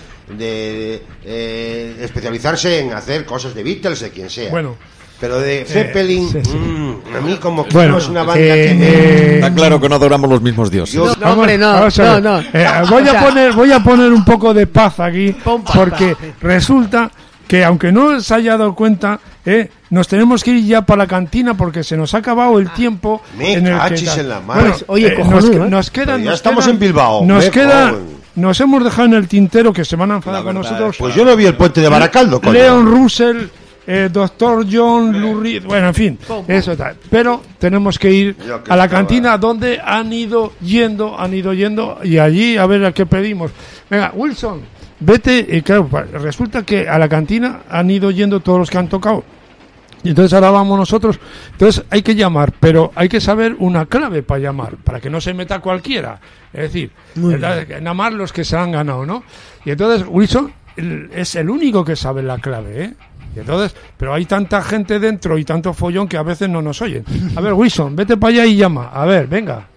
de eh, especializarse en hacer cosas de Beatles, de quien sea. Bueno. Pero de Zeppelin, sí, sí. mm, a mí como que Bueno, no es una banda eh, que me... eh, Está claro que no adoramos los mismos dioses. Yo- No, hombre, no, Vamos a no, ver. no. Eh, voy O a sea- poner voy a poner un poco de paz aquí Pon paz. porque resulta que aunque no se haya dado cuenta, eh, nos tenemos que ir ya para la cantina porque se nos ha acabado el tiempo. Me en el que cachis tal. en la mar. Bueno, Pues, oye, eh, nos, cojonudo, ¿eh? nos quedan, Pero ya nos estamos quedan- en Bilbao, Nos me queda, joven. nos hemos dejado en el tintero que se van a enfadar La con verdad nosotros. es que- Pues yo no vi el puente de Baracaldo, coño. Leon Russell, eh, doctor John Lurie, bueno, en fin, eso tal. Pero tenemos que ir Yo que a la estaba- cantina donde han ido yendo, han ido yendo y allí a ver a qué pedimos. Venga, Wilson, vete, y claro, resulta que a la cantina han ido yendo todos los que han tocado. Y entonces ahora vamos nosotros. Entonces hay que llamar, pero hay que saber una clave para llamar, para que no se meta cualquiera. Es decir, nada más los que se han ganado, ¿no? Y entonces Wilson es el único que sabe la clave, ¿eh? Y entonces, pero hay tanta gente dentro y tanto follón que a veces no nos oyen. A ver, Wilson, vete para allá y llama. A ver, venga.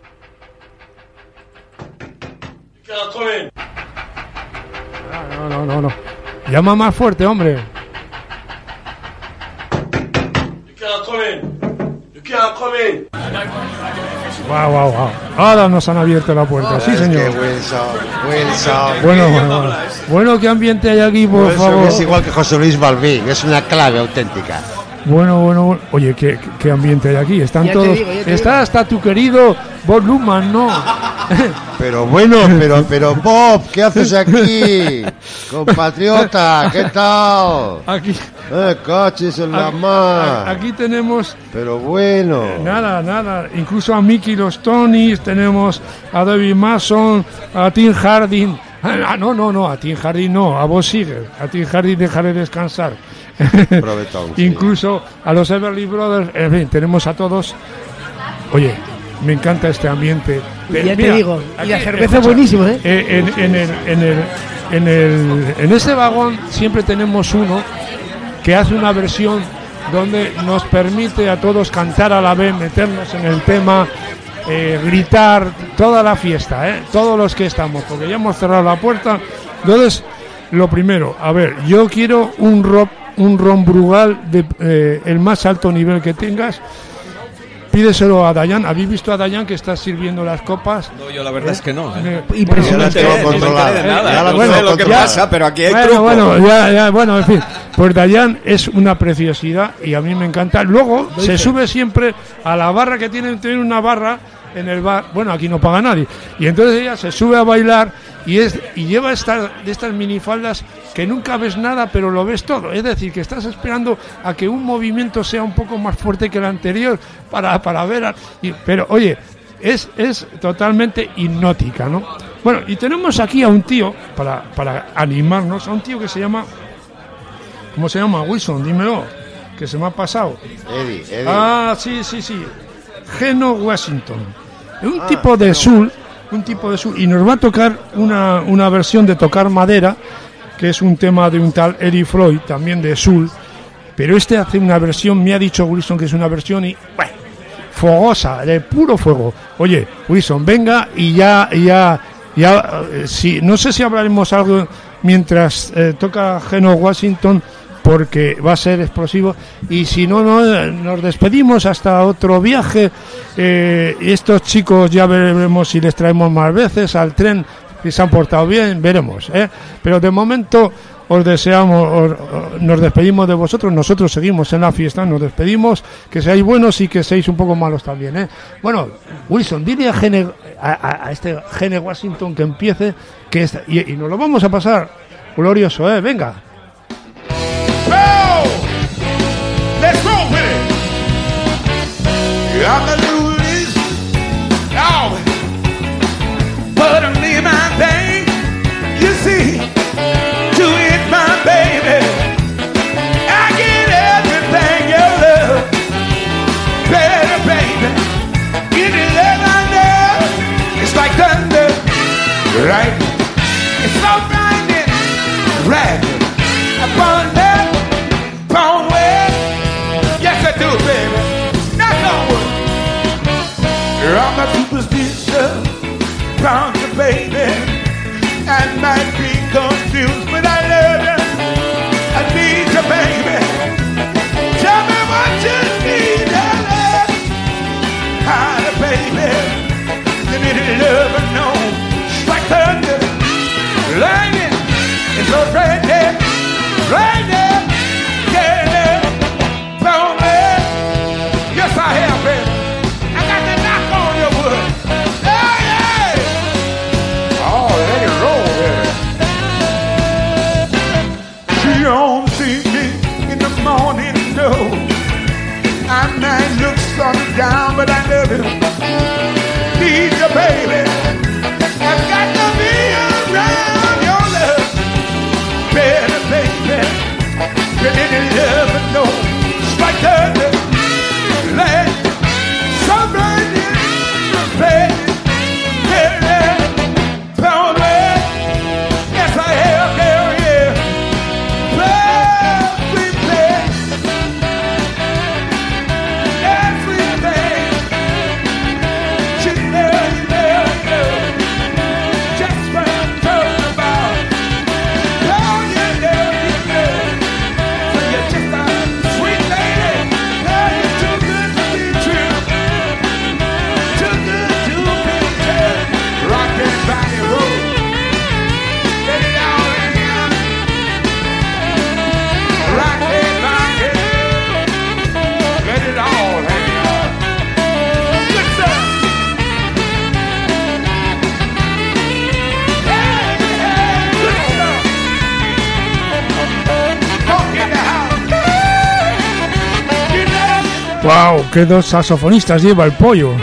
No, no, no, no. Llama más fuerte, hombre. Wow, wow, wow. Ahora nos han abierto la puerta, sí, señor. Es que Wilson, Wilson. Bueno, bueno, bueno. Bueno, ¿qué ambiente hay aquí, por Wilson favor? es igual que José Luis Balbín, es una clave auténtica. Bueno, bueno, bueno. Oye, ¿qué, qué ambiente hay aquí? Están Ya te todos. digo, ya te Está digo. hasta tu querido Bob Luman, ¿no? Pero bueno, pero, pero Bob, ¿qué haces aquí? Compatriota, ¿qué tal? Aquí, Eh, coches en la aquí, mar. aquí tenemos Pero bueno. nada, nada. Incluso a Mickey los Tonys, tenemos a David Mason, a Tim Harding. Ah, no, no, no, a Tim Harding no, a Bob Seger. A Tim Harding dejaré descansar. Probetón, sí. Incluso a los Everly Brothers, en fin, tenemos a todos. Oye, me encanta este ambiente. Eh, Ya te mira, digo, y la aquí, cerveza escucha, buenísima, ¿eh? eh, en, en el, en el, en el, en este vagón siempre tenemos uno que hace una versión donde nos permite a todos cantar a la vez, meternos en el tema, eh, gritar, toda la fiesta, ¿eh? Todos los que estamos, porque ya hemos cerrado la puerta. Entonces, lo primero, a ver, yo quiero un rock, un ron Brugal de eh, el más alto nivel que tengas. Pídeselo a Dayan. ¿Habéis visto a Dayan que está sirviendo las copas? No, yo la verdad es que no. ¿eh? Eh, Ya Impresionante. la tengo No me enteré controlada. de nada, Ya la no tengo sé lo que controlada. pasa, pero aquí hay bueno, truco. bueno, ya, ya, bueno, en fin. Pues Dayan es una preciosidad y a mí me encanta. Luego se sube siempre a la barra que tienen, tienen una barra en el bar. Bueno, aquí no paga nadie. Y entonces ella se sube a bailar y es y lleva esta, de estas minifaldas que nunca ves nada, pero lo ves todo. Es decir, que estás esperando a que un movimiento sea un poco más fuerte que el anterior para, para ver. A, y, pero, oye, es, es totalmente hipnótica, ¿no? Bueno, y tenemos aquí a un tío, para, para animarnos, a un tío que se llama... ¿Cómo se llama? Wilson, dímelo, que se me ha pasado. Eddie, Eddie. Ah, sí, sí, sí. Geno Washington. Un tipo de soul, un tipo de soul, y nos va a tocar una, una versión de Tocar Madera, que es un tema de un tal Eric Floyd, también de soul, pero este hace una versión, me ha dicho Wilson que es una versión y, bueno, fogosa, de puro fuego. Oye, Wilson, venga y ya, ya, ya, eh, si, no sé si hablaremos algo mientras eh, toca Geno Washington, porque va a ser explosivo, y si no, no nos despedimos hasta otro viaje. Eh, estos chicos ya veremos si les traemos más veces al tren, si se han portado bien, veremos, ¿eh? Pero de momento os deseamos, os, os- nos despedimos de vosotros, nosotros seguimos en la fiesta, nos despedimos, que seáis buenos y que seáis un poco malos también, ¿eh? Bueno, Wilson, dile a, Gene, a, a- a este Gene Washington que empiece, que esta- y, y nos lo vamos a pasar glorioso, ¿eh? Venga. Oh, let's roll with it. I'm the Louis. Oh, but I'm leaving my thing. You see, to it, my baby. I get everything you love, better, baby. Get it love I know. It's like thunder, right? It's so blinding, right? Upon that, upon where? Yes, I do, baby. Knock on wood. I'm a superstition, proud to baby. I might be confused, but I love you. I need you, baby. Tell me what you need, I love. How baby. You need love, I know. Strike thunder, lightning, it's so right there. Right there, yeah, blow me. Yes, I have, baby. I got the knock on your wood. Oh, yeah. Oh, let it roll, baby. She don't see me in the morning, no. I might look sort of down, but I love you. Need you, baby. I've got to be around your love. ¡Wow! ¡Qué dos saxofonistas lleva el pollo!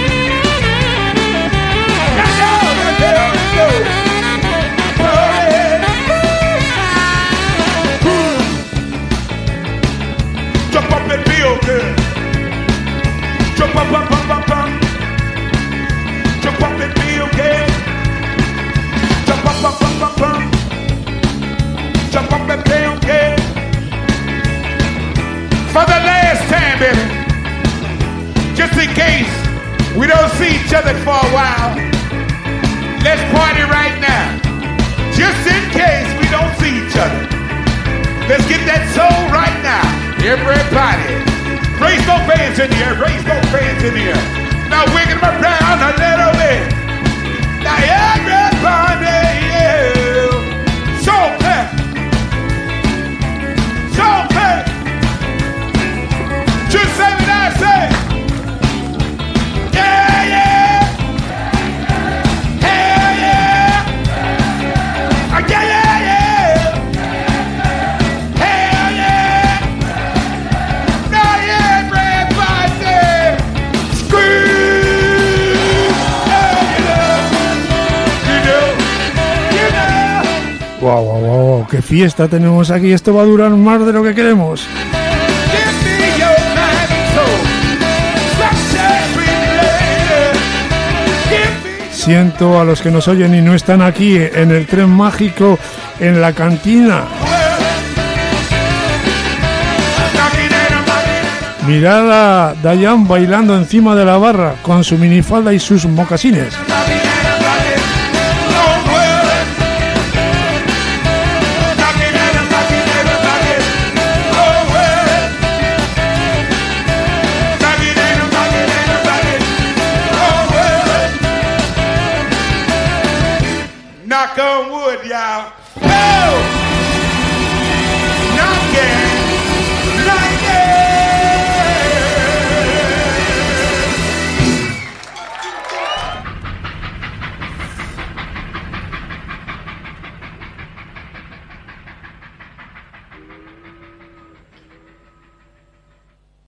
Jump up and feel good. Jump up, up, up, up, up. Jump up and feel good. Jump up, up, up, up, up. Jump up and feel good. For the last time, baby. Just in case we don't see each other for a while, let's party right now. Just in case we don't see each other, let's get that soul right now. Everybody, raise those hands in the air, raise those hands in the air. Now wiggle them around a little bit. Now everybody, yeah. So clap, so clap. Just say what I say. Yeah, yeah. Hell yeah. Uh, yeah, yeah, yeah. Hell yeah. Now everybody scream. Oh, you know. You know. You know. ¡Wow, wow, wow! ¡Qué fiesta tenemos aquí! Esto va a durar más de lo que queremos. Give me your mind and soul. Sunshine, pretty lady. Give me Siento a los que nos oyen y no están aquí en el tren mágico, en la cantina. Mirad a Dayan bailando encima de la barra con su minifalda y sus mocasines.